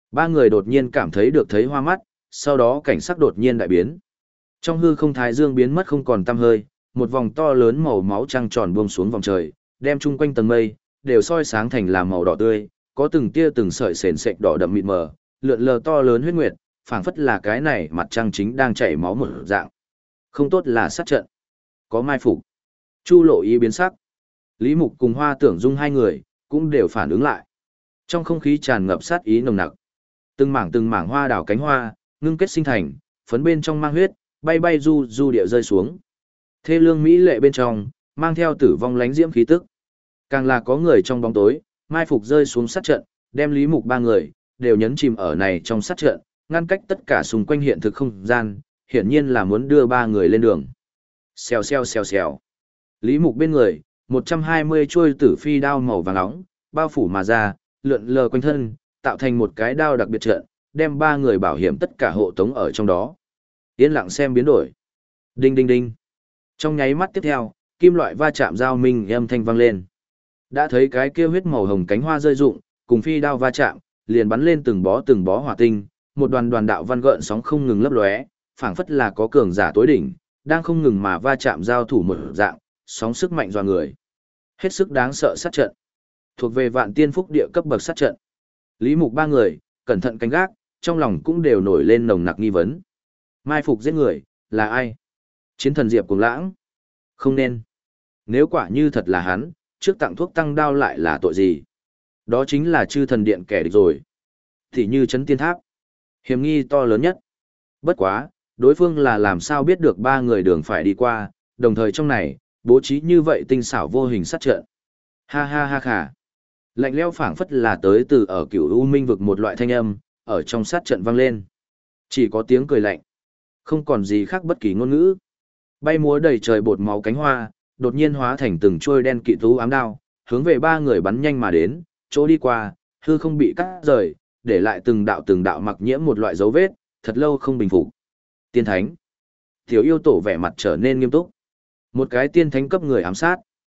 Ba người đột nhiên cảm thấy được thấy hoa mắt, sau đó cảnh sắc đột nhiên đại biến. Trong hư không thái dương biến mất không còn tăm hơi, một vòng to lớn màu máu trăng tròn buông xuống vòng trời, đem chung quanh tầng mây đều soi sáng thành là màu đỏ tươi, có từng tia từng sợi sền sệt đỏ đậm mịt mờ, lượn lờ to lớn huyết nguyệt, phảng phất là cái này mặt trăng chính đang chảy máu một dạng. Không tốt là sát trận, có mai phục. Chu Lộ ý biến sắc. Lý Mục cùng Hoa Tưởng Dung hai người cũng đều phản ứng lại. Trong không khí tràn ngập sát ý nồng nặc. Từng mảng hoa đào cánh hoa, ngưng kết sinh thành, phấn bên trong mang huyết, bay bay du du địa rơi xuống. Thê lương mỹ lệ bên trong, mang theo tử vong lánh diễm khí tức. Càng là có người trong bóng tối, mai phục rơi xuống sát trận, đem Lý Mục ba người đều nhấn chìm ở này trong sát trận, ngăn cách tất cả xung quanh hiện thực không gian, hiển nhiên là muốn đưa ba người lên đường. Xèo xèo xèo xèo. Lý Mục bên người, 120 chuôi tử phi đao màu vàng nóng, bao phủ mà ra, lượn lờ quanh thân, tạo thành một cái đao đặc biệt trận, đem ba người bảo hiểm tất cả hộ tống ở trong đó. Yên lặng xem biến đổi. Đinh đinh đinh. Trong nháy mắt tiếp theo, kim loại va chạm giao minh âm thanh vang lên. Đã thấy cái kia huyết màu hồng cánh hoa rơi rụng, cùng phi đao va chạm, liền bắn lên từng bó hỏa tinh, một đoàn đoàn đạo văn gợn sóng không ngừng lấp lóe, phảng phất là có cường giả tối đỉnh, đang không ngừng mà va chạm giao thủ một dạng, sóng sức mạnh dọa người. Hết sức đáng sợ sát trận. Thuộc về Vạn Tiên Phúc địa cấp bậc sát trận. Lý Mục ba người, cẩn thận canh gác, trong lòng cũng đều nổi lên nồng nặc nghi vấn. Mai phục giết người, là ai? Chiến thần Diệp Cuồng Lãng? Không nên. Nếu quả như thật là hắn, trước tặng thuốc tăng đao lại là tội gì? Đó chính là chư thần điện kẻ địch rồi. Thì như Chấn Tiên Tháp. Hiểm nghi to lớn nhất. Bất quá, đối phương là làm sao biết được ba người đường phải đi qua, đồng thời trong này, bố trí như vậy tinh xảo vô hình sát trận. Ha ha ha khả. Lạnh lẽo phảng phất là tới từ ở Cửu U Minh vực một loại thanh âm, ở trong sát trận vang lên. Chỉ có tiếng cười lạnh. Không còn gì khác bất kỳ ngôn ngữ. Bay múa đầy trời bột máu cánh hoa, đột nhiên hóa thành từng trôi đen kịt thú ám đao, hướng về ba người bắn nhanh mà đến, chỗ đi qua, hư không bị cắt rời, để lại từng đạo mặc nhiễm một loại dấu vết, thật lâu không bình phục. Tiên thánh. Tiểu yêu tổ vẻ mặt trở nên nghiêm túc. Một cái tiên thánh cấp người ám sát.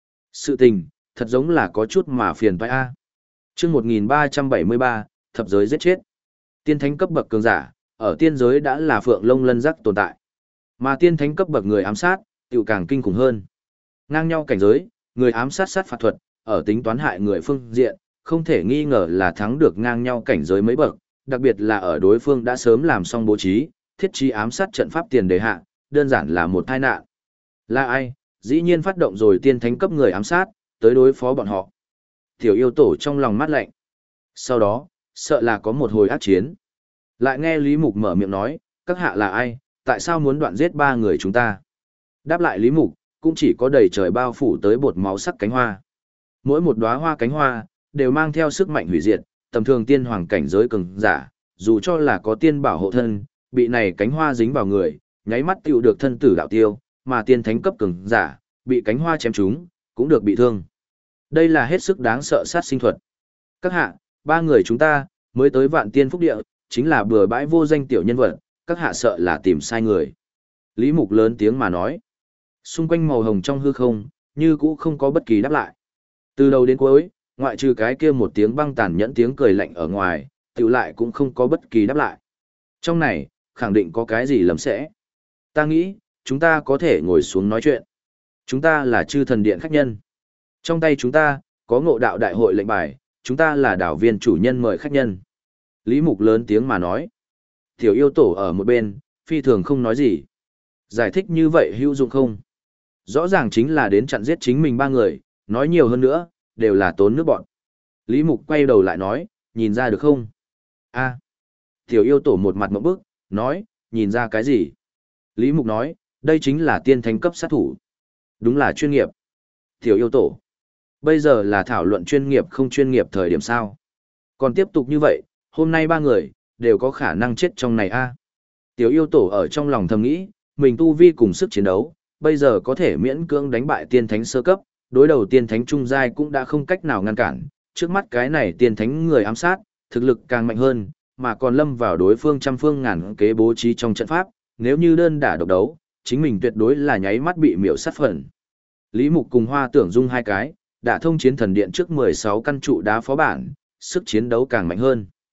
Sự tình, thật giống là có chút mà phiền phải a. Chương 1373, thập giới giết chết. Tiên thánh cấp bậc cường giả, ở tiên giới đã là phượng lông lân giác tồn tại. Mà tiên thánh cấp bậc người ám sát, tiểu càng kinh khủng hơn. Ngang nhau cảnh giới, người ám sát sát phạt thuật, ở tính toán hại người phương diện, không thể nghi ngờ là thắng được ngang nhau cảnh giới mấy bậc, đặc biệt là ở đối phương đã sớm làm xong bố trí, thiết trí ám sát trận pháp tiền đề hạ, đơn giản là một tai nạn. Là ai, dĩ nhiên phát động rồi tiên thánh cấp người ám sát, tới đối phó bọn họ. Tiểu yêu tổ trong lòng mát lạnh. Sau đó, sợ là có một hồi ác chiến. Lại nghe Lý Mục mở miệng nói, các hạ là ai, tại sao muốn đoạn giết ba người chúng ta? Đáp lại Lý Mục, cũng chỉ có đầy trời bao phủ tới bột máu sắc cánh hoa. Mỗi một đóa hoa cánh hoa, đều mang theo sức mạnh hủy diệt, tầm thường tiên hoàng cảnh giới cường giả, dù cho là có tiên bảo hộ thân, bị này cánh hoa dính vào người, nháy mắt tiêu được thân tử đạo tiêu, mà tiên thánh cấp cường giả, bị cánh hoa chém trúng, cũng được bị thương. Đây là hết sức đáng sợ sát sinh thuật. Các hạ, ba người chúng ta, mới tới Vạn Tiên Phúc địa, chính là bừa bãi vô danh tiểu nhân vật, các hạ sợ là tìm sai người. Lý Mục lớn tiếng mà nói. Xung quanh màu hồng trong hư không, như cũ không có bất kỳ đáp lại. Từ đầu đến cuối, ngoại trừ cái kia một tiếng băng tàn nhẫn tiếng cười lạnh ở ngoài, tiểu lại cũng không có bất kỳ đáp lại. Trong này, khẳng định có cái gì lầm sẽ. Ta nghĩ, chúng ta có thể ngồi xuống nói chuyện. Chúng ta là chư thần điện khách nhân. Trong tay chúng ta, có ngộ đạo đại hội lệnh bài, chúng ta là đảo viên chủ nhân mời khách nhân. Lý Mục lớn tiếng mà nói. Tiểu yêu tổ ở một bên, phi thường không nói gì. Giải thích như vậy hữu dụng không? Rõ ràng chính là đến chặn giết chính mình ba người, nói nhiều hơn nữa, đều là tốn nước bọn. Lý Mục quay đầu lại nói, nhìn ra được không? A. Tiểu yêu tổ một mặt ngộp bức, nói, nhìn ra cái gì? Lý Mục nói, đây chính là tiên thánh cấp sát thủ. Đúng là chuyên nghiệp. Tiểu yêu tổ. Bây giờ là thảo luận chuyên nghiệp không chuyên nghiệp thời điểm sao. Còn tiếp tục như vậy, hôm nay ba người, đều có khả năng chết trong này a. Tiểu yêu tổ ở trong lòng thầm nghĩ, mình tu vi cùng sức chiến đấu, bây giờ có thể miễn cưỡng đánh bại tiên thánh sơ cấp, đối đầu tiên thánh trung giai cũng đã không cách nào ngăn cản, trước mắt cái này tiên thánh người ám sát, thực lực càng mạnh hơn, mà còn lâm vào đối phương trăm phương ngàn kế bố trí trong trận pháp, nếu như đơn đả độc đấu, chính mình tuyệt đối là nháy mắt bị miểu sát phần. Lý Mục cùng Hoa Tưởng Dung hai cái, đã thông chiến thần điện trước 16 căn trụ đá phó bản, sức chiến đấu càng mạnh hơn.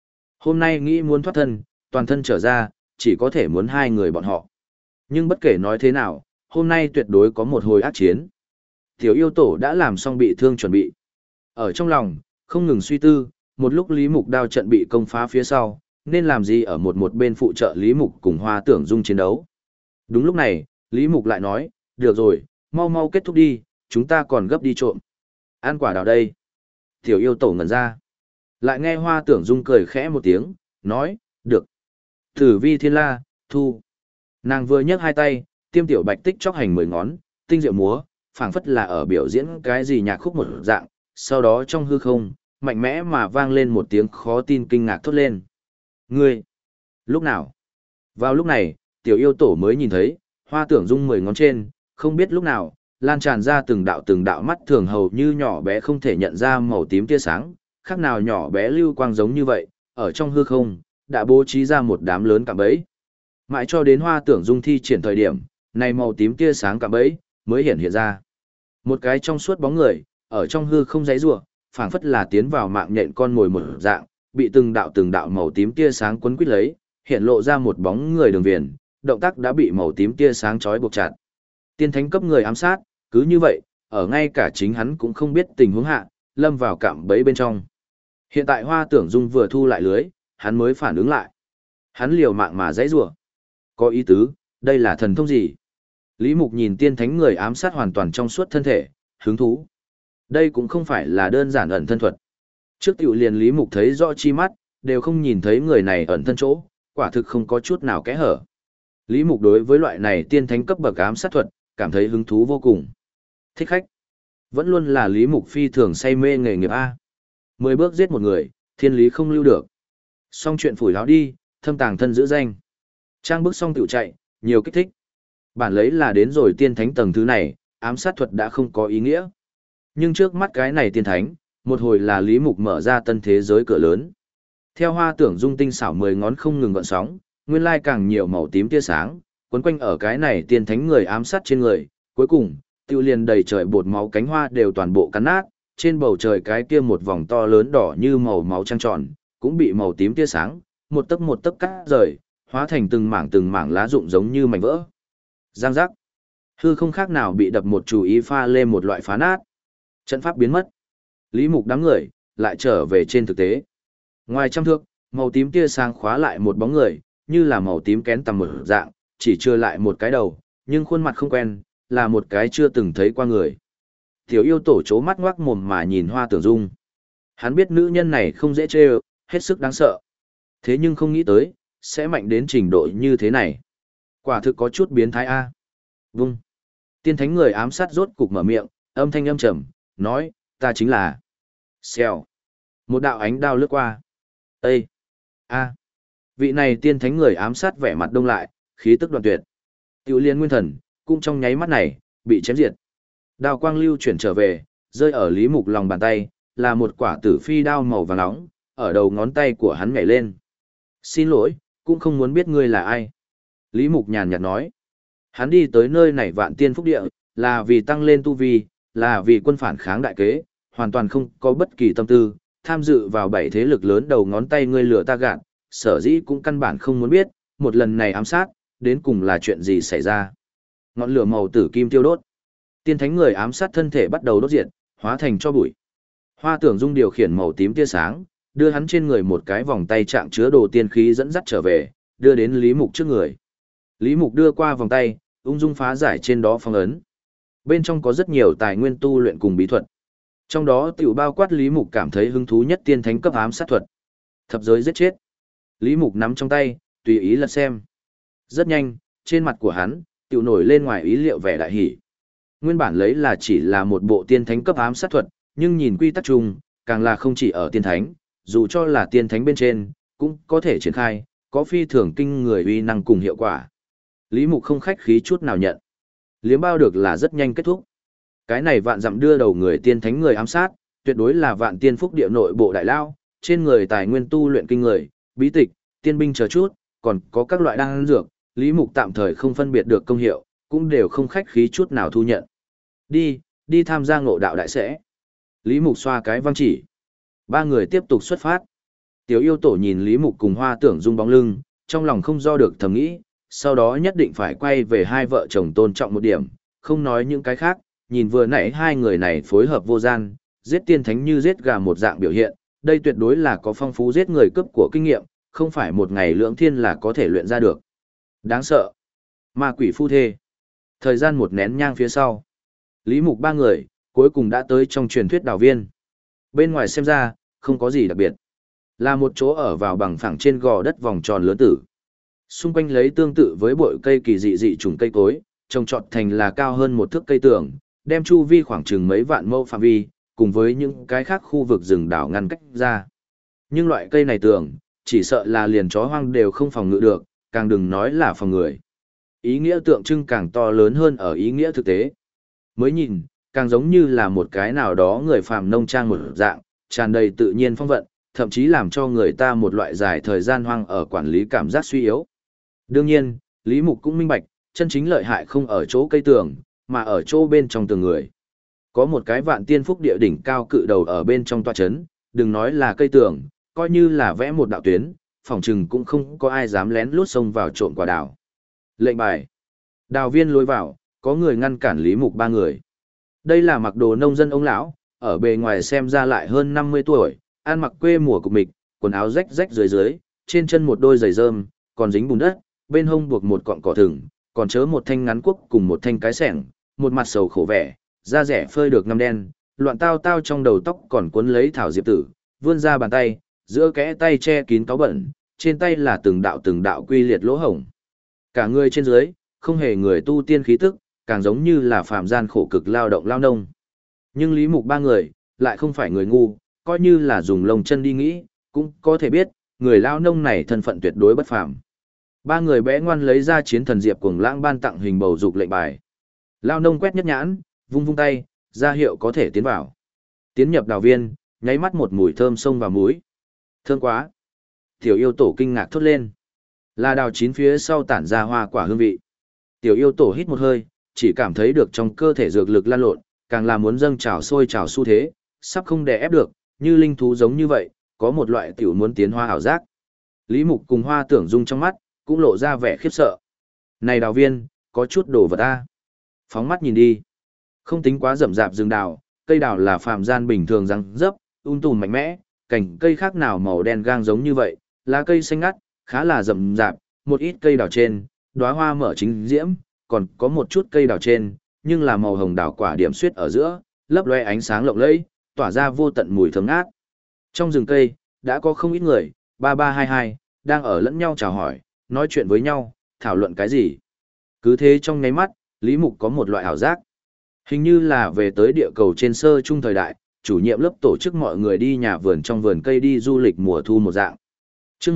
Hôm nay nghĩ muốn thoát thân, toàn thân trở ra, chỉ có thể muốn hai người bọn họ. Nhưng bất kể nói thế nào, hôm nay tuyệt đối có một hồi ác chiến. Tiểu yêu tổ đã làm xong bị thương chuẩn bị. Ở trong lòng, không ngừng suy tư, một lúc Lý Mục đao trận bị công phá phía sau, nên làm gì ở một bên phụ trợ Lý Mục cùng Hoa Tưởng Dung chiến đấu. Đúng lúc này, Lý Mục lại nói, được rồi, mau mau kết thúc đi, chúng ta còn gấp đi trộm. Ăn quả đào đây. Tiểu yêu tổ ngẩn ra. Lại nghe Hoa Tưởng Dung cười khẽ một tiếng, nói, được. Tử vi thiên la, thu. Nàng vừa nhấc hai tay, tiêm tiểu bạch tích chóc hành 10 ngón, tinh diệu múa, phảng phất là ở biểu diễn cái gì nhạc khúc một dạng, sau đó trong hư không, mạnh mẽ mà vang lên một tiếng khó tin kinh ngạc thốt lên. Ngươi! Lúc nào? Vào lúc này, tiểu yêu tổ mới nhìn thấy, Hoa Tưởng Dung 10 ngón trên, không biết lúc nào, lan tràn ra từng đạo mắt thường hầu như nhỏ bé không thể nhận ra màu tím tia sáng, khác nào nhỏ bé lưu quang giống như vậy, ở trong hư không, đã bố trí ra một đám lớn cạm bẫy. Mãi cho đến Hoa Tưởng Dung thi triển thời điểm, này màu tím tia sáng cạm bẫy mới hiện ra. Một cái trong suốt bóng người, ở trong hư không giãy giụa, phảng phất là tiến vào mạng nhện con mồi một dạng, bị từng đạo màu tím tia sáng quấn quýt lấy, hiện lộ ra một bóng người đường viền, động tác đã bị màu tím tia sáng trói buộc chặt. Tiên thánh cấp người ám sát, cứ như vậy, ở ngay cả chính hắn cũng không biết tình huống hạ, lâm vào cạm bẫy bên trong. Hiện tại Hoa Tưởng Dung vừa thu lại lưới, hắn mới phản ứng lại. Hắn liều mạng mà giãy giụa. Có ý tứ, đây là thần thông gì? Lý Mục nhìn tiên thánh người ám sát hoàn toàn trong suốt thân thể, hứng thú. Đây cũng không phải là đơn giản ẩn thân thuật. Trước tiểu liền Lý Mục thấy rõ chi mắt, đều không nhìn thấy người này ẩn thân chỗ, quả thực không có chút nào kẽ hở. Lý Mục đối với loại này tiên thánh cấp bậc ám sát thuật, cảm thấy hứng thú vô cùng. Thích khách. Vẫn luôn là Lý Mục phi thường say mê nghề nghiệp A. 10 bước giết một người, thiên lý không lưu được. Xong chuyện phủi láo đi, thâm tàng thân giữ danh. Trang bước xong tiểu chạy, nhiều kích thích. Bản lấy là đến rồi tiên thánh tầng thứ này, ám sát thuật đã không có ý nghĩa. Nhưng trước mắt cái này tiên thánh, một hồi là Lý Mục mở ra tân thế giới cửa lớn. Theo Hoa Tưởng Dung tinh xảo 10 ngón không ngừng gợn sóng, nguyên lai càng nhiều màu tím tia sáng, quấn quanh ở cái này tiên thánh người ám sát trên người, cuối cùng, tiêu liền đầy trời bột máu cánh hoa đều toàn bộ cắn nát, trên bầu trời cái kia một vòng to lớn đỏ như màu máu trăng tròn, cũng bị màu tím tia sáng, một tấc cắt rời, hóa thành từng mảng lá rụng giống như mảnh vỡ. Giang giác. Hư không khác nào bị đập một chú ý pha lên một loại phá nát. Trận pháp biến mất. Lý Mục đám người, lại trở về trên thực tế. Ngoài trăm thước, màu tím tia sáng khóa lại một bóng người, như là màu tím kén tầm một dạng, chỉ chưa lại một cái đầu, nhưng khuôn mặt không quen, là một cái chưa từng thấy qua người. Tiểu yêu tổ chố mắt ngoác mồm mà nhìn Hoa Tưởng Dung. Hắn biết nữ nhân này không dễ chơi, hết sức đáng sợ. Thế nhưng không nghĩ tới, sẽ mạnh đến trình độ như thế này. Quả thực có chút biến thái A. Vung. Tiên thánh người ám sát rốt cục mở miệng, âm thanh âm trầm, nói, ta chính là. Xèo. Một đạo ánh đao lướt qua. Ê! A! Vị này tiên thánh người ám sát vẻ mặt đông lại, khí tức đoạn tuyệt. Tiểu liên nguyên thần, cũng trong nháy mắt này, bị chém diệt. Đao quang lưu chuyển trở về, rơi ở Lý Mục lòng bàn tay, là một quả tử phi đao màu vàng nóng, ở đầu ngón tay của hắn nhảy lên. Xin lỗi, cũng không muốn biết ngươi là ai. Lý Mục nhàn nhạt nói. Hắn đi tới nơi này vạn tiên phúc địa, là vì tăng lên tu vi, là vì quân phản kháng đại kế, hoàn toàn không có bất kỳ tâm tư, tham dự vào 7 thế lực lớn đầu ngón tay ngươi lừa ta gạt, sở dĩ cũng căn bản không muốn biết, một lần này ám sát, đến cùng là chuyện gì xảy ra. Ngọn lửa màu tử kim tiêu đốt. Tiên thánh người ám sát thân thể bắt đầu đốt diệt, hóa thành cho bụi. Hoa Tưởng Dung điều khiển màu tím tia sáng, đưa hắn trên người một cái vòng tay trạng chứa đồ tiên khí dẫn dắt trở về, đưa đến Lý Mục trước người. Lý Mục đưa qua vòng tay, ung dung phá giải trên đó phong ấn. Bên trong có rất nhiều tài nguyên tu luyện cùng bí thuật. Trong đó tiểu bao quát Lý Mục cảm thấy hứng thú nhất tiên thánh cấp ám sát thuật. Thập giới giết chết. Lý Mục nắm trong tay, tùy ý lật xem. Rất nhanh, trên mặt của hắn, tiểu nổi lên ngoài ý liệu vẻ đại hỉ. Nguyên bản lấy là chỉ là một bộ tiên thánh cấp ám sát thuật, nhưng nhìn quy tắc chung, càng là không chỉ ở tiên thánh, dù cho là tiên thánh bên trên, cũng có thể triển khai, có phi thường kinh người uy năng cùng hiệu quả. Lý Mục không khách khí chút nào nhận. Liếm bao được là rất nhanh kết thúc. Cái này vạn dặm đưa đầu người tiên thánh người ám sát, tuyệt đối là vạn tiên phúc địa nội bộ đại lao, trên người tài nguyên tu luyện kinh người, bí tịch, tiên binh chờ chút, còn có các loại đan dược, Lý Mục tạm thời không phân biệt được công hiệu, cũng đều không khách khí chút nào thu nhận. Đi tham gia ngộ đạo đại sẽ. Lý Mục xoa cái văng chỉ. 3 người tiếp tục xuất phát. Tiểu yêu tổ nhìn Lý Mục cùng Hoa Tưởng Dung bóng lưng, trong lòng không do được thầm nghĩ, sau đó nhất định phải quay về hai vợ chồng tôn trọng một điểm, không nói những cái khác, nhìn vừa nãy hai người này phối hợp vô gian, giết tiên thánh như giết gà một dạng biểu hiện, đây tuyệt đối là có phong phú giết người cấp của kinh nghiệm, không phải một ngày lưỡng thiên là có thể luyện ra được. Đáng sợ. Ma quỷ phu thê. Thời gian một nén nhang phía sau. Lý Mục ba người, cuối cùng đã tới trong truyền thuyết đào viên. Bên ngoài xem ra, không có gì đặc biệt. Là một chỗ ở vào bằng phẳng trên gò đất vòng tròn lớn tử. Xung quanh lấy tương tự với bụi cây kỳ dị dị trùng cây cối, trồng trọt thành là cao hơn một thước cây tường, đem chu vi khoảng chừng mấy vạn mẫu phạm vi, cùng với những cái khác khu vực rừng đảo ngăn cách ra. Nhưng loại cây này tường, chỉ sợ là liền chó hoang đều không phòng ngự được, càng đừng nói là phòng người. Ý nghĩa tượng trưng càng to lớn hơn ở ý nghĩa thực tế. Mới nhìn, càng giống như là một cái nào đó người phàm nông trang một dạng, tràn đầy tự nhiên phong vận, thậm chí làm cho người ta một loại dài thời gian hoang ở quản lý cảm giác suy yếu. Đương nhiên, Lý Mục cũng minh bạch, chân chính lợi hại không ở chỗ cây tường, mà ở chỗ bên trong tường người. Có một cái vạn tiên phúc địa đỉnh cao cự đầu ở bên trong tòa chấn, đừng nói là cây tường, coi như là vẽ một đạo tuyến, phòng trừng cũng không có ai dám lén lút xông vào trộm quả đào. Lệnh bài. Đào viên lối vào, có người ngăn cản Lý Mục ba người. Đây là mặc đồ nông dân ông lão, ở bề ngoài xem ra lại hơn 50 tuổi, ăn mặc quê mùa cục mịch, quần áo rách rách dưới, trên chân một đôi giày rơm, còn dính bùn đất, bên hông buộc một cọng cỏ thừng, còn chớ một thanh ngắn cuốc cùng một thanh cái xẻng, một mặt sầu khổ vẻ, da rẻ phơi được ngăm đen, loạn tao tao trong đầu tóc còn cuốn lấy thảo diệp tử, vươn ra bàn tay, giữa kẽ tay che kín cáu bẩn, trên tay là từng đạo quy liệt lỗ hổng. Cả người trên dưới, không hề người tu tiên khí tức, càng giống như là phàm gian khổ cực lao động lao nông. Nhưng Lý Mục ba người, lại không phải người ngu, coi như là dùng lông chân đi nghĩ, cũng có thể biết, người lao nông này thân phận tuyệt đối bất phàm. Ba người bé ngoan lấy ra chiến thần diệp cuồng lãng ban tặng hình bầu dục lệnh bài. Lao nông quét nhất nhãn, vung vung tay, ra hiệu có thể tiến vào. Tiến nhập đào viên, nháy mắt một mùi thơm xông vào mũi. Thơm quá. Tiểu yêu tổ kinh ngạc thốt lên. Là đào chín phía sau tản ra hoa quả hương vị. Tiểu yêu tổ hít một hơi, chỉ cảm thấy được trong cơ thể dược lực lan lộn, càng là muốn dâng trào sôi trào xu thế, sắp không đè ép được, như linh thú giống như vậy, có một loại tiểu muốn tiến hoa ảo giác. Lý Mục cùng Hoa Tưởng Dung trong mắt, cũng lộ ra vẻ khiếp sợ. Này đào viên, có chút đồ vật ta. Phóng mắt nhìn đi. Không tính quá rậm rạp rừng đào, cây đào là phàm gian bình thường răng dấp, tùm mạnh mẽ, cành cây khác nào màu đen gang giống như vậy, lá cây xanh ngắt, khá là rậm rạp, một ít cây đào trên, đóa hoa mở chính diễm, còn có một chút cây đào trên, nhưng là màu hồng đào quả điểm xuyết ở giữa, lấp loe ánh sáng lộng lẫy, tỏa ra vô tận mùi thơm ngát. Trong rừng cây, đã có không ít người, 3322, đang ở lẫn nhau chào hỏi, nói chuyện với nhau, thảo luận cái gì. Cứ thế trong nháy mắt, Lý Mục có một loại ảo giác. Hình như là về tới địa cầu trên sơ trung thời đại, chủ nhiệm lớp tổ chức mọi người đi nhà vườn trong vườn cây đi du lịch mùa thu một dạng. Chương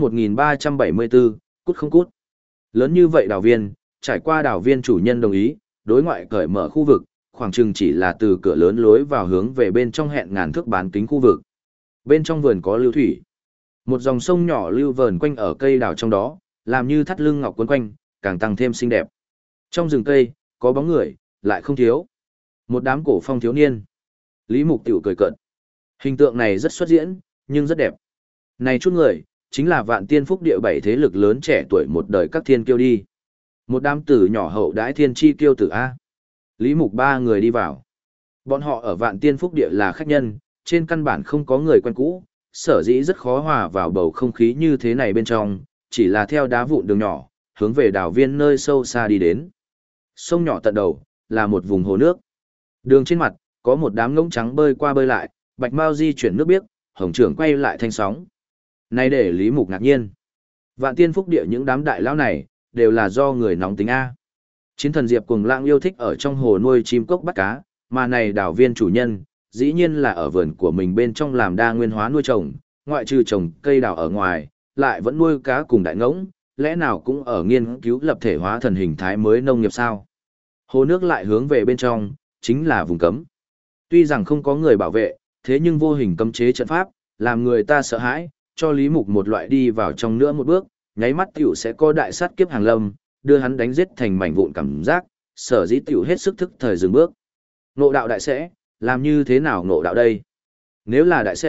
1374, cút không cút. Lớn như vậy đào viên, trải qua đào viên chủ nhân đồng ý, đối ngoại cởi mở khu vực, khoảng chừng chỉ là từ cửa lớn lối vào hướng về bên trong hẹn ngàn thước bán kính khu vực. Bên trong vườn có lưu thủy. Một dòng sông nhỏ lưu vờn quanh ở cây đào trong đó, làm như thắt lưng ngọc quấn quanh, càng tăng thêm xinh đẹp. Trong rừng cây, có bóng người, lại không thiếu. Một đám cổ phong thiếu niên. Lý Mục tiểu cười cợt. Hình tượng này rất xuất diễn, nhưng rất đẹp. Này chút người, chính là vạn tiên phúc địa bảy thế lực lớn trẻ tuổi một đời các thiên kiêu đi. Một đám tử nhỏ hậu đãi thiên chi kiêu tử A. Lý Mục ba người đi vào. Bọn họ ở vạn tiên phúc địa là khách nhân, trên căn bản không có người quen cũ, sở dĩ rất khó hòa vào bầu không khí như thế này bên trong, chỉ là theo đá vụn đường nhỏ, hướng về đảo viên nơi sâu xa đi đến. Sông nhỏ tận đầu, là một vùng hồ nước. Đường trên mặt, có một đám ngỗng trắng bơi qua bơi lại, bạch mao di chuyển nước biếc, hồng trưởng quay lại thanh sóng. Này để Lý Mục ngạc nhiên. Vạn tiên phúc địa những đám đại lão này, đều là do người nóng tính A. Chiến thần Diệp Cuồng Lãng yêu thích ở trong hồ nuôi chim cốc bắt cá, mà này đảo viên chủ nhân, dĩ nhiên là ở vườn của mình bên trong làm đa nguyên hóa nuôi trồng, ngoại trừ trồng cây đào ở ngoài, lại vẫn nuôi cá cùng đại ngỗng, lẽ nào cũng ở nghiên cứu lập thể hóa thần hình thái mới nông nghiệp sao? Hồ nước lại hướng về bên trong, chính là vùng cấm. Tuy rằng không có người bảo vệ, thế nhưng vô hình cấm chế trận pháp, làm người ta sợ hãi, cho Lý Mục một loại đi vào trong nữa một bước, nháy mắt tiểu sẽ có đại sát kiếp hàng lâm, đưa hắn đánh giết thành mảnh vụn cảm giác, sở dĩ tiểu hết sức thức thời dừng bước. Ngộ đạo đại sẽ, làm như thế nào ngộ đạo đây? Nếu là đại sẽ,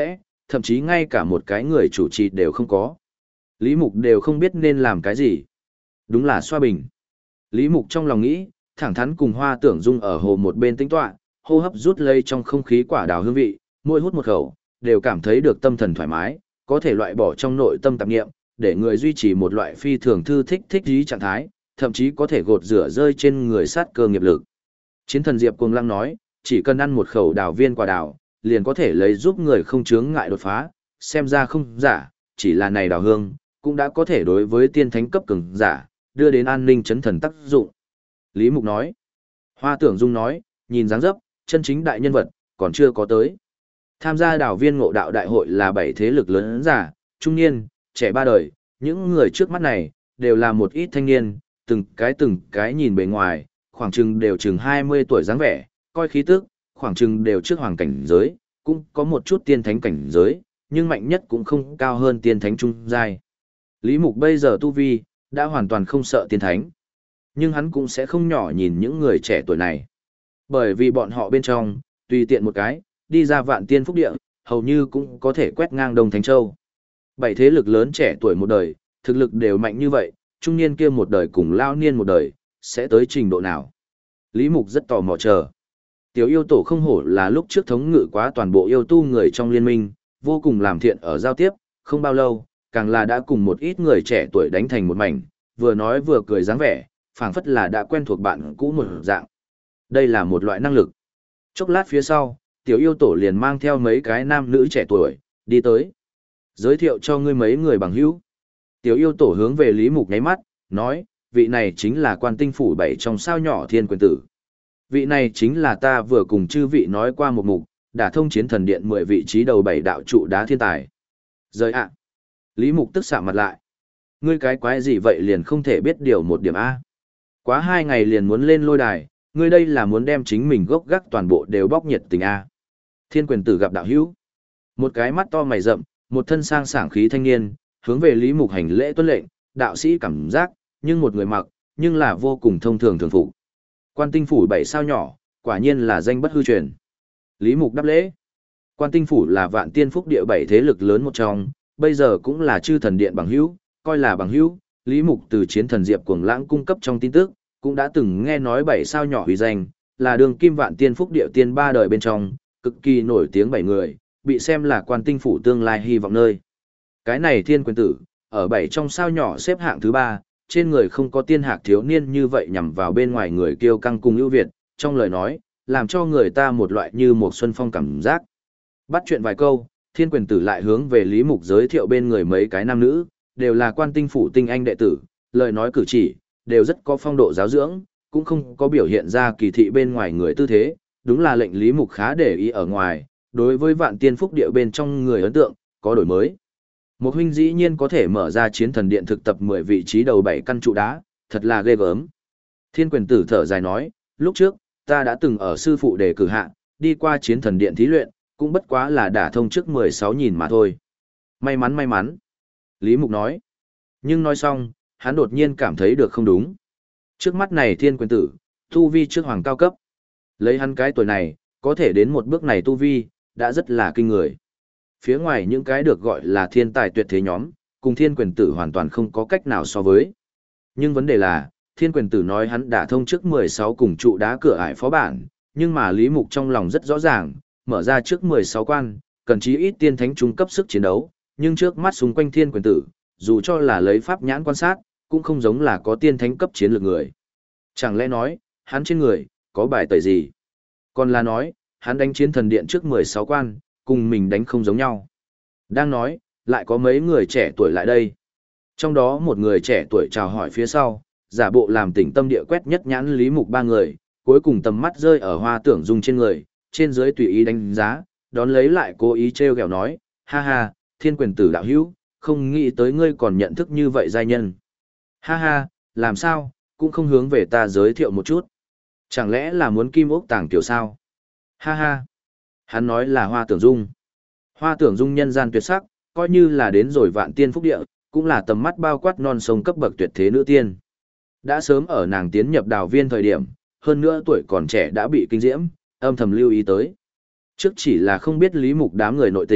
thậm chí ngay cả một cái người chủ trì đều không có. Lý Mục đều không biết nên làm cái gì. Đúng là xoa bình. Lý Mục trong lòng nghĩ, thẳng thắn cùng Hoa Tưởng Dung ở hồ một bên tĩnh tọa, hô hấp rút lây trong không khí quả đào hương vị, mỗi hút một khẩu, đều cảm thấy được tâm thần thoải mái, có thể loại bỏ trong nội tâm tạp niệm, để người duy trì một loại phi thường thư thích trí trạng thái, thậm chí có thể gột rửa rơi trên người sát cơ nghiệp lực. Chiến thần Diệp Cuồng Lăng nói, chỉ cần ăn một khẩu đào viên quả đào, liền có thể lấy giúp người không chướng ngại đột phá, xem ra không giả, chỉ là này đào hương, cũng đã có thể đối với tiên thánh cấp cường giả, đưa đến an ninh chấn thần tác dụng. Lý Mục nói, Hoa Tưởng Dung nói, nhìn dáng dấp, chân chính đại nhân vật, còn chưa có tới. Tham gia đào viên ngộ đạo đại hội là 7 thế lực lớn giả, trung niên, trẻ ba đời, những người trước mắt này, đều là một ít thanh niên, từng cái nhìn bề ngoài, khoảng chừng đều chừng 20 tuổi dáng vẻ, coi khí tức, khoảng chừng đều trước hoàng cảnh giới, cũng có một chút tiên thánh cảnh giới, nhưng mạnh nhất cũng không cao hơn tiên thánh trung giai. Lý Mục bây giờ tu vi, đã hoàn toàn không sợ tiên thánh. Nhưng hắn cũng sẽ không nhỏ nhìn những người trẻ tuổi này. Bởi vì bọn họ bên trong, tùy tiện một cái, đi ra vạn tiên phúc địa, hầu như cũng có thể quét ngang Đông Thánh Châu. 7 thế lực lớn trẻ tuổi một đời, thực lực đều mạnh như vậy, trung niên kia một đời cùng lao niên một đời, sẽ tới trình độ nào? Lý Mục rất tò mò chờ. Tiểu yêu tổ không hổ là lúc trước thống ngự quá toàn bộ yêu tu người trong liên minh, vô cùng làm thiện ở giao tiếp, không bao lâu, càng là đã cùng một ít người trẻ tuổi đánh thành một mảnh, vừa nói vừa cười dáng vẻ, phảng phất là đã quen thuộc bạn cũ một dạng. Đây là một loại năng lực. Chốc lát phía sau, tiểu yêu tổ liền mang theo mấy cái nam nữ trẻ tuổi, đi tới. Giới thiệu cho ngươi mấy người bằng hữu. Tiểu yêu tổ hướng về Lý Mục nháy mắt, nói, vị này chính là Quan Tinh Phủ 7 trong sao nhỏ Thiên Quyền Tử. Vị này chính là ta vừa cùng chư vị nói qua một mục, đã thông chiến thần điện 10 vị trí đầu 7 đạo trụ đá thiên tài. Rời ạ. Lý Mục tức sạm mặt lại. Ngươi cái quái gì vậy liền không thể biết điều một điểm A. Quá 2 ngày liền muốn lên lôi đài, ngươi đây là muốn đem chính mình gốc gác toàn bộ đều bóc nhiệt tình A. Thiên Quyền Tử gặp đạo hữu. Một cái mắt to mày rậm, một thân sang sảng khí thanh niên, hướng về Lý Mục hành lễ tuân lệnh, đạo sĩ cảm giác, nhưng một người mặc, nhưng là vô cùng thông thường thường phụ. Quan Tinh Phủ 7 sao nhỏ, quả nhiên là danh bất hư truyền. Lý Mục đáp lễ. Quan Tinh Phủ là vạn tiên phúc địa 7 thế lực lớn một trong, bây giờ cũng là chư thần điện bằng hữu, coi là bằng hữu. Lý Mục từ chiến thần Diệp Cuồng Lãng cung cấp trong tin tức, cũng đã từng nghe nói 7 sao nhỏ uy danh, là đường kim vạn tiên phúc địa tiên 3 đời bên trong, cực kỳ nổi tiếng 7 người, bị xem là Quan Tinh Phủ tương lai hy vọng nơi. Cái này Thiên Quyền Tử, ở 7 trong sao nhỏ xếp hạng thứ 3, trên người không có tiên hạc thiếu niên như vậy nhằm vào bên ngoài người kiêu căng cùng ưu việt, trong lời nói, làm cho người ta một loại như một xuân phong cảm giác. Bắt chuyện vài câu, Thiên Quyền Tử lại hướng về Lý Mục giới thiệu bên người mấy cái nam nữ, đều là Quan Tinh Phủ tinh anh đệ tử, lời nói cử chỉ, đều rất có phong độ giáo dưỡng, cũng không có biểu hiện ra kỳ thị bên ngoài người tư thế, đúng là lệnh Lý Mục khá để ý ở ngoài, đối với vạn tiên phúc địa bên trong người ấn tượng, có đổi mới. Một huynh dĩ nhiên có thể mở ra chiến thần điện thực tập 10 vị trí đầu 7 căn trụ đá, thật là ghê gớm. Thiên Quyền Tử thở dài nói, lúc trước, ta đã từng ở sư phụ đề cử hạ, đi qua chiến thần điện thí luyện, cũng bất quá là đả thông trước 16 nhìn mà thôi. May mắn. Lý Mục nói. Nhưng nói xong, hắn đột nhiên cảm thấy được không đúng. Trước mắt này Thiên Quyền Tử, tu vi trước hoàng cao cấp. Lấy hắn cái tuổi này, có thể đến một bước này tu vi, đã rất là kinh người. Phía ngoài những cái được gọi là thiên tài tuyệt thế nhóm, cùng Thiên Quyền Tử hoàn toàn không có cách nào so với. Nhưng vấn đề là, Thiên Quyền Tử nói hắn đã thông trước 16 cùng trụ đá cửa ải phó bản, nhưng mà Lý Mục trong lòng rất rõ ràng, mở ra trước 16 quan, cần chí ít tiên thánh trung cấp sức chiến đấu, nhưng trước mắt xung quanh Thiên Quyền Tử, dù cho là lấy pháp nhãn quan sát, cũng không giống là có tiên thánh cấp chiến lược người. Chẳng lẽ nói, hắn trên người, có bài tẩy gì? Còn là nói, hắn đánh chiến thần điện trước 16 quan, cùng mình đánh không giống nhau. Đang nói, lại có mấy người trẻ tuổi lại đây. Trong đó một người trẻ tuổi chào hỏi phía sau, giả bộ làm tỉnh tâm địa quét nhất nhãn Lý Mục 3 người, cuối cùng tầm mắt rơi ở Hoa Tưởng Dung trên người, trên dưới tùy ý đánh giá, đón lấy lại cố ý trêu ghẹo nói, ha ha, Thiên Quyền Tử đạo hữu, không nghĩ tới ngươi còn nhận thức như vậy giai nhân. Ha ha, làm sao, cũng không hướng về ta giới thiệu một chút. Chẳng lẽ là muốn kim ốc tàng tiểu sao? Ha ha. Hắn nói là Hoa Tưởng Dung. Hoa Tưởng Dung nhân gian tuyệt sắc, coi như là đến rồi vạn tiên phúc địa, cũng là tầm mắt bao quát non sông cấp bậc tuyệt thế nữ tiên. Đã sớm ở nàng tiến nhập đào viên thời điểm, hơn nữa tuổi còn trẻ đã bị kinh diễm, âm thầm lưu ý tới. Trước chỉ là không biết Lý Mục đám người nội tình,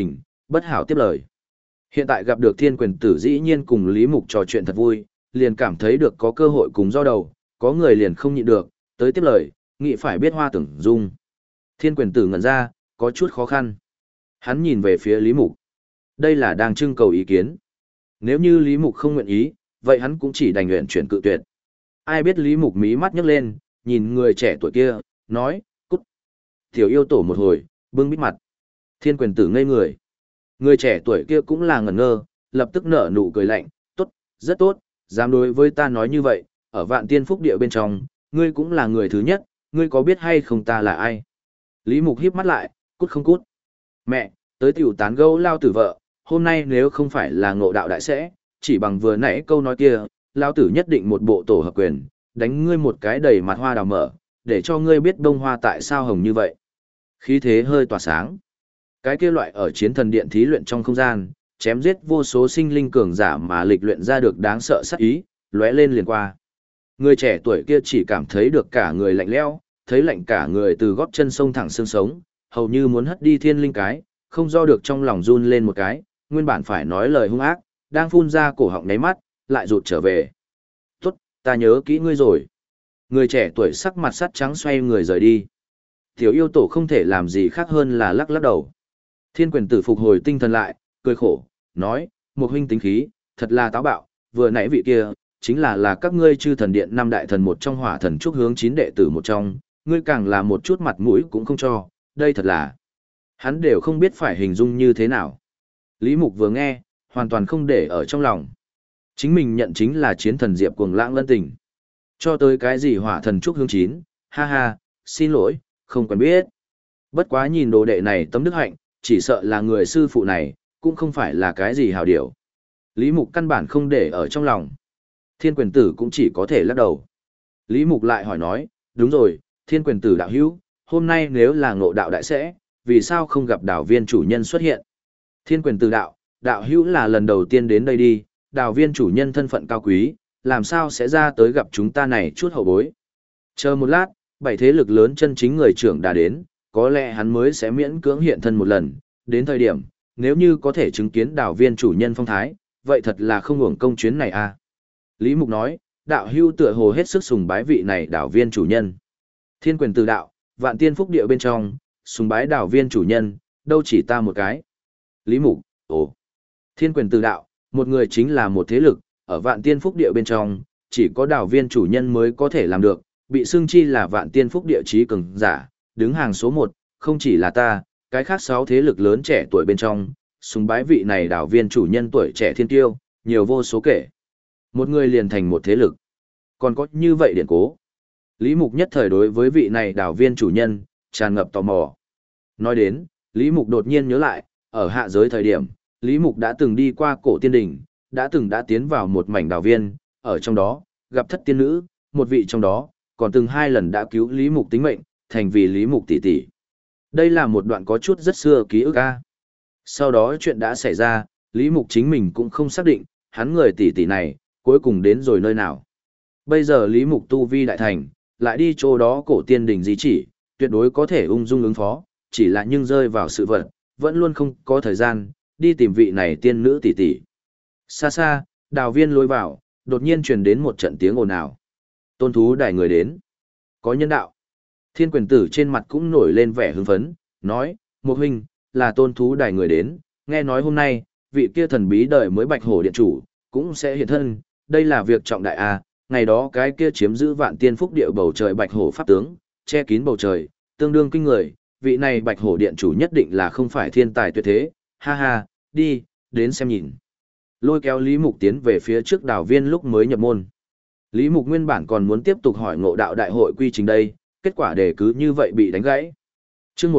bất hảo tiếp lời. Hiện tại gặp được thiên quyền tử dĩ nhiên cùng Lý Mục trò chuyện thật vui, liền cảm thấy được có cơ hội cùng do đầu, có người liền không nhịn được, tới tiếp lời, nghĩ phải biết Hoa Tưởng Dung. Thiên quyền tử ngẩn ra, có chút khó khăn. Hắn nhìn về phía Lý Mục. Đây là đang trưng cầu ý kiến. Nếu như Lý Mục không nguyện ý, vậy hắn cũng chỉ đành nguyện chuyển cự tuyệt. Ai biết Lý Mục mí mắt nhấc lên, nhìn người trẻ tuổi kia, nói, cút. Tiểu yêu tổ một hồi, bưng bít mặt. Thiên quyền tử ngây người. Người trẻ tuổi kia cũng là ngẩn ngơ, lập tức nở nụ cười lạnh, tốt, rất tốt, dám đối với ta nói như vậy, ở vạn tiên phúc địa bên trong, ngươi cũng là người thứ nhất, ngươi có biết hay không ta là ai? Lý Mục híp mắt lại, cút không cút. Mẹ, tới tiểu tán gẫu lao tử vợ, hôm nay nếu không phải là ngộ đạo đại sẽ, chỉ bằng vừa nãy câu nói kia, lao tử nhất định một bộ tổ hợp quyền, đánh ngươi một cái đầy mặt hoa đào mở, để cho ngươi biết bông hoa tại sao hồng như vậy. Khí thế hơi tỏa sáng. Cái kia loại ở chiến thần điện thí luyện trong không gian, chém giết vô số sinh linh cường giả mà lịch luyện ra được đáng sợ sát ý, lóe lên liền qua. Người trẻ tuổi kia chỉ cảm thấy được cả người lạnh lẽo, thấy lạnh cả người từ gót chân sông thẳng xương sống, hầu như muốn hất đi thiên linh cái, không do được trong lòng run lên một cái, nguyên bản phải nói lời hung ác, đang phun ra cổ họng nháy mắt, lại rụt trở về. Tốt, ta nhớ kỹ ngươi rồi. Người trẻ tuổi sắc mặt sắt trắng xoay người rời đi. Tiểu yêu tổ không thể làm gì khác hơn là lắc lắc đầu. Thiên quyền tử phục hồi tinh thần lại, cười khổ, nói, một huynh tính khí, thật là táo bạo, vừa nãy vị kia, chính là các ngươi chư thần điện năm đại thần một trong hỏa thần trúc hướng 9 đệ tử một trong, ngươi càng là một chút mặt mũi cũng không cho, đây thật là. Hắn đều không biết phải hình dung như thế nào. Lý Mục vừa nghe, hoàn toàn không để ở trong lòng. Chính mình nhận chính là chiến thần diệp cuồng lãng lân tình. Cho tới cái gì hỏa thần trúc hướng 9, ha ha, xin lỗi, không quen biết. Bất quá nhìn đồ đệ này tấm đức hạnh, chỉ sợ là người sư phụ này, cũng không phải là cái gì hào điểu. Lý Mục căn bản không để ở trong lòng. Thiên quyền tử cũng chỉ có thể lắc đầu. Lý Mục lại hỏi nói, đúng rồi, thiên quyền tử đạo hữu, hôm nay nếu là ngộ đạo đại sẽ, vì sao không gặp đạo viên chủ nhân xuất hiện? Thiên quyền tử đạo hữu là lần đầu tiên đến đây đi, đạo viên chủ nhân thân phận cao quý, làm sao sẽ ra tới gặp chúng ta này chút hậu bối. Chờ một lát, 7 thế lực lớn chân chính người trưởng đã đến, có lẽ hắn mới sẽ miễn cưỡng hiện thân một lần, đến thời điểm, nếu như có thể chứng kiến đạo viên chủ nhân phong thái, vậy thật là không uổng công chuyến này à. Lý Mục nói, đạo hưu tựa hồ hết sức sùng bái vị này đạo viên chủ nhân. Thiên quyền từ đạo, vạn tiên phúc địa bên trong, sùng bái đạo viên chủ nhân, đâu chỉ ta một cái. Lý Mục, ồ. Thiên quyền từ đạo, một người chính là một thế lực, ở vạn tiên phúc địa bên trong, chỉ có đạo viên chủ nhân mới có thể làm được, bị xưng chi là vạn tiên phúc địa trí cường giả, đứng hàng số 1, không chỉ là ta, cái khác 6 thế lực lớn trẻ tuổi bên trong, sùng bái vị này đạo viên chủ nhân tuổi trẻ thiên tiêu, nhiều vô số kể. Một người liền thành một thế lực. Còn có như vậy điển cố. Lý Mục nhất thời đối với vị này đạo viên chủ nhân, tràn ngập tò mò. Nói đến, Lý Mục đột nhiên nhớ lại, ở hạ giới thời điểm, Lý Mục đã từng đi qua cổ tiên đỉnh, đã tiến vào một mảnh đạo viên, ở trong đó, gặp thất tiên nữ, một vị trong đó, còn từng 2 lần đã cứu Lý Mục tính mệnh, thành vì Lý Mục tỷ tỷ. Đây là một đoạn có chút rất xưa ký ức a. Sau đó chuyện đã xảy ra, Lý Mục chính mình cũng không xác định, hắn người tỷ tỷ này, cuối cùng đến rồi nơi nào. Bây giờ Lý Mục tu vi đại thành, lại đi chỗ đó cổ tiên đỉnh di chỉ, tuyệt đối có thể ung dung ứng phó, chỉ là nhưng rơi vào sự vật, vẫn luôn không có thời gian, đi tìm vị này tiên nữ tỷ tỷ. Xa xa, đào viên lối vào, đột nhiên truyền đến một trận tiếng ồn ào. Tôn thú đài người đến. Có nhân đạo. Thiên quyền tử trên mặt cũng nổi lên vẻ hưng phấn, nói, một huynh, là tôn thú đài người đến, nghe nói hôm nay, vị kia thần bí đời mới bạch hổ điện chủ, cũng sẽ hiện thân, đây là việc trọng đại a. Ngày đó cái kia chiếm giữ vạn tiên phúc địa bầu trời bạch hổ pháp tướng, che kín bầu trời, tương đương kinh người, vị này bạch hổ điện chủ nhất định là không phải thiên tài tuyệt thế, ha ha, đi, đến xem nhìn. Lôi kéo Lý Mục tiến về phía trước đảo viên lúc mới nhập môn. Lý Mục nguyên bản còn muốn tiếp tục hỏi ngộ đạo đại hội quy trình đây, kết quả đề cứ như vậy bị đánh gãy. Chương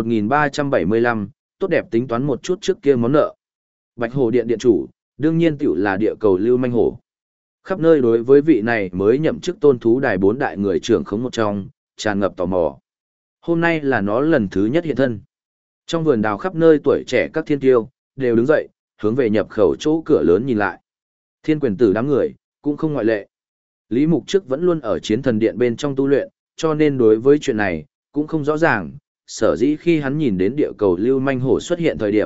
1375, tốt đẹp tính toán một chút trước kia món nợ. Bạch Hổ Điện điện chủ, đương nhiên tiểu là địa cầu Lưu Manh Hổ. Khắp nơi đối với vị này mới nhậm chức tôn thú đài 4 đại người trưởng khống một trong, tràn ngập tò mò. Hôm nay là nó lần thứ nhất hiện thân. Trong vườn đào khắp nơi tuổi trẻ các thiên tiêu, đều đứng dậy, hướng về nhập khẩu chỗ cửa lớn nhìn lại. Thiên quyền tử đám người, cũng không ngoại lệ. Lý Mục trước vẫn luôn ở chiến thần điện bên trong tu luyện, cho nên đối với chuyện này, cũng không rõ ràng. Sở dĩ khi hắn nhìn đến địa cầu Lưu Manh Hổ xuất hiện thời điểm,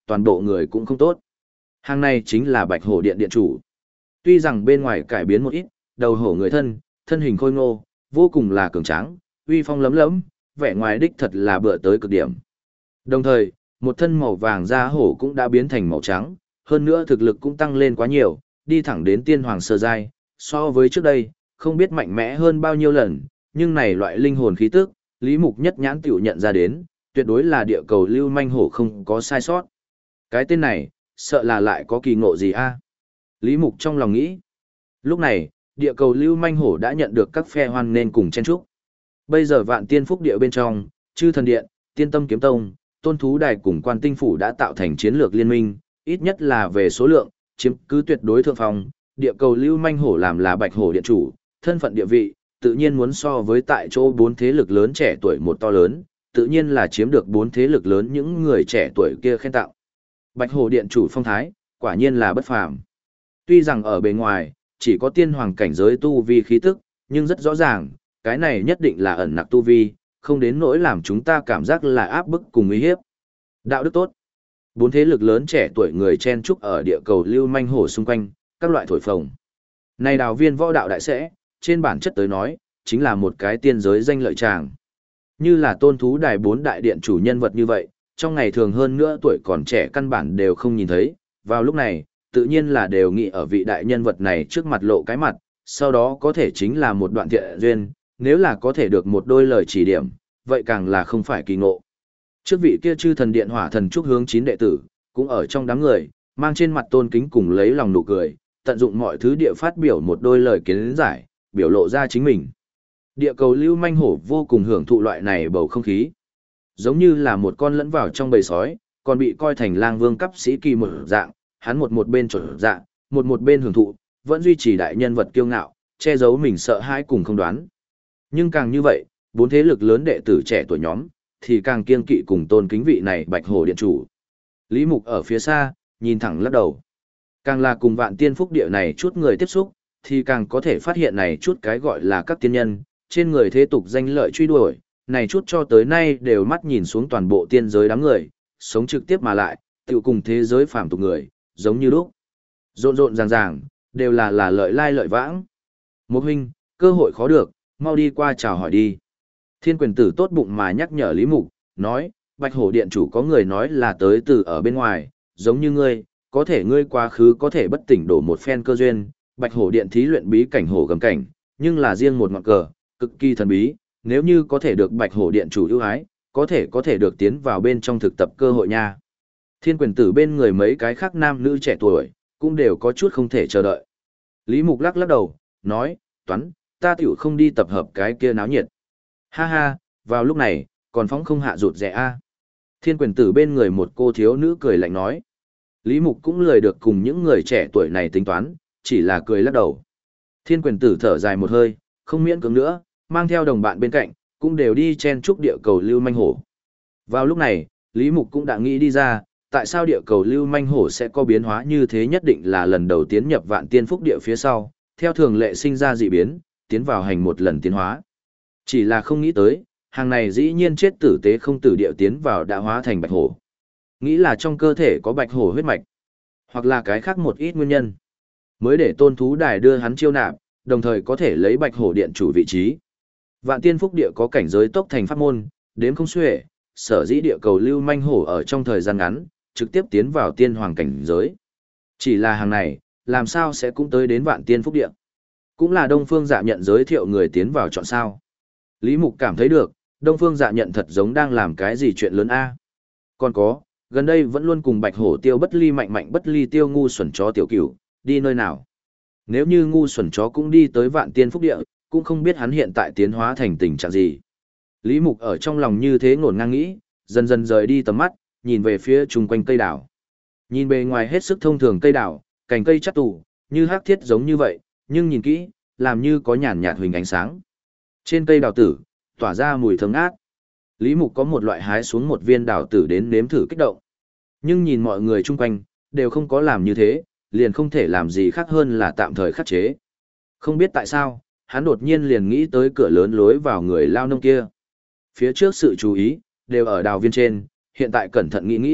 toàn bộ người cũng không tốt. Hàng này chính là Bạch Hổ Điện điện chủ. Tuy rằng bên ngoài cải biến một ít, đầu hổ người thân hình khôi ngô, vô cùng là cường tráng, uy phong lấm lấm, vẻ ngoài đích thật là bựa tới cực điểm. Đồng thời, một thân màu vàng da hổ cũng đã biến thành màu trắng, hơn nữa thực lực cũng tăng lên quá nhiều, đi thẳng đến tiên hoàng sơ giai, so với trước đây, không biết mạnh mẽ hơn bao nhiêu lần, nhưng này loại linh hồn khí tức, Lý Mục nhất nhãn tiểu nhận ra đến, tuyệt đối là địa cầu lưu manh hổ không có sai sót. Cái tên này, sợ là lại có kỳ ngộ gì a? Lý Mục trong lòng nghĩ. Lúc này, địa cầu lưu manh hổ đã nhận được các phe hoan nên cùng chen chúc. Bây giờ Vạn Tiên Phúc Địa bên trong, Chư Thần Điện, Tiên Tâm Kiếm Tông, Tôn Thú Đài cùng Quan Tinh Phủ đã tạo thành chiến lược liên minh, ít nhất là về số lượng, chiếm cứ tuyệt đối thượng phong. Địa cầu lưu manh hổ làm là Bạch Hổ điện chủ, thân phận địa vị, tự nhiên muốn so với tại chỗ 4 thế lực lớn trẻ tuổi một to lớn, tự nhiên là chiếm được 4 thế lực lớn những người trẻ tuổi kia khen tặng. Bạch Hổ điện chủ phong thái, quả nhiên là bất phàm. Tuy rằng ở bề ngoài, chỉ có tiên hoàng cảnh giới tu vi khí tức, nhưng rất rõ ràng, cái này nhất định là ẩn nặc tu vi, không đến nỗi làm chúng ta cảm giác là áp bức cùng uy hiếp. Đạo đức tốt. 4 thế lực lớn trẻ tuổi người chen trúc ở địa cầu lưu manh hổ xung quanh, các loại thổi phồng. Này đào viên võ đạo đại sẽ, trên bản chất tới nói, chính là một cái tiên giới danh lợi tràng. Như là Tôn Thú Đài 4 đại điện chủ nhân vật như vậy, trong ngày thường hơn nữa tuổi còn trẻ căn bản đều không nhìn thấy, vào lúc này, tự nhiên là đều nghĩ ở vị đại nhân vật này trước mặt lộ cái mặt, sau đó có thể chính là một đoạn thiện duyên, nếu là có thể được một đôi lời chỉ điểm, vậy càng là không phải kỳ ngộ. Trước vị kia Chư Thần Điện Hỏa Thần Trúc Hướng 9 đệ tử, cũng ở trong đám người, mang trên mặt tôn kính cùng lấy lòng nụ cười, tận dụng mọi thứ địa phát biểu một đôi lời kiến giải, biểu lộ ra chính mình. Địa cầu lưu manh hổ vô cùng hưởng thụ loại này bầu không khí. Giống như là một con lẫn vào trong bầy sói, còn bị coi thành lang vương cấp sĩ kỳ một dạng, hắn một bên trộn dạng, một bên hưởng thụ, vẫn duy trì đại nhân vật kiêu ngạo, che giấu mình sợ hãi cùng không đoán. Nhưng càng như vậy, 4 thế lực lớn đệ tử trẻ tuổi nhóm, thì càng kiêng kỵ cùng tôn kính vị này Bạch Hổ điện chủ. Lý Mục ở phía xa, nhìn thẳng lắc đầu. Càng là cùng Vạn Tiên Phúc Địa này chút người tiếp xúc, thì càng có thể phát hiện này chút cái gọi là các tiên nhân, trên người thế tục danh lợi truy đuổi, này chút cho tới nay đều mắt nhìn xuống toàn bộ tiên giới đám người, sống trực tiếp mà lại, tự cùng thế giới phàm tục người, giống như lúc. Rộn rộn ràng ràng, đều là lợi lai lợi vãng. Một huynh, cơ hội khó được, mau đi qua chào hỏi đi. Thiên quyền tử tốt bụng mà nhắc nhở Lý Mục, nói, Bạch Hổ điện chủ có người nói là tới từ ở bên ngoài, giống như ngươi, có thể ngươi quá khứ có thể bất tỉnh đổ một phen cơ duyên, Bạch Hổ điện thí luyện bí cảnh hổ gầm cảnh, nhưng là riêng một ngọn cờ, cực kỳ thần bí, nếu như có thể được Bạch Hổ điện chủ ưu ái, có thể được tiến vào bên trong thực tập cơ hội nha. Thiên quyền tử bên người mấy cái khác nam nữ trẻ tuổi, cũng đều có chút không thể chờ đợi. Lý Mục lắc lắc đầu, nói, Toán, ta tiểu không đi tập hợp cái kia náo nhiệt. Ha ha, vào lúc này, còn phóng không hạ rụt rẻ a. Thiên quyền tử bên người một cô thiếu nữ cười lạnh nói. Lý Mục cũng lười được cùng những người trẻ tuổi này tính toán, chỉ là cười lắc đầu. Thiên quyền tử thở dài một hơi, không miễn cưỡng nữa, mang theo đồng bạn bên cạnh, cũng đều đi chen chúc địa cầu lưu manh hổ. Vào lúc này, Lý Mục cũng đã nghĩ đi ra, tại sao địa cầu lưu manh hổ sẽ có biến hóa như thế, nhất định là lần đầu tiến nhập Vạn Tiên Phúc Địa phía sau, theo thường lệ sinh ra dị biến, tiến vào hành một lần tiến hóa. Chỉ là không nghĩ tới, hàng này dĩ nhiên chết tử tế không tử địa tiến vào đã hóa thành bạch hổ. Nghĩ là trong cơ thể có bạch hổ huyết mạch, hoặc là cái khác một ít nguyên nhân, mới để Tôn Thú Đài đưa hắn chiêu nạp, đồng thời có thể lấy Bạch Hổ điện chủ vị trí. Vạn Tiên Phúc Địa có cảnh giới tốc thành pháp môn, đếm không xuể, sở dĩ địa cầu lưu manh hổ ở trong thời gian ngắn, trực tiếp tiến vào tiên hoàng cảnh giới. Chỉ là hàng này, làm sao sẽ cũng tới đến Vạn Tiên Phúc Địa? Cũng là Đông Phương Dạ Nhận giới thiệu người tiến vào chọn sao. Lý Mục cảm thấy được, Đông Phương Dạ Nhận thật giống đang làm cái gì chuyện lớn a. Còn có, gần đây vẫn luôn cùng Bạch Hổ tiêu bất ly mạnh bất ly tiêu ngu xuẩn chó tiểu cửu, đi nơi nào? Nếu như ngu xuẩn chó cũng đi tới Vạn Tiên Phúc Địa, cũng không biết hắn hiện tại tiến hóa thành tình trạng gì. Lý Mục ở trong lòng như thế ngổn ngang nghĩ, dần dần rời đi tầm mắt, nhìn về phía chung quanh cây đảo. Nhìn bề ngoài hết sức thông thường cây đảo, cành cây chắt tù, như hắc thiết giống như vậy, nhưng nhìn kỹ, làm như có nhàn nhạt huỳnh ánh sáng. Trên cây đào tử, tỏa ra mùi thơm ngát. Lý Mục có một loại hái xuống một viên đào tử đến nếm thử kích động. Nhưng nhìn mọi người chung quanh, đều không có làm như thế, liền không thể làm gì khác hơn là tạm thời khắc chế. Không biết tại sao, hắn đột nhiên liền nghĩ tới cửa lớn lối vào người lao nông kia. Phía trước sự chú ý, đều ở đào viên trên, hiện tại cẩn thận nghĩ nghĩ,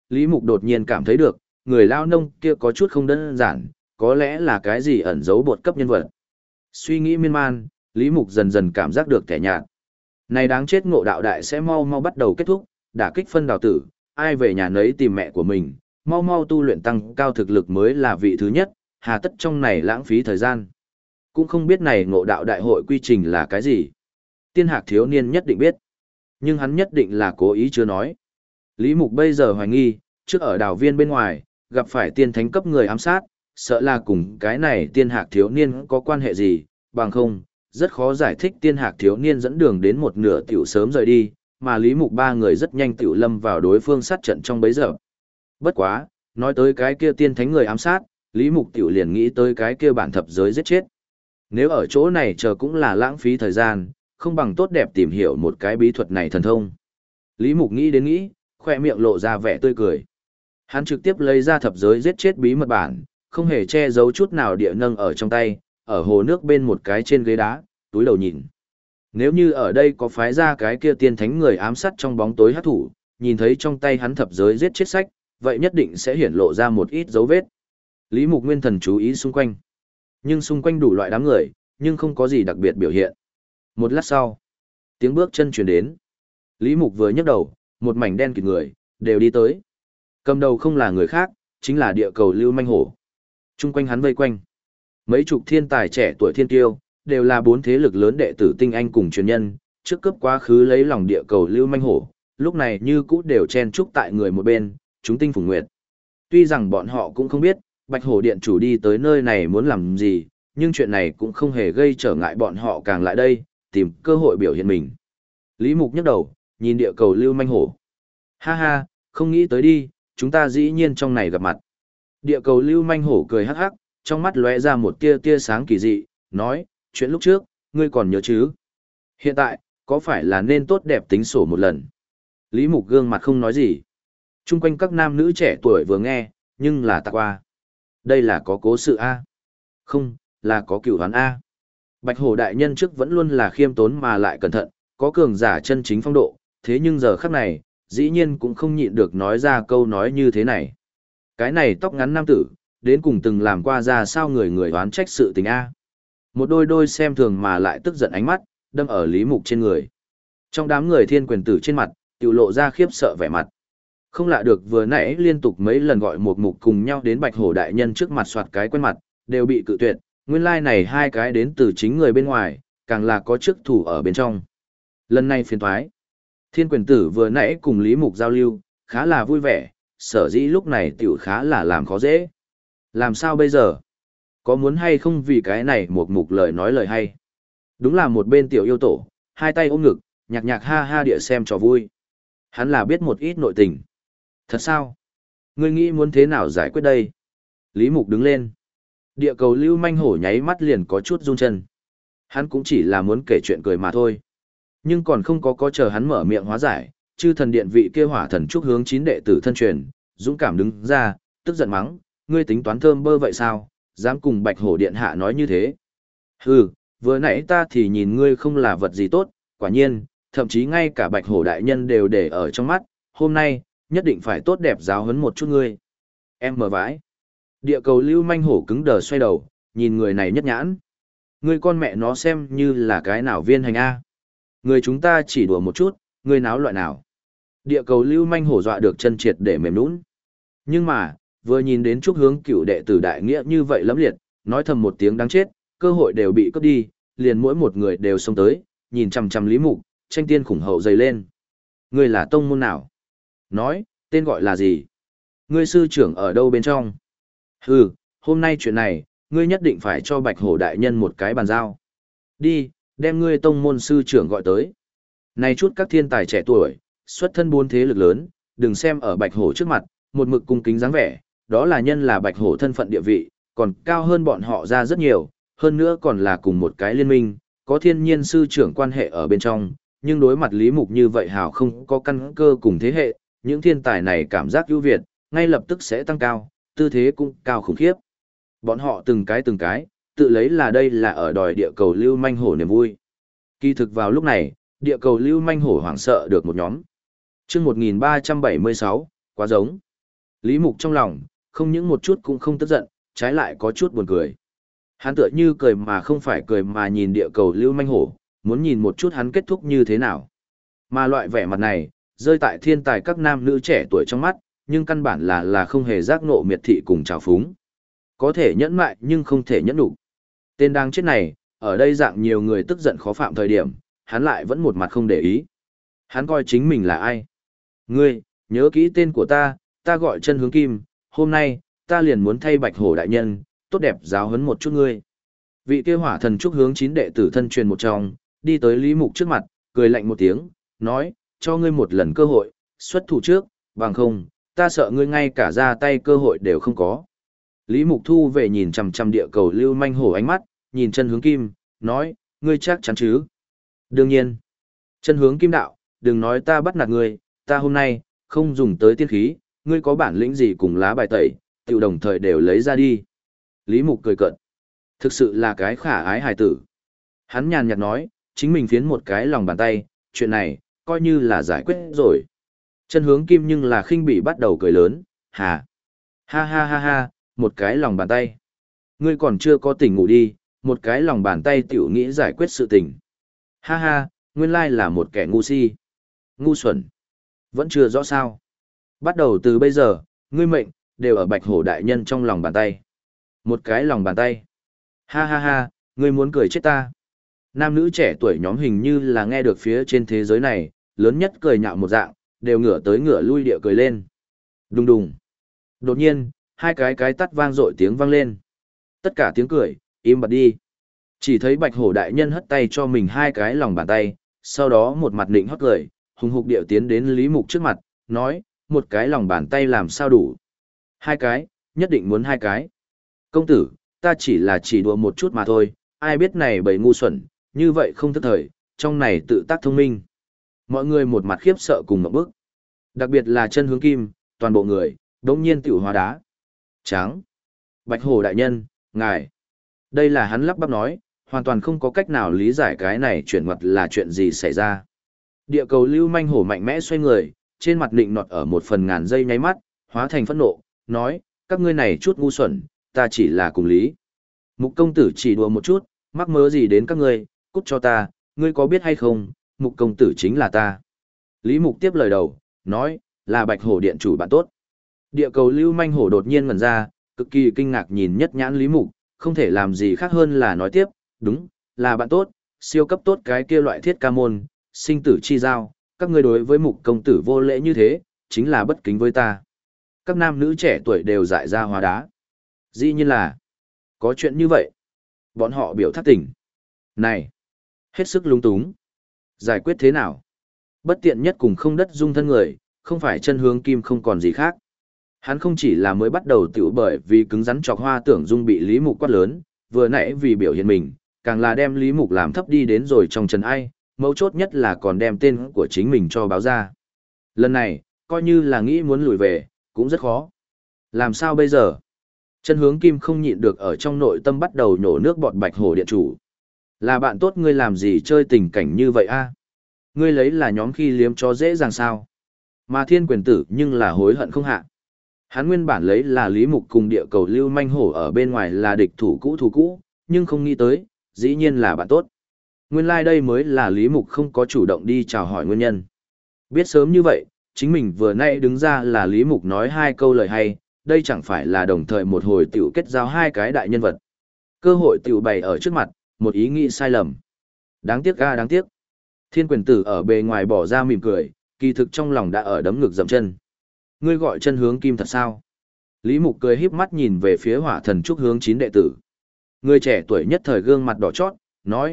Lý Mục đột nhiên cảm thấy được, người lao nông kia có chút không đơn giản, có lẽ là cái gì ẩn giấu bột cấp nhân vật. Suy nghĩ miên man, Lý Mục dần dần cảm giác được kẻ nhạt. Này đáng chết ngộ đạo đại sẽ mau mau bắt đầu kết thúc, đả kích phân đào tử, ai về nhà nấy tìm mẹ của mình, mau mau tu luyện tăng cao thực lực mới là vị thứ nhất, hà tất trong này lãng phí thời gian. Cũng không biết này ngộ đạo đại hội quy trình là cái gì. Tiên Hạc thiếu niên nhất định biết, nhưng hắn nhất định là cố ý chưa nói. Lý Mục bây giờ hoài nghi, trước ở đảo viên bên ngoài, gặp phải tiên thánh cấp người ám sát, sợ là cùng cái này Tiên Hạc thiếu niên có quan hệ gì, bằng không, rất khó giải thích Tiên Hạc thiếu niên dẫn đường đến một nửa tiểu sớm rời đi, mà Lý Mục ba người rất nhanh tiểu lâm vào đối phương sát trận trong bấy giờ. Bất quá, nói tới cái kia tiên thánh người ám sát, Lý Mục tiểu liền nghĩ tới cái kia bản thập giới giết chết. Nếu ở chỗ này chờ cũng là lãng phí thời gian, không bằng tốt đẹp tìm hiểu một cái bí thuật này thần thông. Lý Mục nghĩ đến nghĩ, khoe miệng lộ ra vẻ tươi cười. Hắn trực tiếp lấy ra thập giới giết chết bí mật bản, không hề che giấu chút nào địa nâng ở trong tay, ở hồ nước bên một cái trên ghế đá, túi đầu nhìn. Nếu như ở đây có phái ra cái kia tiên thánh người ám sát trong bóng tối hắc thủ, nhìn thấy trong tay hắn thập giới giết chết sách, vậy nhất định sẽ hiển lộ ra một ít dấu vết. Lý Mục nguyên thần chú ý xung quanh. Nhưng xung quanh đủ loại đám người, nhưng không có gì đặc biệt biểu hiện. Một lát sau, tiếng bước chân truyền đến. Lý Mục vừa nhấc đầu, một mảnh đen kịt người, đều đi tới. Cầm đầu không là người khác, chính là địa cầu Lưu Manh Hổ. Trung quanh hắn vây quanh. Mấy chục thiên tài trẻ tuổi thiên tiêu, đều là bốn thế lực lớn đệ tử tinh anh cùng truyền nhân, trước cấp quá khứ lấy lòng địa cầu Lưu Manh Hổ, lúc này như cũ đều chen chúc tại người một bên, chúng tinh phùng nguyệt. Tuy rằng bọn họ cũng không biết, Bạch Hổ Điện chủ đi tới nơi này muốn làm gì, nhưng chuyện này cũng không hề gây trở ngại bọn họ càng lại đây, tìm cơ hội biểu hiện mình. Lý Mục nhấc đầu, nhìn địa cầu Lưu Manh Hổ. Ha ha, không nghĩ tới đi, chúng ta dĩ nhiên trong này gặp mặt. Địa cầu Lưu Manh Hổ cười hắc hắc, trong mắt lóe ra một tia tia sáng kỳ dị, nói, chuyện lúc trước, ngươi còn nhớ chứ? Hiện tại, có phải là nên tốt đẹp tính sổ một lần? Lý Mục gương mặt không nói gì. Trung quanh các nam nữ trẻ tuổi vừa nghe, nhưng là tạc qua. Đây là có cố sự A. Không, là có cửu hoán A. Bạch Hổ đại nhân trước vẫn luôn là khiêm tốn mà lại cẩn thận, có cường giả chân chính phong độ, thế nhưng giờ khắc này, dĩ nhiên cũng không nhịn được nói ra câu nói như thế này. Cái này tóc ngắn nam tử, đến cùng từng làm qua ra sao người người oán trách sự tình A. Một đôi đôi xem thường mà lại tức giận ánh mắt, đâm ở Lý Mục trên người. Trong đám người thiên quyền tử trên mặt, tiểu lộ ra khiếp sợ vẻ mặt. Không lạ được vừa nãy liên tục mấy lần gọi một mục cùng nhau đến Bạch Hổ đại nhân trước mặt soạt cái quen mặt, đều bị cự tuyệt, nguyên lai này hai cái đến từ chính người bên ngoài, càng là có chức thủ ở bên trong. Lần này phiền thoái. Thiên quyền tử vừa nãy cùng Lý Mục giao lưu, khá là vui vẻ, sở dĩ lúc này tiểu khá là làm khó dễ. Làm sao bây giờ? Có muốn hay không vì cái này một mục lời nói lời hay? Đúng là một bên tiểu yêu tổ, hai tay ôm ngực, nhạc nhạc ha ha địa xem trò vui. Hắn là biết một ít nội tình. Thật sao? Ngươi nghĩ muốn thế nào giải quyết đây? Lý Mục đứng lên. Địa cầu Lưu Manh Hổ nháy mắt liền có chút run chân. Hắn cũng chỉ là muốn kể chuyện cười mà thôi. Nhưng còn không có chờ hắn mở miệng hóa giải, chư thần điện vị kia hỏa thần trúc hướng 9 đệ tử thân truyền, dũng cảm đứng ra, tức giận mắng, ngươi tính toán thơm bơ vậy sao, dám cùng Bạch Hổ điện hạ nói như thế. Hừ, vừa nãy ta thì nhìn ngươi không là vật gì tốt, quả nhiên, thậm chí ngay cả Bạch Hổ đại nhân đều để ở trong mắt, hôm nay, nhất định phải tốt đẹp giáo huấn một chút ngươi. Em mở vãi. Địa cầu Lưu Manh Hổ cứng đờ xoay đầu, nhìn người này nhất nhãn. Ngươi con mẹ nó xem như là cái nào viên hành A. Người chúng ta chỉ đùa một chút, ngươi náo loại nào. Địa cầu Lưu Manh Hổ dọa được chân triệt để mềm nũng. Nhưng mà, vừa nhìn đến Trúc Hướng Cửu đệ tử đại nghĩa như vậy lẫm liệt, nói thầm một tiếng đáng chết, cơ hội đều bị cướp đi, liền mỗi một người đều xông tới, nhìn chằm chằm Lý Mục, tranh tiên khủng hậu dày lên. Ngươi là tông môn nào? Nói, tên gọi là gì? Ngươi sư trưởng ở đâu bên trong? Hừ, hôm nay chuyện này, ngươi nhất định phải cho Bạch Hổ đại nhân một cái bàn giao. Đi, đem ngươi tông môn sư trưởng gọi tới. Này chút các thiên tài trẻ tuổi, xuất thân bốn thế lực lớn, đừng xem ở Bạch Hổ trước mặt, một mực cung kính dáng vẻ, đó là nhân là Bạch Hổ thân phận địa vị, còn cao hơn bọn họ ra rất nhiều, hơn nữa còn là cùng một cái liên minh, có thiên nhiên sư trưởng quan hệ ở bên trong, nhưng đối mặt Lý Mục như vậy hào không có căn cơ cùng thế hệ, những thiên tài này cảm giác ưu việt, ngay lập tức sẽ tăng cao, tư thế cũng cao khủng khiếp. Bọn họ từng cái, tự lấy là đây là ở đòi địa cầu Lưu Manh Hổ niềm vui. Kỳ thực vào lúc này, địa cầu Lưu Manh Hổ hoảng sợ được một nhóm. Chương 1376, quá giống. Lý Mục trong lòng, không những một chút cũng không tức giận, trái lại có chút buồn cười. Hắn tựa như cười mà không phải cười mà nhìn địa cầu lưu manh hổ, muốn nhìn một chút hắn kết thúc như thế nào. Mà loại vẻ mặt này, rơi tại thiên tài các nam nữ trẻ tuổi trong mắt, nhưng căn bản là không hề giác ngộ miệt thị cùng trào phúng. Có thể nhẫn mại nhưng không thể nhẫn đủ. Tên đáng chết này, ở đây dạng nhiều người tức giận khó phạm thời điểm, hắn lại vẫn một mặt không để ý. Hắn coi chính mình là ai? Ngươi, nhớ kỹ tên của ta gọi Chân Hướng Kim, hôm nay, ta liền muốn thay Bạch Hổ đại nhân, tốt đẹp giáo huấn một chút ngươi. Vị kia Hỏa Thần Trúc Hướng 9 đệ tử thân truyền một trong, đi tới Lý Mục trước mặt, cười lạnh một tiếng, nói, cho ngươi một lần cơ hội, xuất thủ trước, bằng không, ta sợ ngươi ngay cả ra tay cơ hội đều không có. Lý Mục thu về nhìn chằm chằm địa cầu lưu manh hổ ánh mắt, nhìn Chân Hướng Kim, nói, ngươi chắc chắn chứ? Đương nhiên. Chân Hướng Kim đạo, đừng nói ta bắt nạt ngươi, ta hôm nay, không dùng tới tiên khí, ngươi có bản lĩnh gì cùng lá bài tẩy, tiểu đồng thời đều lấy ra đi. Lý Mục cười cợt. Thực sự là cái khả ái hài tử. Hắn nhàn nhạt nói, chính mình phiến một cái lòng bàn tay, chuyện này, coi như là giải quyết rồi. Chân Hướng Kim nhưng là khinh bỉ bắt đầu cười lớn, hả? Ha ha ha ha, một cái lòng bàn tay. Ngươi còn chưa có tỉnh ngủ đi, một cái lòng bàn tay tiểu nghĩ giải quyết sự tình. Ha ha, nguyên lai là một kẻ ngu si. Ngu xuẩn. Vẫn chưa rõ sao. Bắt đầu từ bây giờ, ngươi mệnh, đều ở Bạch Hổ đại nhân trong lòng bàn tay. Một cái lòng bàn tay. Ha ha ha, ngươi muốn cười chết ta. Nam nữ trẻ tuổi nhóm hình như là nghe được phía trên thế giới này, lớn nhất cười nhạo một dạng, đều ngửa tới ngửa lui địa cười lên. Đùng đùng. Đột nhiên, hai cái tắt vang dội tiếng vang lên. Tất cả tiếng cười, im bặt đi. Chỉ thấy Bạch Hổ đại nhân hất tay cho mình hai cái lòng bàn tay, sau đó một mặt nịnh hót cười, hùng hục điệu tiến đến Lý Mục trước mặt, nói, một cái lòng bàn tay làm sao đủ. Hai cái, nhất định muốn hai cái. Công tử, ta chỉ đùa một chút mà thôi, ai biết này bầy ngu xuẩn, như vậy không thức thời, trong này tự tác thông minh. Mọi người một mặt khiếp sợ cùng một bức. Đặc biệt là Chân Hướng Kim, toàn bộ người, đống nhiên tiểu hóa đá. Tráng. Bạch Hổ đại nhân, ngài. Đây là hắn lắp bắp nói, hoàn toàn không có cách nào lý giải cái này chuyển ngoặt là chuyện gì xảy ra. Địa cầu lưu manh hổ mạnh mẽ xoay người, trên mặt nịnh nọt ở một phần ngàn giây nháy mắt, hóa thành phẫn nộ, nói, các ngươi này chút ngu xuẩn, ta chỉ là cùng lý. Mục công tử chỉ đùa một chút, mắc mớ gì đến các ngươi, cút cho ta, ngươi có biết hay không, mục công tử chính là ta. Lý Mục tiếp lời đầu, nói, là Bạch Hổ điện chủ bạn tốt. Địa cầu lưu manh hổ đột nhiên ngẩn ra, cực kỳ kinh ngạc nhìn nhất nhãn Lý Mục, không thể làm gì khác hơn là nói tiếp, đúng, là bạn tốt, siêu cấp tốt cái kia loại thiết ca môn, sinh tử chi giao, các ngươi đối với Mục công tử vô lễ như thế, chính là bất kính với ta. Các nam nữ trẻ tuổi đều dại ra hóa đá. Dĩ nhiên là, có chuyện như vậy. Bọn họ biểu thác tỉnh. Này, hết sức lung túng. Giải quyết thế nào? Bất tiện nhất cùng không đất dung thân người, không phải Chân Hướng Kim không còn gì khác. Hắn không chỉ là mới bắt đầu tiểu bởi vì cứng rắn chọc hoa tưởng dung bị Lý Mục quát lớn, vừa nãy vì biểu hiện mình, càng là đem Lý Mục làm thấp đi đến rồi trong trần ai, mấu chốt nhất là còn đem tên của chính mình cho báo ra. Lần này, coi như là nghĩ muốn lùi về, cũng rất khó. Làm sao bây giờ? Chân Hướng Kim không nhịn được ở trong nội tâm bắt đầu nhổ nước bọt Bạch Hổ điện chủ. Là bạn tốt ngươi làm gì chơi tình cảnh như vậy a? Ngươi lấy là nhóm khi liếm cho dễ dàng sao? Mà Thiên Quyền Tử nhưng là hối hận không hạ. Hắn nguyên bản lấy là Lý Mục cùng địa cầu lưu manh hổ ở bên ngoài là địch thủ cũ, nhưng không nghĩ tới, dĩ nhiên là bạn tốt. Nguyên lai đây mới là Lý Mục không có chủ động đi chào hỏi nguyên nhân. Biết sớm như vậy, chính mình vừa nay đứng ra là Lý Mục nói hai câu lời hay, đây chẳng phải là đồng thời một hồi tiểu kết giao hai cái đại nhân vật. Cơ hội tiểu bày ở trước mặt, một ý nghĩ sai lầm. Đáng tiếc ga đáng tiếc. Thiên Quyền Tử ở bề ngoài bỏ ra mỉm cười, kỳ thực trong lòng đã ở đấm ngực dậm chân. Ngươi gọi Chân Hướng Kim thật sao? Lý Mục cười híp mắt nhìn về phía Hỏa Thần Trúc Hướng 9 đệ tử. Người trẻ tuổi nhất thời gương mặt đỏ chót, nói,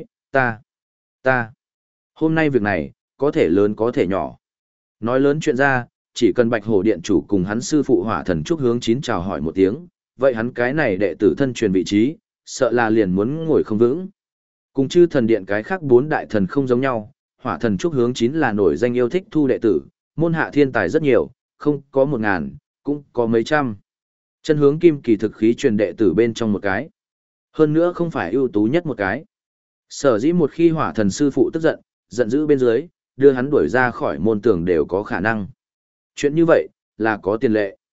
ta. Hôm nay việc này, có thể lớn có thể nhỏ. Nói lớn chuyện ra, chỉ cần Bạch Hổ điện chủ cùng hắn sư phụ Hỏa Thần Trúc Hướng 9 chào hỏi một tiếng, vậy hắn cái này đệ tử thân truyền vị trí, sợ là liền muốn ngồi không vững. Cùng chư thần điện cái khác bốn đại thần không giống nhau, Hỏa Thần Trúc Hướng 9 là nổi danh yêu thích thu đệ tử, môn hạ thiên tài rất nhiều, không có 1000, cũng có mấy trăm. Chân Hướng Kim kỳ thực khí truyền đệ tử bên trong một cái. Hơn nữa không phải ưu tú nhất một cái. Sở dĩ một khi Hỏa Thần sư phụ tức giận, giận dữ bên dưới, đưa hắn đuổi ra khỏi môn tưởng đều có khả năng. Chuyện như vậy, là có tiền lệ.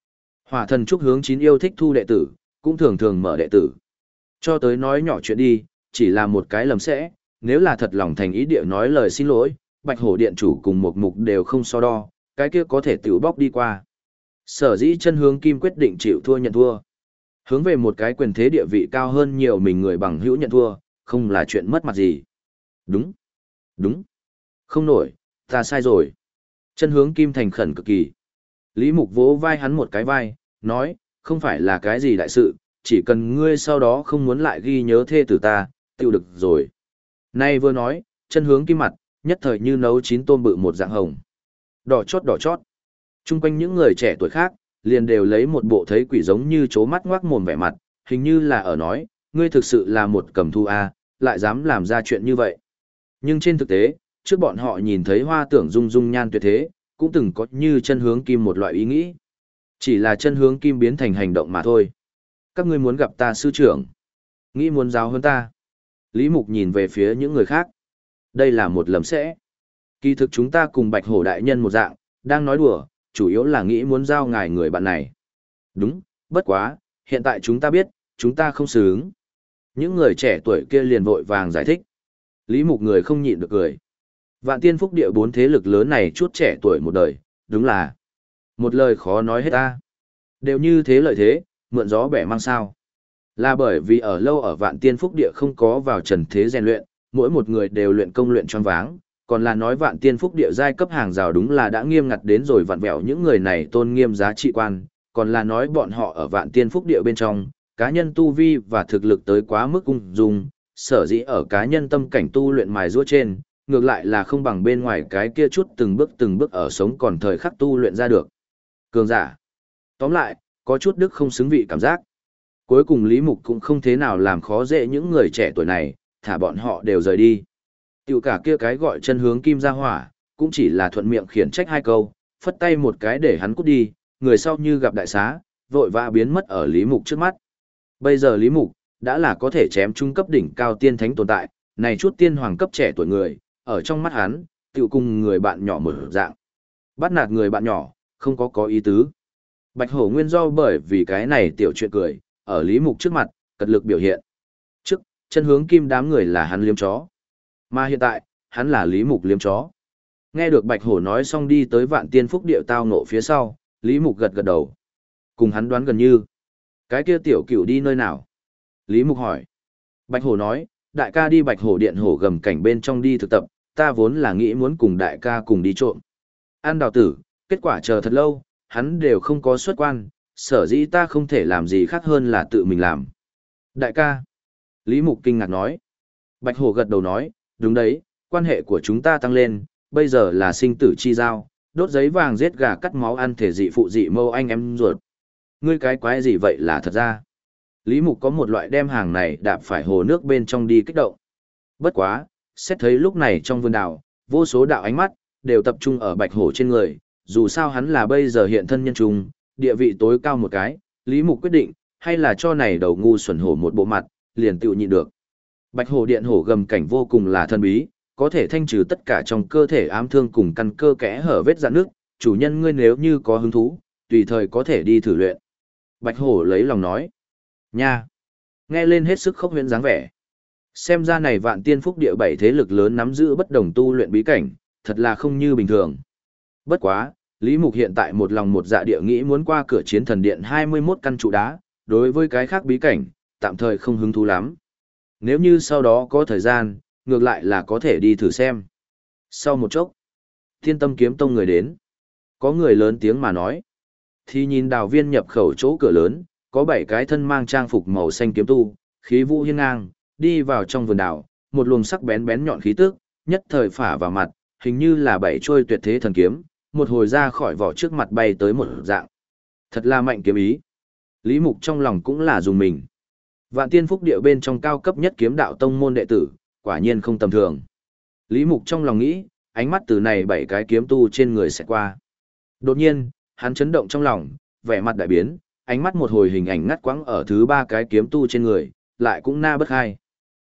Hỏa thần trúc hướng 9 yêu thích thu đệ tử, cũng thường thường mở đệ tử. Cho tới nói nhỏ chuyện đi, chỉ là một cái lầm sẽ, nếu là thật lòng thành ý địa nói lời xin lỗi, Bạch Hổ điện chủ cùng một mục đều không so đo, cái kia có thể tiểu bóc đi qua. Sở dĩ chân hướng kim quyết định chịu thua nhận thua. Hướng về một cái quyền thế địa vị cao hơn nhiều mình người bằng hữu nhận thua, không là chuyện mất mặt gì. Đúng, đúng, không nổi, ta sai rồi. Chân hướng kim thành khẩn cực kỳ. Lý Mục vỗ vai hắn một cái vai, nói, không phải là cái gì đại sự, chỉ cần ngươi sau đó không muốn lại ghi nhớ thê tử ta, tiêu được rồi. Nay vừa nói, chân hướng kim mặt, nhất thời như nấu chín tôm bự một dạng hồng. Đỏ chót đỏ chót. Trung quanh những người trẻ tuổi khác, liền đều lấy một bộ thấy quỷ giống như chố mắt ngoác mồm vẻ mặt, hình như là ở nói, ngươi thực sự là một cầm thu a, lại dám làm ra chuyện như vậy. Nhưng trên thực tế, trước bọn họ nhìn thấy hoa tưởng dung nhan tuyệt thế, cũng từng có như chân hướng kim một loại ý nghĩ. Chỉ là chân hướng kim biến thành hành động mà thôi. Các ngươi muốn gặp ta sư trưởng, nghĩ muốn giáo hơn ta. Lý Mục nhìn về phía những người khác. Đây là một lầm sẽ. Kỳ thực chúng ta cùng Bạch Hổ đại nhân một dạng, đang nói đùa, chủ yếu là nghĩ muốn giao ngài người bạn này. Đúng, bất quá, hiện tại chúng ta biết, chúng ta không xử ứng. Những người trẻ tuổi kia liền vội vàng giải thích. Lý Mục người không nhịn được cười. Vạn Tiên Phúc Địa 4 thế lực lớn này chút trẻ tuổi một đời, đúng là một lời khó nói hết ta. Đều như thế lợi thế, mượn gió bẻ mang sao. Là bởi vì ở lâu ở Vạn Tiên Phúc Địa không có vào trần thế rèn luyện, mỗi một người đều luyện công luyện choáng váng, còn là nói Vạn Tiên Phúc Địa giai cấp hàng rào đúng là đã nghiêm ngặt đến rồi vặn vẹo những người này tôn nghiêm giá trị quan, còn là nói bọn họ ở Vạn Tiên Phúc Địa bên trong, cá nhân tu vi và thực lực tới quá mức ung dung, sở dĩ ở cá nhân tâm cảnh tu luyện mài giũa trên, ngược lại là không bằng bên ngoài cái kia chút từng bước ở sống còn thời khắc tu luyện ra được. Cường giả. Tóm lại, có chút đức không xứng vị cảm giác. Cuối cùng Lý Mục cũng không thế nào làm khó dễ những người trẻ tuổi này, thả bọn họ đều rời đi. Tiểu cả kia cái gọi chân hướng kim ra hỏa, cũng chỉ là thuận miệng khiển trách hai câu, phất tay một cái để hắn cút đi, người sau như gặp đại xá, vội vã biến mất ở Lý Mục trước mắt. Bây giờ Lý Mục, đã là có thể chém trung cấp đỉnh cao tiên thánh tồn tại, này chút tiên hoàng cấp trẻ tuổi người, ở trong mắt hắn, tiểu cùng người bạn nhỏ mở dạng. Bắt nạt người bạn nhỏ, không có ý tứ. Bạch Hổ nguyên do bởi vì cái này tiểu chuyện cười, ở Lý Mục trước mặt, cật lực biểu hiện. Trước, chân hướng kim đám người là hắn liếm chó. Mà hiện tại, hắn là Lý Mục liếm chó. Nghe được Bạch Hổ nói xong đi tới Vạn Tiên Phúc Điệu tao ngộ phía sau, Lý Mục gật gật đầu. Cùng hắn đoán gần như. Cái kia tiểu cửu đi nơi nào? Lý Mục hỏi. Bạch Hổ nói, đại ca đi Bạch Hổ điện hổ gầm cảnh bên trong đi thực tập, ta vốn là nghĩ muốn cùng đại ca cùng đi trộm. An đào tử, kết quả chờ thật lâu, hắn đều không có xuất quan, sở dĩ ta không thể làm gì khác hơn là tự mình làm. Đại ca. Lý Mục kinh ngạc nói. Bạch Hổ gật đầu nói, đúng đấy, quan hệ của chúng ta tăng lên, bây giờ là sinh tử chi giao, đốt giấy vàng giết gà cắt máu ăn thể dị phụ dị mâu anh em ruột. Ngươi cái quái gì vậy là thật ra. Lý Mục có một loại đem hàng này đạp phải hồ nước bên trong đi kích động. Bất quá, xét thấy lúc này trong vườn đảo, vô số đạo ánh mắt, đều tập trung ở Bạch Hổ trên người, dù sao hắn là bây giờ hiện thân nhân trung, địa vị tối cao một cái, Lý Mục quyết định, hay là cho này đầu ngu xuẩn hổ một bộ mặt, liền tự nhịn được. Bạch Hổ điện hổ gầm cảnh vô cùng là thân bí, có thể thanh trừ tất cả trong cơ thể ám thương cùng căn cơ kẽ hở vết rạn nước, chủ nhân ngươi nếu như có hứng thú, tùy thời có thể đi thử luyện. Bạch Hổ lấy lòng nói. Nha! Nghe lên hết sức khốc huyễn dáng vẻ. Xem ra này Vạn Tiên Phúc Địa 7 thế lực lớn nắm giữ bất đồng tu luyện bí cảnh, thật là không như bình thường. Bất quá, Lý Mục hiện tại một lòng một dạ địa nghĩ muốn qua cửa chiến thần điện 21 căn trụ đá, đối với cái khác bí cảnh, tạm thời không hứng thú lắm. Nếu như sau đó có thời gian, ngược lại là có thể đi thử xem. Sau một chốc, Thiên Tâm Kiếm Tông người đến. Có người lớn tiếng mà nói. Thì nhìn đào viên nhập khẩu chỗ cửa lớn, có 7 cái thân mang trang phục màu xanh kiếm tu, khí vũ hiên ngang, đi vào trong vườn đào, một luồng sắc bén bén nhọn khí tức, nhất thời phả vào mặt, hình như là 7 trôi tuyệt thế thần kiếm, một hồi ra khỏi vỏ trước mặt bay tới một dạng. Thật là mạnh kiếm ý. Lý Mục trong lòng cũng là dùng mình. Vạn Tiên Phúc Địa bên trong cao cấp nhất kiếm đạo tông môn đệ tử, quả nhiên không tầm thường. Lý Mục trong lòng nghĩ, ánh mắt từ này 7 cái kiếm tu trên người sẽ qua. Đột nhiên, hắn chấn động trong lòng, vẻ mặt đại biến, ánh mắt một hồi hình ảnh ngắt quãng ở thứ 3 cái kiếm tu trên người, lại cũng na bất khai.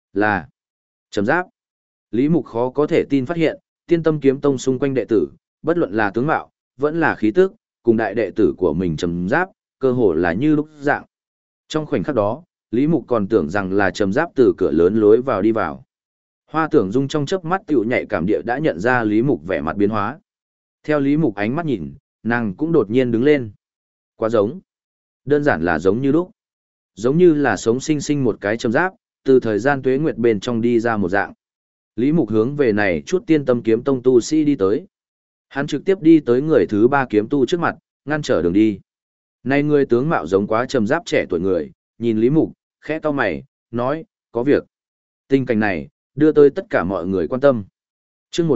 Là Trầm Giáp. Lý Mục khó có thể tin phát hiện, Tiên Tâm Kiếm Tông xung quanh đệ tử, bất luận là tướng mạo, vẫn là khí tức, cùng đại đệ tử của mình Trầm Giáp, cơ hồ là như lúc dạng. Trong khoảnh khắc đó, Lý Mục còn tưởng rằng là Trầm Giáp từ cửa lớn lối vào đi vào. Hoa Tưởng Dung trong chớp mắt tựu nhạy cảm địa đã nhận ra Lý Mục vẻ mặt biến hóa. Theo Lý Mục ánh mắt nhìn, nàng cũng đột nhiên đứng lên. Quá giống. Đơn giản là giống như lúc. Giống như là sống sinh sinh một cái Trầm Giáp, từ thời gian tuế nguyệt bên trong đi ra một dạng. Lý Mục hướng về này chút Tiên Tâm kiếm tông tu sĩ đi tới. Hắn trực tiếp đi tới người thứ 3 kiếm tu trước mặt, ngăn trở đường đi. Này người tướng mạo giống quá Trầm Giáp trẻ tuổi người, nhìn Lý Mục, khẽ cau mày, nói, có việc. Tình cảnh này, đưa tới tất cả mọi người quan tâm. Chương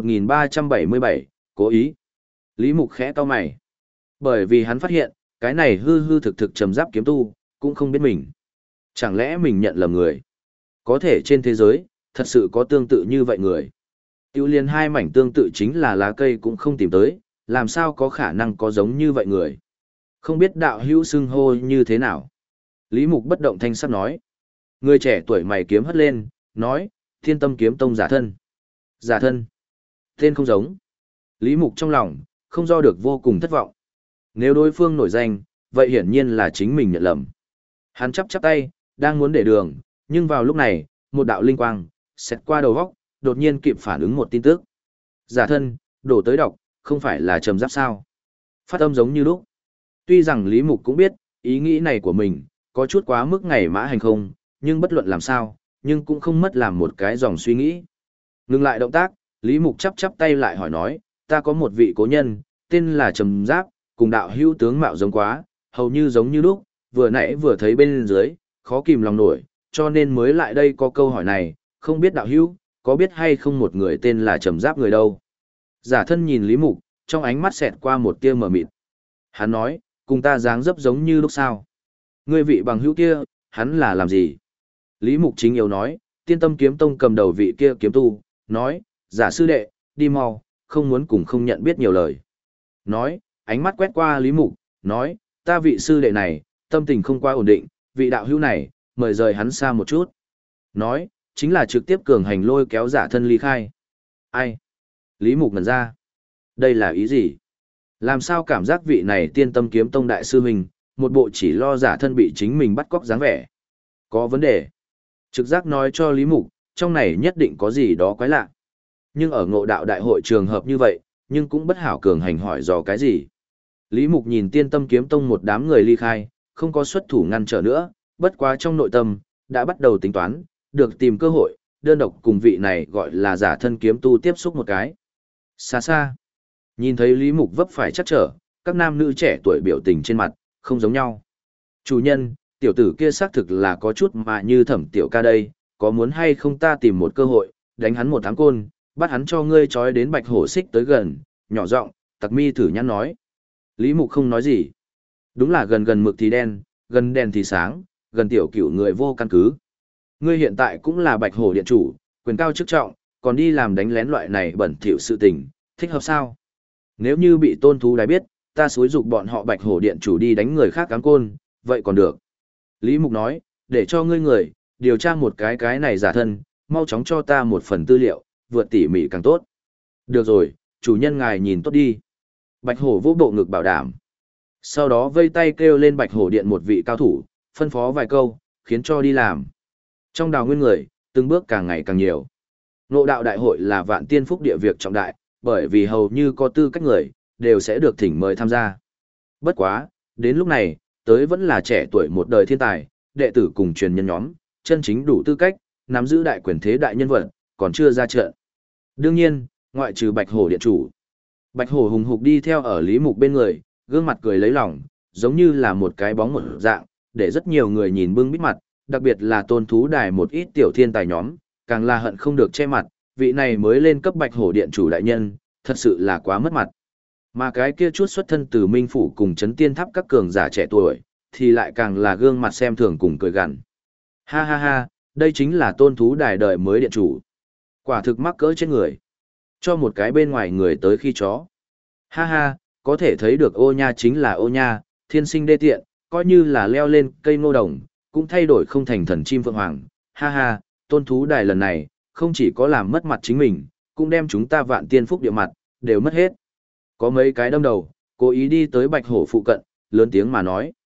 1377, cố ý. Lý Mục khẽ cau mày. Bởi vì hắn phát hiện, cái này hư hư thực thực Trầm Giáp kiếm tu, cũng không biết mình. Chẳng lẽ mình nhận lầm người? Có thể trên thế giới, thật sự có tương tự như vậy người. Tiêu liên hai mảnh tương tự chính là lá cây cũng không tìm tới, làm sao có khả năng có giống như vậy người. Không biết đạo hữu xưng hô như thế nào. Lý Mục bất động thanh sắc nói. Người trẻ tuổi mày kiếm hất lên, nói, Thiên Tâm kiếm tông giả thân. Giả thân. Tên không giống. Lý Mục trong lòng, không do được vô cùng thất vọng. Nếu đối phương nổi danh, vậy hiển nhiên là chính mình nhận lầm. Hắn chắp tay, đang muốn để đường, nhưng vào lúc này, một đạo linh quang, xẹt qua đầu góc, đột nhiên kịp phản ứng một tin tức. Giả thân, đổ tới đọc, không phải là Trầm Giáp sao. Phát âm giống như lúc. Tuy rằng Lý Mục cũng biết, ý nghĩ này của mình, có chút quá mức ngày mã hành không, nhưng bất luận làm sao, nhưng cũng không mất làm một cái dòng suy nghĩ. Ngừng lại động tác, Lý Mục chắp tay lại hỏi nói, ta có một vị cố nhân, tên là Trầm Giáp, cùng đạo hữu tướng mạo giống quá, hầu như giống như lúc, vừa nãy vừa thấy bên dưới, khó kìm lòng nổi, cho nên mới lại đây có câu hỏi này, không biết đạo hữu, có biết hay không một người tên là Trầm Giáp người đâu. Giả thân nhìn Lý Mục, trong ánh mắt xẹt qua một tia mờ mịt. Hắn nói, cùng ta dáng dấp giống như lúc sao. Ngươi vị bằng hữu kia, hắn là làm gì? Lý Mục chính yếu nói, Tiên Tâm kiếm tông cầm đầu vị kia kiếm tu, nói, giả sư đệ, đi mau, không muốn cùng không nhận biết nhiều lời. Nói, ánh mắt quét qua Lý Mục, nói, ta vị sư đệ này, tâm tình không quá ổn định, vị đạo hữu này, mời rời hắn xa một chút. Nói, chính là trực tiếp cường hành lôi kéo giả thân ly khai. Ai? Lý Mục ngẩn ra. Đây là ý gì? Làm sao cảm giác vị này Tiên Tâm kiếm tông đại sư huynh, một bộ chỉ lo giả thân bị chính mình bắt cóc dáng vẻ. Có vấn đề. Trực giác nói cho Lý Mục, trong này nhất định có gì đó quái lạ. Nhưng ở ngộ đạo đại hội trường hợp như vậy, nhưng cũng bất hảo cường hành hỏi dò cái gì. Lý Mục nhìn Tiên Tâm kiếm tông một đám người ly khai, không có xuất thủ ngăn trở nữa, bất quá trong nội tâm, đã bắt đầu tính toán, được tìm cơ hội, đơn độc cùng vị này gọi là giả thân kiếm tu tiếp xúc một cái. Xa xa, nhìn thấy Lý Mục vấp phải chắc trở, các nam nữ trẻ tuổi biểu tình trên mặt, không giống nhau. Chủ nhân, tiểu tử kia xác thực là có chút mà như Thẩm tiểu ca đây, có muốn hay không ta tìm một cơ hội, đánh hắn một tháng côn, bắt hắn cho ngươi trói đến bạch hổ xích tới gần, nhỏ giọng, Tặc Mi thử nhắn nói. Lý Mục không nói gì. Đúng là gần gần mực thì đen, gần đèn thì sáng, gần tiểu cửu người vô căn cứ. Ngươi hiện tại cũng là bạch hổ điện chủ, quyền cao chức trọng, còn đi làm đánh lén loại này bẩn thỉu sự tình, thích hợp sao? Nếu như bị tôn thú đái biết, ta xúi dục bọn họ bạch hổ điện chủ đi đánh người khác cám côn, vậy còn được. Lý Mục nói, để cho ngươi người, điều tra một cái này giả thân, mau chóng cho ta một phần tư liệu, vượt tỉ mỉ càng tốt. Được rồi, chủ nhân ngài nhìn tốt đi. Bạch hổ vô bộ ngực bảo đảm. Sau đó vây tay kêu lên bạch hổ điện một vị cao thủ, phân phó vài câu, khiến cho đi làm. Trong đào nguyên người, từng bước càng ngày càng nhiều. Ngộ đạo đại hội là vạn tiên phúc địa việc trọng đại, bởi vì hầu như có tư cách người, đều sẽ được thỉnh mời tham gia. Bất quá, đến lúc này, tới vẫn là trẻ tuổi một đời thiên tài, đệ tử cùng truyền nhân nhóm, chân chính đủ tư cách, nắm giữ đại quyền thế đại nhân vật, còn chưa ra trận. Đương nhiên, ngoại trừ Bạch Hổ điện chủ. Bạch Hổ hùng hục đi theo ở Lý Mục bên người, gương mặt cười lấy lòng, giống như là một cái bóng một dạng, để rất nhiều người nhìn bưng bít mặt, đặc biệt là tôn thú đài một ít tiểu thiên tài nhóm, càng là hận không được che mặt, vị này mới lên cấp Bạch Hổ điện chủ đại nhân, thật sự là quá mất mặt. Mà cái kia chút xuất thân từ Minh Phủ cùng chấn tiên tháp các cường giả trẻ tuổi, thì lại càng là gương mặt xem thường cùng cười gằn. Ha ha ha, đây chính là tôn thú đài đời mới điện chủ. Quả thực mắc cỡ trên người. Cho một cái bên ngoài người tới khi chó. Ha ha, có thể thấy được ô nha chính là ô nha, thiên sinh đê tiện, coi như là leo lên cây ngô đồng, cũng thay đổi không thành thần chim phượng hoàng. Ha ha, tôn thú đài lần này, không chỉ có làm mất mặt chính mình, cũng đem chúng ta vạn tiên phúc địa mặt, đều mất hết. Có mấy cái đâm đầu, cố ý đi tới Bạch Hổ phụ cận, lớn tiếng mà nói.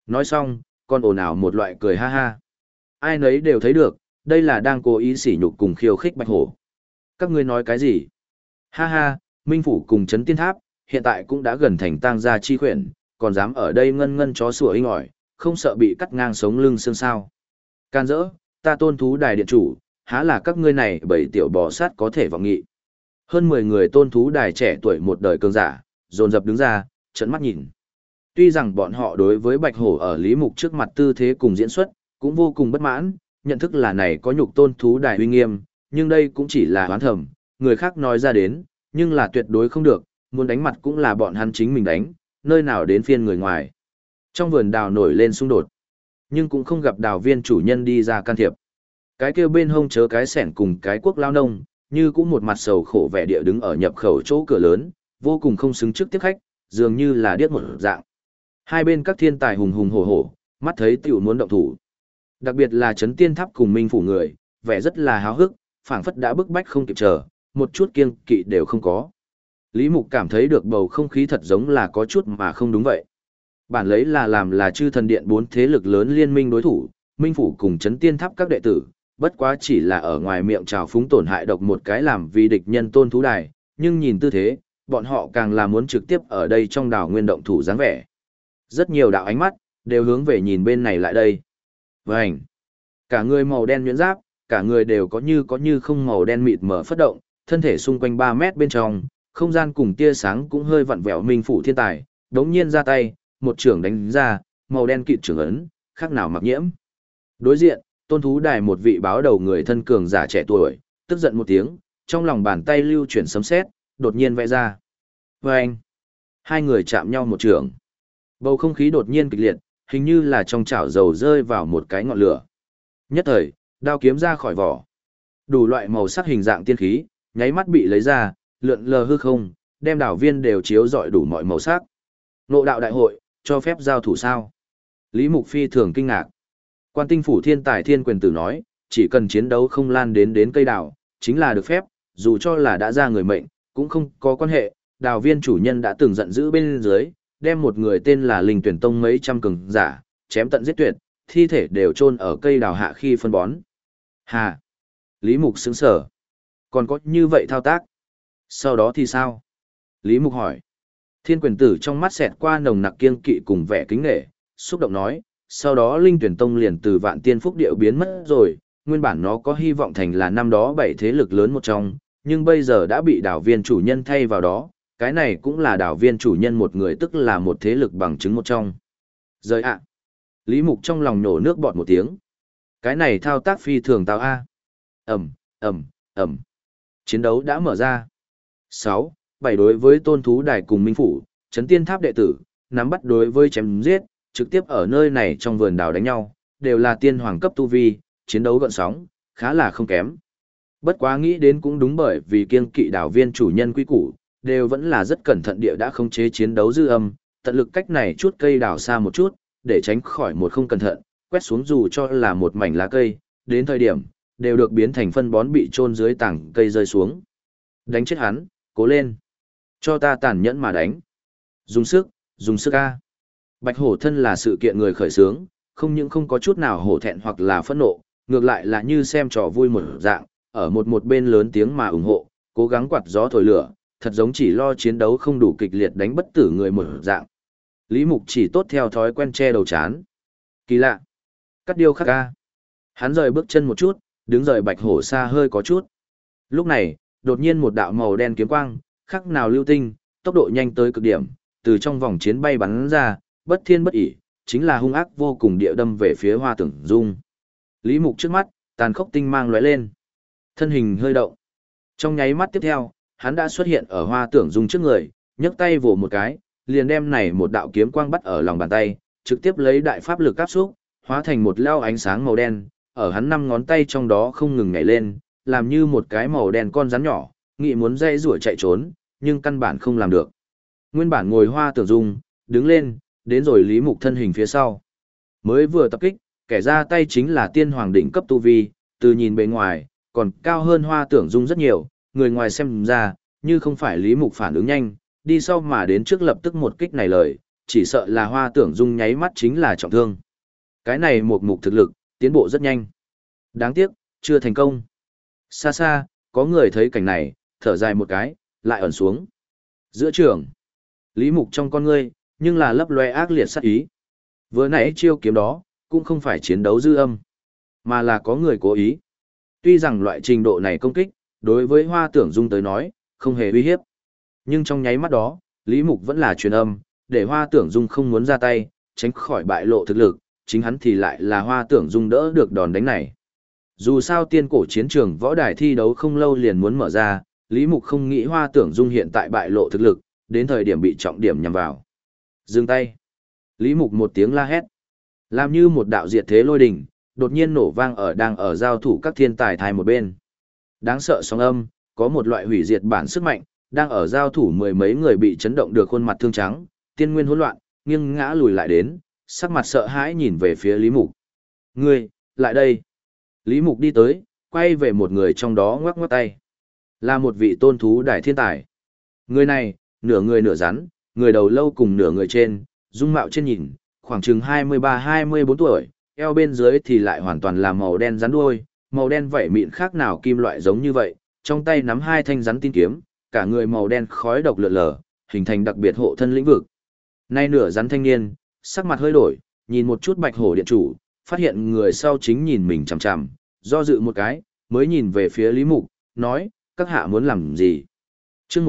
Nói xong, còn ồn ào một loại cười ha ha. Ai nấy đều thấy được, đây là đang cố ý sỉ nhục cùng khiêu khích Bạch Hổ. Các ngươi nói cái gì? Ha ha, Minh Phủ cùng Trấn Tiên Tháp, hiện tại cũng đã gần thành tang gia chi khuyển, còn dám ở đây ngân ngân chó sủa inh ỏi, không sợ bị cắt ngang sống lưng xương sao. Can dỡ, ta tôn thú đài điện chủ, há là các ngươi này bảy tiểu bò sát có thể vọng nghị. Hơn 10 người tôn thú đài trẻ tuổi một đời cường giả, dồn dập đứng ra, trợn mắt nhìn. Tuy rằng bọn họ đối với Bạch Hổ ở Lý Mục trước mặt tư thế cùng diễn xuất, cũng vô cùng bất mãn, nhận thức là này có nhục tôn thú đài uy nghiêm, nhưng đây cũng chỉ là hoán thầm, người khác nói ra đến, nhưng là tuyệt đối không được, muốn đánh mặt cũng là bọn hắn chính mình đánh, nơi nào đến phiên người ngoài. Trong vườn đào nổi lên xung đột, nhưng cũng không gặp đào viên chủ nhân đi ra can thiệp. Cái kêu bên hông chớ cái sẻn cùng cái quốc lao nông, như cũng một mặt sầu khổ vẻ địa đứng ở nhập khẩu chỗ cửa lớn, vô cùng không xứng trước tiếp khách, dường như là điếc một dạng. Hai bên các thiên tài hùng hùng hổ hổ, mắt thấy tiểu muốn động thủ. Đặc biệt là Trấn Tiên Tháp cùng Minh Phủ người, vẻ rất là háo hức, phảng phất đã bức bách không kịp chờ, một chút kiêng kỵ đều không có. Lý Mục cảm thấy được bầu không khí thật giống là có chút mà không đúng vậy. Bản lấy là làm là chư thần điện 4 thế lực lớn liên minh đối thủ, Minh Phủ cùng Trấn Tiên Tháp các đệ tử, bất quá chỉ là ở ngoài miệng trào phúng tổn hại độc một cái làm vì địch nhân tôn thú đài, nhưng nhìn tư thế, bọn họ càng là muốn trực tiếp ở đây trong đảo nguyên động thủ dáng vẻ. Rất nhiều đạo ánh mắt, đều hướng về nhìn bên này lại đây. Vành! Cả người màu đen nhuyễn giáp, cả người đều có như không màu đen mịt mở phất động, thân thể xung quanh 3 mét bên trong, không gian cùng tia sáng cũng hơi vặn vẹo. Minh Phủ thiên tài, đống nhiên ra tay, một trưởng đánh ra, màu đen kịt trưởng ấn, khác nào mặc nhiễm. Đối diện, tôn thú đài một vị báo đầu người thân cường giả trẻ tuổi, tức giận một tiếng, trong lòng bàn tay lưu chuyển sấm sét, đột nhiên vẽ ra. Vâng! Hai người chạm nhau một trường. Bầu không khí đột nhiên kịch liệt, hình như là trong chảo dầu rơi vào một cái ngọn lửa. Nhất thời, đao kiếm ra khỏi vỏ. Đủ loại màu sắc hình dạng tiên khí, nháy mắt bị lấy ra, lượn lờ hư không, đem đảo viên đều chiếu rọi đủ mọi màu sắc. Ngộ đạo đại hội, cho phép giao thủ sao? Lý Mục Phi thường kinh ngạc. Quan Tinh Phủ thiên tài thiên quyền tử nói, chỉ cần chiến đấu không lan đến cây đào, chính là được phép, dù cho là đã ra người mệnh, cũng không có quan hệ. Đào viên chủ nhân đã từng giận dữ bên dưới, đem một người tên là Linh Tuyển Tông mấy trăm cường giả, chém tận giết tuyệt, thi thể đều chôn ở cây đào hạ khi phân bón. Hà! Lý Mục sững sờ. Còn có như vậy thao tác? Sau đó thì sao? Lý Mục hỏi. Thiên quyền tử trong mắt xẹt qua nồng nặc kiêng kỵ cùng vẻ kính nể, xúc động nói, sau đó Linh Tuyển Tông liền từ Vạn Tiên Phúc Điệu biến mất rồi, nguyên bản nó có hy vọng thành là năm đó 7 thế lực lớn một trong, nhưng bây giờ đã bị đảo viên chủ nhân thay vào đó, cái này cũng là đảo viên chủ nhân một người, tức là một thế lực bằng chứng một trong. Rời ạ! Lý Mục trong lòng nổ nước bọt một tiếng. Cái này thao tác phi thường tao a. Ầm, ầm, ầm. Chiến đấu đã mở ra. 6, 7 đối với tôn thú đài cùng Minh Phủ, Trấn Tiên Tháp đệ tử, nắm bắt đối với chém giết, trực tiếp ở nơi này trong vườn đào đánh nhau, đều là tiên hoàng cấp tu vi, chiến đấu gợn sóng, khá là không kém. Bất quá nghĩ đến cũng đúng, bởi vì kiêng kỵ đảo viên chủ nhân quý củ, đều vẫn là rất cẩn thận địa đã khống chế chiến đấu dư âm, tận lực cách này chút cây đào xa một chút, để tránh khỏi một không cẩn thận, quét xuống dù cho là một mảnh lá cây, đến thời điểm, đều được biến thành phân bón bị chôn dưới tảng cây rơi xuống. Đánh chết hắn, cố lên. Cho ta tàn nhẫn mà đánh. Dùng sức a. Bạch Hổ thân là sự kiện người khởi xướng, không những không có chút nào hổ thẹn hoặc là phẫn nộ, ngược lại là như xem trò vui một dạng, ở một bên lớn tiếng mà ủng hộ, cố gắng quạt gió thổi lửa, thật giống chỉ lo chiến đấu không đủ kịch liệt đánh bất tử người một dạng. Lý Mục chỉ tốt theo thói quen che đầu chán. Kỳ lạ. Cắt điêu khắc ca. Hắn rời bước chân một chút, đứng rời Bạch Hổ xa hơi có chút. Lúc này, đột nhiên một đạo màu đen kiếm quang, khắc nào lưu tinh, tốc độ nhanh tới cực điểm, từ trong vòng chiến bay bắn ra, bất thiên bất ỷ, chính là hung ác vô cùng địa đâm về phía Hoa Tưởng Dung. Lý Mục trước mắt, tàn khốc tinh mang lóe lên. Thân hình hơi động. Trong nháy mắt tiếp theo, hắn đã xuất hiện ở Hoa Tưởng Dung trước người, nhấc tay vồ một cái, liền đem này một đạo kiếm quang bắt ở lòng bàn tay, trực tiếp lấy đại pháp lực áp xúc, hóa thành một lao ánh sáng màu đen, ở hắn 5 ngón tay trong đó không ngừng nhảy lên, làm như một cái màu đen con rắn nhỏ, nghĩ muốn dây rủa chạy trốn, nhưng căn bản không làm được. Nguyên bản ngồi Hoa Tưởng Dung, đứng lên, đến rồi Lý Mục thân hình phía sau. Mới vừa tập kích, kẻ ra tay chính là tiên hoàng đỉnh cấp tu vi, từ nhìn bề ngoài, còn cao hơn Hoa Tưởng Dung rất nhiều, người ngoài xem ra, như không phải Lý Mục phản ứng nhanh, đi sau mà đến trước lập tức một kích này lời, chỉ sợ là Hoa Tưởng Dung nháy mắt chính là trọng thương. Cái này một mục thực lực, tiến bộ rất nhanh. Đáng tiếc, chưa thành công. Xa xa, có người thấy cảnh này, thở dài một cái, lại ẩn xuống. Giữa trường, Lý Mục trong con ngươi, nhưng là lấp loe ác liệt sát ý. Vừa nãy chiêu kiếm đó, cũng không phải chiến đấu dư âm, mà là có người cố ý. Tuy rằng loại trình độ này công kích, đối với Hoa Tưởng Dung tới nói, không hề uy hiếp. Nhưng trong nháy mắt đó, Lý Mục vẫn là truyền âm, để Hoa Tưởng Dung không muốn ra tay, tránh khỏi bại lộ thực lực, chính hắn thì lại là Hoa Tưởng Dung đỡ được đòn đánh này. Dù sao tiên cổ chiến trường võ đài thi đấu không lâu liền muốn mở ra, Lý Mục không nghĩ Hoa Tưởng Dung hiện tại bại lộ thực lực, đến thời điểm bị trọng điểm nhằm vào. Dừng tay. Lý Mục một tiếng la hét. Làm như một đạo diệt thế lôi đình, đột nhiên nổ vang đang ở giao thủ các thiên tài thai một bên. Đáng sợ sóng âm, có một loại hủy diệt bản sức mạnh, đang ở giao thủ mười mấy người bị chấn động được khuôn mặt thương trắng, tiên nguyên hỗn loạn, nghiêng ngã lùi lại đến, sắc mặt sợ hãi nhìn về phía Lý Mục. Ngươi, lại đây. Lý Mục đi tới, quay về một người trong đó ngoắc ngoắc tay. Là một vị tôn thú đại thiên tài. Người này, nửa người nửa rắn, người đầu lâu cùng nửa người trên, dung mạo trên nhìn, khoảng chừng 23-24 tuổi, eo bên dưới thì lại hoàn toàn là màu đen rắn đuôi, màu đen vảy mịn khác nào kim loại giống như vậy, trong tay nắm hai thanh rắn tin kiếm, cả người màu đen khói độc lượn lờ, hình thành đặc biệt hộ thân lĩnh vực. Nay nửa rắn thanh niên, sắc mặt hơi đổi, nhìn một chút Bạch Hổ điện chủ, phát hiện người sau chính nhìn mình chằm chằm, do dự một cái, mới nhìn về phía Lý Mục, nói, các hạ muốn làm gì? Chương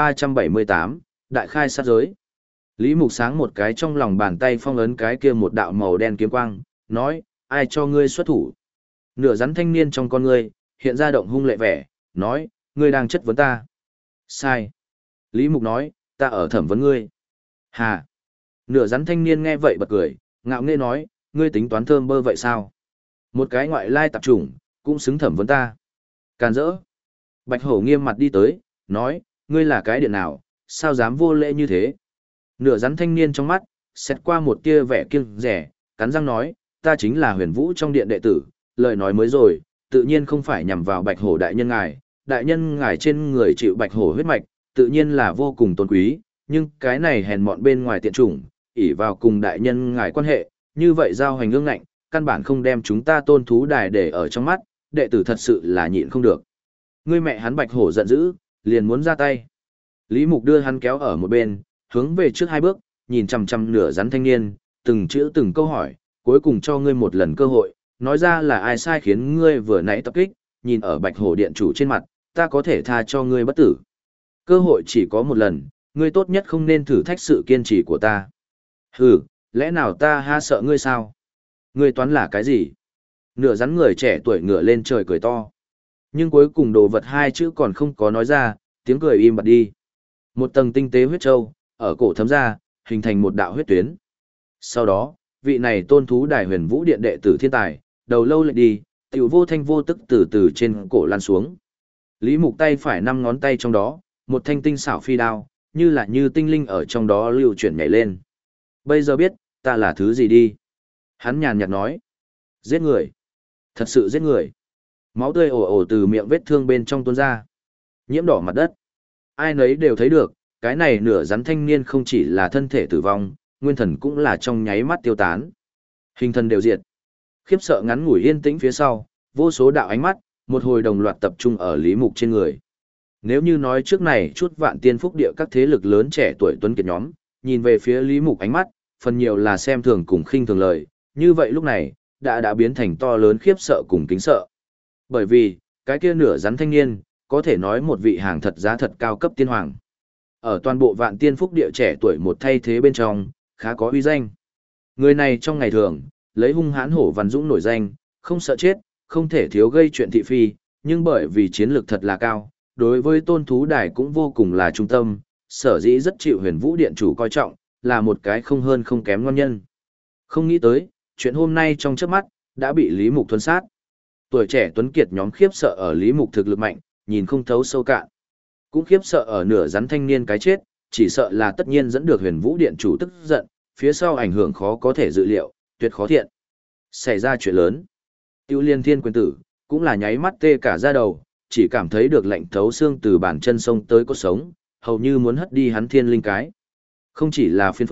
1378, Đại khai sát giới. Lý Mục sáng một cái trong lòng bàn tay phong ấn cái kia một đạo màu đen kiếm quang, nói, ai cho ngươi xuất thủ? Nửa rắn thanh niên trong con ngươi, hiện ra động hung lệ vẻ, nói, ngươi đang chất vấn ta. Sai. Lý Mục nói, ta ở thẩm vấn ngươi. Hà. Nửa rắn thanh niên nghe vậy bật cười, ngạo nghễ nói, ngươi tính toán thơm bơ vậy sao? Một cái ngoại lai tạp chủng, cũng xứng thẩm vấn ta. Càn rỡ. Bạch Hổ nghiêm mặt đi tới, nói, ngươi là cái điện nào, sao dám vô lễ như thế? Nửa rắn thanh niên trong mắt, xét qua một tia vẻ kiêng rẻ, cắn răng nói, ta chính là Huyền Vũ trong điện đệ tử, lời nói mới rồi, tự nhiên không phải nhằm vào Bạch Hổ đại nhân ngài trên người chịu Bạch Hổ huyết mạch, tự nhiên là vô cùng tôn quý, nhưng cái này hèn mọn bên ngoài tiện chủng, ỷ vào cùng đại nhân ngài quan hệ, như vậy giao hành ương ngạnh, căn bản không đem chúng ta tôn thú đài để ở trong mắt, đệ tử thật sự là nhịn không được. Ngươi mẹ hắn Bạch Hổ giận dữ, liền muốn ra tay. Lý Mục đưa hắn kéo ở một bên, hướng về trước hai bước, nhìn chằm chằm nửa rắn thanh niên, từng chữ từng câu hỏi, cuối cùng cho ngươi một lần cơ hội, nói ra là ai sai khiến ngươi vừa nãy tập kích, nhìn ở Bạch Hổ điện chủ trên mặt, ta có thể tha cho ngươi bất tử. Cơ hội chỉ có một lần, ngươi tốt nhất không nên thử thách sự kiên trì của ta. Hừ, lẽ nào ta ha sợ ngươi sao? Ngươi toán là cái gì? Nửa rắn người trẻ tuổi ngửa lên trời cười to. Nhưng cuối cùng đồ vật hai chữ còn không có nói ra, tiếng cười im bặt đi. Một tầng tinh tế huyết châu, ở cổ thấm ra, hình thành một đạo huyết tuyến. Sau đó, vị này tôn thú đài Huyền Vũ điện đệ tử thiên tài, đầu lâu lại đi, tiểu vô thanh vô tức từ từ trên cổ lan xuống. Lý Mục tay phải 5 ngón tay trong đó, một thanh tinh xảo phi đao, như là như tinh linh ở trong đó lưu chuyển nhảy lên. Bây giờ biết, ta là thứ gì đi. Hắn nhàn nhạt nói. Giết người. Thật sự giết người. Máu tươi ồ ồ từ miệng vết thương bên trong tuôn ra. Nhiễm đỏ mặt đất. Ai nấy đều thấy được, cái này nửa rắn thanh niên không chỉ là thân thể tử vong, nguyên thần cũng là trong nháy mắt tiêu tán. Hình thần đều diệt. Khiếp sợ ngắn ngủi yên tĩnh phía sau, vô số đạo ánh mắt, một hồi đồng loạt tập trung ở Lý Mục trên người. Nếu như nói trước này chút vạn tiên phúc địa các thế lực lớn trẻ tuổi tuấn kiệt nhóm, nhìn về phía Lý Mục ánh mắt, phần nhiều là xem thường cùng khinh thường lời, như vậy lúc này, đã biến thành to lớn khiếp sợ cùng kính sợ. Bởi vì, cái kia nửa rắn thanh niên, có thể nói một vị hàng thật giá thật cao cấp tiên hoàng. Ở toàn bộ vạn tiên phúc địa trẻ tuổi một thay thế bên trong, khá có uy danh. Người này trong ngày thường, lấy hung hãn hổ văn dũng nổi danh, không sợ chết, không thể thiếu gây chuyện thị phi, nhưng bởi vì chiến lược thật là cao, đối với tôn thú đài cũng vô cùng là trung tâm, sở dĩ rất chịu Huyền Vũ điện chủ coi trọng, là một cái không hơn không kém ngon nhân. Không nghĩ tới, chuyện hôm nay trong chớp mắt, đã bị Lý Mục thuần sát. Tuổi trẻ tuấn kiệt nhóm khiếp sợ ở Lý Mục thực lực mạnh, nhìn không thấu sâu cạn. Cũng khiếp sợ ở nửa rắn thanh niên cái chết, chỉ sợ là tất nhiên dẫn được Huyền Vũ điện chủ tức giận, phía sau ảnh hưởng khó có thể dự liệu, tuyệt khó thiện. Xảy ra chuyện lớn. Tiêu Liên Thiên quyền tử, cũng là nháy mắt tê cả da đầu, chỉ cảm thấy được lạnh thấu xương từ bàn chân sông tới cốt sống, hầu như muốn hất đi hắn thiên linh cái. Không chỉ là phiền phức,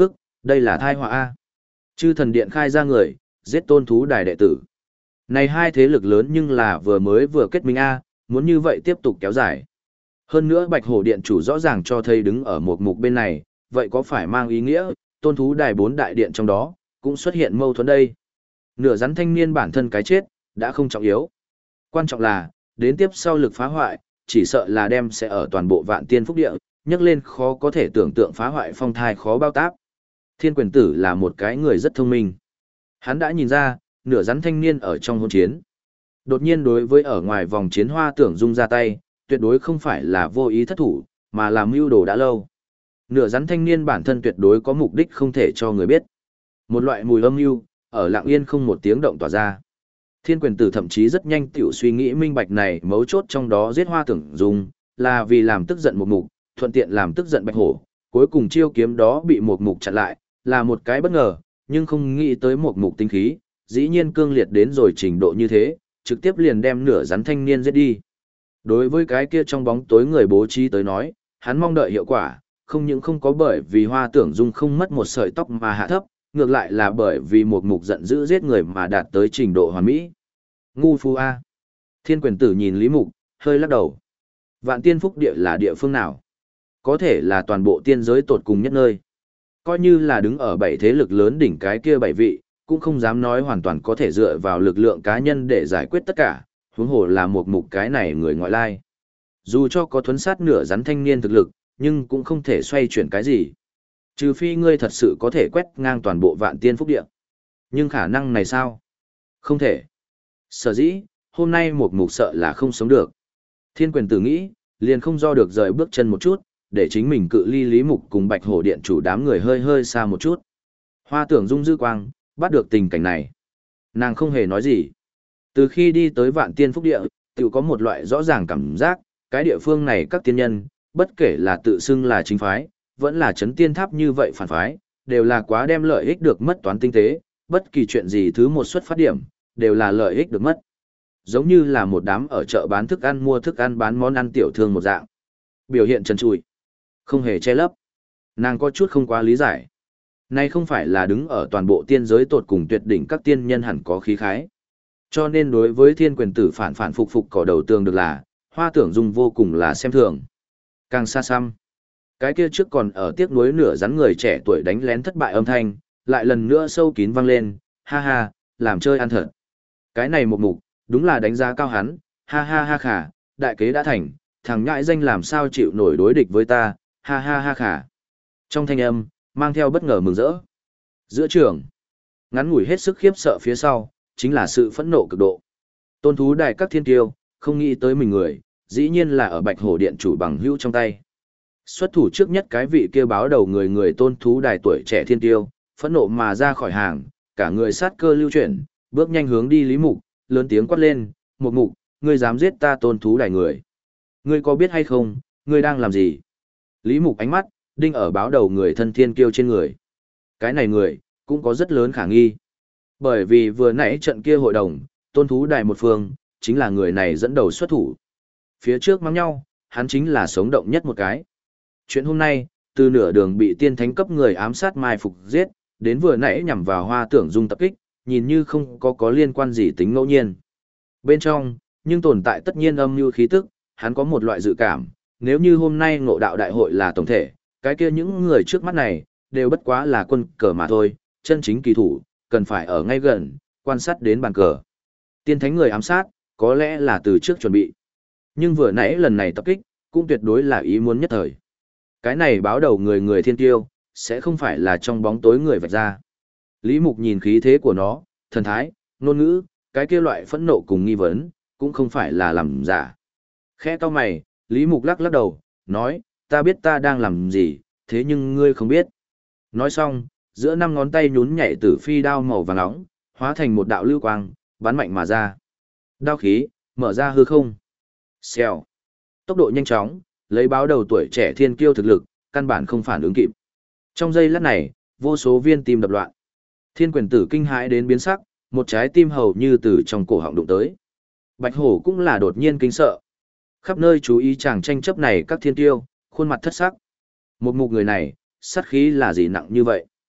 Đây là thai họa A. Chư thần điện khai ra người, giết tôn thú đài đệ tử. Này hai thế lực lớn nhưng là vừa kết minh A, muốn như vậy tiếp tục kéo dài. Hơn nữa Bạch Hổ Điện chủ rõ ràng cho thấy đứng ở một mục bên này, vậy có phải mang ý nghĩa, tôn thú đài 4 đại điện trong đó, cũng xuất hiện mâu thuẫn đây. Nửa rắn thanh niên bản thân cái chết, đã không trọng yếu. Quan trọng là, đến tiếp sau lực phá hoại, chỉ sợ là đem sẽ ở toàn bộ vạn tiên phúc địa, nhấc lên khó có thể tưởng tượng phá hoại phong thai khó bao táp. Thiên quyền tử là một cái người rất thông minh. Hắn đã nhìn ra, nửa rắn thanh niên ở trong hôn chiến. Đột nhiên đối với ở ngoài vòng chiến Hoa Tưởng Dung ra tay, tuyệt đối không phải là vô ý thất thủ, mà là mưu đồ đã lâu. Nửa rắn thanh niên bản thân tuyệt đối có mục đích không thể cho người biết. Một loại mùi âm mưu ở lặng yên không một tiếng động tỏa ra. Thiên quyền tử thậm chí rất nhanh tiểu suy nghĩ minh bạch này mấu chốt trong đó giết Hoa Tưởng Dung, là vì làm tức giận một mục, thuận tiện làm tức giận Bạch Hổ, cuối cùng chiêu kiếm đó bị một mục chặn lại, là một cái bất ngờ, nhưng không nghĩ tới một mục tinh khí, dĩ nhiên cương liệt đến rồi trình độ như thế, trực tiếp liền đem nửa rắn thanh niên giết đi. Đối với cái kia trong bóng tối người bố trí tới nói, hắn mong đợi hiệu quả, không những không có bởi vì Hoa Tưởng Dung không mất một sợi tóc mà hạ thấp, ngược lại là bởi vì một mục giận dữ giết người mà đạt tới trình độ hoàn mỹ. Ngu phu A. Thiên quyền tử nhìn Lý Mục, hơi lắc đầu. Vạn tiên phúc địa là địa phương nào? Có thể là toàn bộ tiên giới tột cùng nhất nơi. Coi như là đứng ở 7 thế lực lớn đỉnh cái kia 7 vị, cũng không dám nói hoàn toàn có thể dựa vào lực lượng cá nhân để giải quyết tất cả, huống hồ là một mục cái này người ngoại lai. Dù cho có thuấn sát nửa rắn thanh niên thực lực, nhưng cũng không thể xoay chuyển cái gì. Trừ phi ngươi thật sự có thể quét ngang toàn bộ vạn tiên phúc địa. Nhưng khả năng này sao? Không thể. Sở dĩ, hôm nay một mục sợ là không sống được. Thiên quyền tử nghĩ, liền không do được rời bước chân một chút, để chính mình cự ly Lý Mục cùng Bạch Hổ Điện chủ đám người hơi hơi xa một chút. Hoa Tưởng Dung dư quang, bắt được tình cảnh này. Nàng không hề nói gì. Từ khi đi tới vạn tiên phúc địa, tự có một loại rõ ràng cảm giác, cái địa phương này các tiên nhân, bất kể là tự xưng là chính phái, vẫn là chấn tiên tháp như vậy phản phái, đều là quá đem lợi ích được mất toán tinh tế, bất kỳ chuyện gì thứ một xuất phát điểm, đều là lợi ích được mất. Giống như là một đám ở chợ bán thức ăn mua thức ăn bán món ăn tiểu thương một dạng. Biểu hiện trần trụi, không hề che lấp. Nàng có chút không quá lý giải. Này không phải là đứng ở toàn bộ tiên giới tột cùng tuyệt đỉnh các tiên nhân hẳn có khí khái. Cho nên đối với thiên quyền tử phản phản phục phục cỏ đầu tường được là, Hoa Tưởng Dung vô cùng là xem thường. Càng xa xăm, cái kia trước còn ở tiếc nuối nửa rắn người trẻ tuổi đánh lén thất bại âm thanh, lại lần nữa sâu kín vang lên, ha ha, làm chơi ăn thật. Cái này một mục, đúng là đánh giá cao hắn, ha ha ha khả, đại kế đã thành, thằng nhãi danh làm sao chịu nổi đối địch với ta, ha ha ha khả. Trong thanh âm, mang theo bất ngờ mừng rỡ. Giữa trường, ngắn ngủi hết sức khiếp sợ phía sau, chính là sự phẫn nộ cực độ. Tôn thú đài các thiên kiêu, không nghĩ tới mình người, dĩ nhiên là ở Bạch Hổ Điện chủ bằng hữu trong tay. Xuất thủ trước nhất cái vị kia báo đầu người tôn thú đài tuổi trẻ thiên kiêu, phẫn nộ mà ra khỏi hàng, cả người sát cơ lưu chuyển, bước nhanh hướng đi Lý Mục, lớn tiếng quát lên, "Một Mục, ngươi dám giết ta tôn thú đài người? Ngươi có biết hay không, ngươi đang làm gì?" Lý Mục ánh mắt đinh ở báo đầu người thân thiên kiêu trên người. Cái này người cũng có rất lớn khả nghi. Bởi vì vừa nãy trận kia hội đồng, tôn thú đài một phương, chính là người này dẫn đầu xuất thủ. Phía trước mắng nhau, hắn chính là sống động nhất một cái. Chuyện hôm nay, từ nửa đường bị tiên thánh cấp người ám sát mai phục giết, đến vừa nãy nhằm vào Hoa Tưởng Dung tập kích, nhìn như không có liên quan gì tính ngẫu nhiên. Bên trong, nhưng tồn tại tất nhiên âm mưu khí tức, hắn có một loại dự cảm, nếu như hôm nay ngộ đạo đại hội là tổng thể, cái kia những người trước mắt này, đều bất quá là quân cờ mà thôi, chân chính kỳ thủ, cần phải ở ngay gần, quan sát đến bàn cờ. Tiên thánh người ám sát, có lẽ là từ trước chuẩn bị. Nhưng vừa nãy lần này tập kích, cũng tuyệt đối là ý muốn nhất thời. Cái này báo đầu người thiên tiêu, sẽ không phải là trong bóng tối người vạch ra. Lý Mục nhìn khí thế của nó, thần thái, ngôn ngữ, cái kia loại phẫn nộ cùng nghi vấn, cũng không phải là làm giả. Khẽ cau mày, Lý Mục lắc lắc đầu, nói, ta biết ta đang làm gì, thế nhưng ngươi không biết. Nói xong, giữa 5 ngón tay nhún nhảy tử phi đao màu vàng nóng, hóa thành một đạo lưu quang, bắn mạnh mà ra. Đao khí, mở ra hư không. Xèo. Tốc độ nhanh chóng, lấy báo đầu tuổi trẻ thiên kiêu thực lực, căn bản không phản ứng kịp. Trong giây lát này, vô số viên tim đập loạn. Thiên quyền tử kinh hãi đến biến sắc, một trái tim hầu như từ trong cổ họng đụng tới. Bạch Hổ cũng là đột nhiên kinh sợ. Khắp nơi chú ý chàng tranh chấp này các thiên kiêu, khuôn mặt thất sắc. Một mục người này, sát khí là gì nặng như vậy?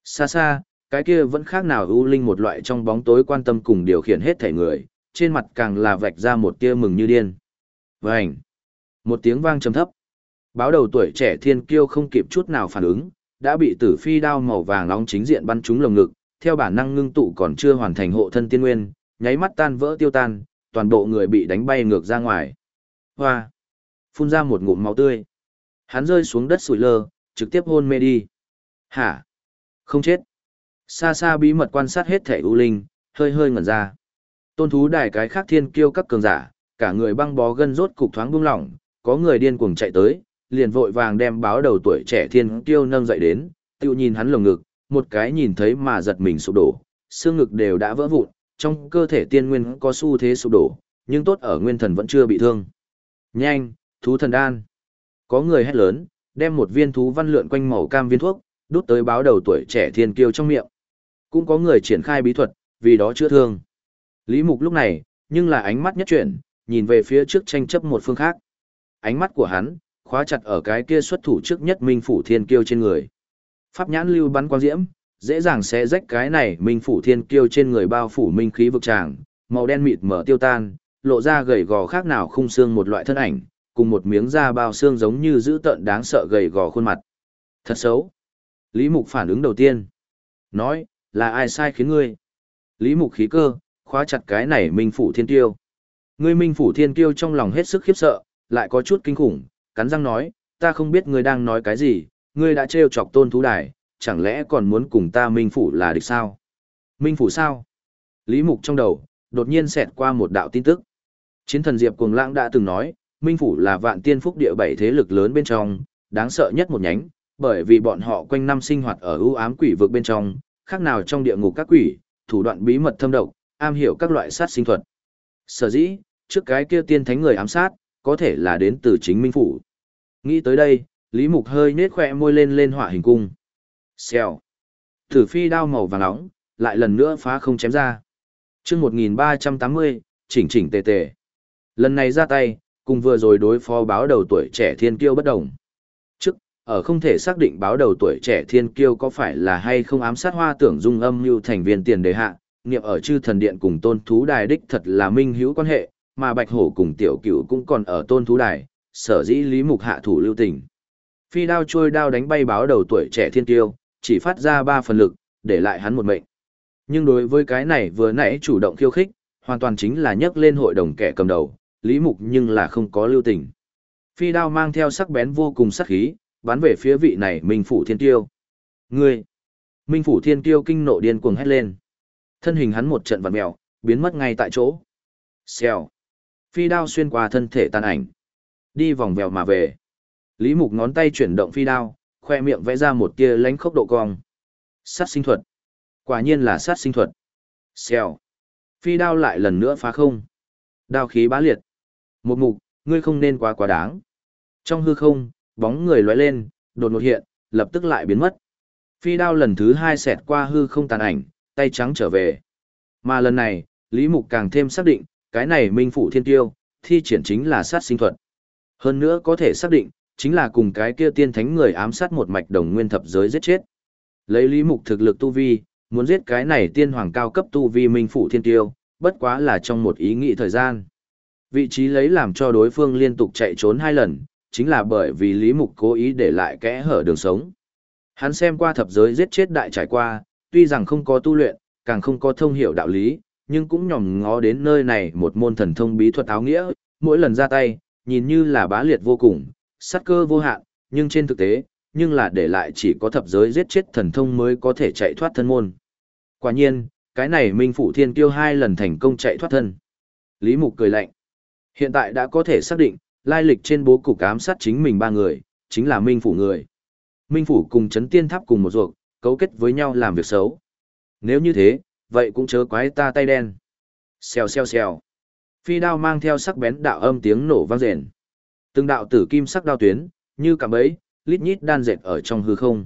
Xa xa, cái kia vẫn khác nào ưu linh một loại trong bóng tối quan tâm cùng điều khiển hết thể người, trên mặt càng là vạch ra một tia mừng như điên. Vành! Một tiếng vang trầm thấp. Báo đầu tuổi trẻ thiên kiêu không kịp chút nào phản ứng, đã bị tử phi đao màu vàng nóng chính diện bắn trúng lồng ngực, theo bản năng ngưng tụ còn chưa hoàn thành hộ thân tiên nguyên, nháy mắt tan vỡ tiêu tan, toàn bộ người bị đánh bay ngược ra ngoài. Hoa! Phun ra một ngụm máu tươi. Hắn rơi xuống đất sủi lơ, trực tiếp hôn mê đi. Hả? Không chết. Xa xa bí mật quan sát hết thể ưu linh, hơi hơi ngẩn ra. Tôn thú đài cái khác thiên kiêu các cường giả, cả người băng bó gân rốt cục thoáng buông lỏng, có người điên cuồng chạy tới, liền vội vàng đem báo đầu tuổi trẻ thiên kiêu nâng dậy đến, tiêu nhìn hắn lồng ngực, một cái nhìn thấy mà giật mình sụp đổ, xương ngực đều đã vỡ vụn, trong cơ thể tiên nguyên có xu thế sụp đổ, nhưng tốt ở nguyên thần vẫn chưa bị thương. Nhanh, thú thần đan. Có người hét lớn, đem một viên thú văn lượn quanh màu cam viên thuốc, đút tới báo đầu tuổi trẻ thiên kiêu trong miệng. Cũng có người triển khai bí thuật, vì đó chữa thương. Lý Mục lúc này, nhưng là ánh mắt nhất chuyển, nhìn về phía trước tranh chấp một phương khác. Ánh mắt của hắn, khóa chặt ở cái kia xuất thủ trước nhất Minh Phủ Thiên Kiêu trên người. Pháp nhãn lưu bắn quang diễm, dễ dàng sẽ rách cái này Minh Phủ Thiên Kiêu trên người bao phủ minh khí vực tràng, màu đen mịt mở tiêu tan, lộ ra gầy gò khác nào khung xương một loại thân ảnh, cùng một miếng da bao xương giống như dữ tợn đáng sợ gầy gò khuôn mặt. Thật xấu. Lý Mục phản ứng đầu tiên. Nói, là ai sai khiến ngươi? Lý Mục khí cơ, khóa chặt cái này Minh Phủ Thiên Kiêu. Ngươi Minh Phủ Thiên Kiêu trong lòng hết sức khiếp sợ, lại có chút kinh khủng, cắn răng nói, ta không biết ngươi đang nói cái gì, ngươi đã trêu chọc Tôn thú đài, chẳng lẽ còn muốn cùng ta Minh Phủ là địch sao? Minh Phủ sao? Lý Mục trong đầu, đột nhiên xẹt qua một đạo tin tức. Chiến thần Diệp Cuồng Lãng đã từng nói, Minh Phủ là vạn tiên phúc địa bảy thế lực lớn bên trong, đáng sợ nhất một nhánh, bởi vì bọn họ quanh năm sinh hoạt ở ưu ám quỷ vực bên trong, khác nào trong địa ngục các quỷ, thủ đoạn bí mật thâm độc, am hiểu các loại sát sinh thuật. Sở dĩ, trước cái kia tiên thánh người ám sát, có thể là đến từ chính Minh Phủ. Nghĩ tới đây, Lý Mục hơi nết khỏe môi lên lên hỏa hình cung. Xèo. Tử phi đao màu vàng nóng, lại lần nữa phá không chém ra. chương 1380, chỉnh chỉnh tề tề. Lần này ra tay, cùng vừa rồi đối phó báo đầu tuổi trẻ thiên kiêu bất đồng. Trước, ở không thể xác định báo đầu tuổi trẻ thiên kiêu có phải là hay không ám sát hoa tưởng dung âm như thành viên tiền đề hạ, niệm ở chư thần điện cùng tôn thú đài đích thật là minh hữu quan hệ, mà bạch hổ cùng tiểu cửu cũng còn ở tôn thú đài, sở dĩ Lý Mục hạ thủ lưu tình. Phi đao trôi đao đánh bay báo đầu tuổi trẻ thiên kiêu, chỉ phát ra 3 phần lực, để lại hắn một mệnh. Nhưng đối với cái này vừa nãy chủ động khiêu khích, hoàn toàn chính là nhấc lên hội đồng kẻ cầm đầu, Lý Mục nhưng là không có lưu tình. Phi đao mang theo sắc bén vô cùng sắc khí, bắn về phía vị này Minh Phủ Thiên Kiêu. Ngươi! Minh Phủ Thiên Kiêu kinh nộ điên cuồng hét lên. Thân hình hắn một trận vặn mèo, biến mất ngay tại chỗ. Xèo! Phi đao xuyên qua thân thể tàn ảnh. Đi vòng vèo mà về. Lý Mục ngón tay chuyển động phi đao, khoe miệng vẽ ra một tia lánh khốc độ cong. Sát sinh thuật. Quả nhiên là sát sinh thuật. Xèo! Phi đao lại lần nữa phá không. Đao khí bá liệt. Một mục, ngươi không nên quá đáng. Trong hư không, bóng người lóe lên, đột ngột hiện, lập tức lại biến mất. Phi đao lần thứ 2 xẹt qua hư không tàn ảnh, tay trắng trở về. Mà lần này, Lý Mục càng thêm xác định, cái này Minh Phủ Thiên Tiêu, thi triển chính là sát sinh thuật. Hơn nữa có thể xác định, chính là cùng cái kia tiên thánh người ám sát một mạch đồng nguyên thập giới giết chết. Lấy Lý Mục thực lực tu vi, muốn giết cái này tiên hoàng cao cấp tu vi Minh Phủ Thiên Tiêu, bất quá là trong một ý nghĩ thời gian. Vị trí lấy làm cho đối phương liên tục chạy trốn 2 lần, chính là bởi vì Lý Mục cố ý để lại kẽ hở đường sống. Hắn xem qua thập giới giết chết đại trải qua, tuy rằng không có tu luyện, càng không có thông hiểu đạo lý, nhưng cũng nhòm ngó đến nơi này một môn thần thông bí thuật áo nghĩa, mỗi lần ra tay, nhìn như là bá liệt vô cùng, sát cơ vô hạn, nhưng trên thực tế, nhưng là để lại chỉ có thập giới giết chết thần thông mới có thể chạy thoát thân môn. Quả nhiên, cái này Minh Phủ Thiên Kiêu 2 lần thành công chạy thoát thân. Lý Mục cười lạnh. Hiện tại đã có thể xác định, lai lịch trên bố cục ám sát chính mình 3 người, chính là Minh Phủ người. Minh Phủ cùng Chấn Tiên Tháp cùng một ruột, cấu kết với nhau làm việc xấu. Nếu như thế, vậy cũng chớ quái ta tay đen. Xèo xèo xèo. Phi đao mang theo sắc bén đạo âm tiếng nổ vang rền. Từng đạo tử kim sắc đao tuyến, như cạm bẫy, lít nhít đan dệt ở trong hư không.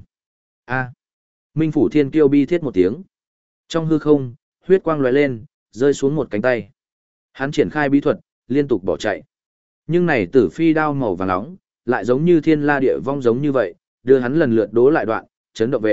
A. Minh Phủ Thiên Kiêu bi thiết một tiếng. Trong hư không, huyết quang lóe lên, rơi xuống một cánh tay. Hắn triển khai bí thuật, liên tục bỏ chạy. Nhưng này tử phi đao màu vàng nóng, lại giống như thiên la địa vong giống như vậy, đưa hắn lần lượt đố lại đoạn, chấn động về,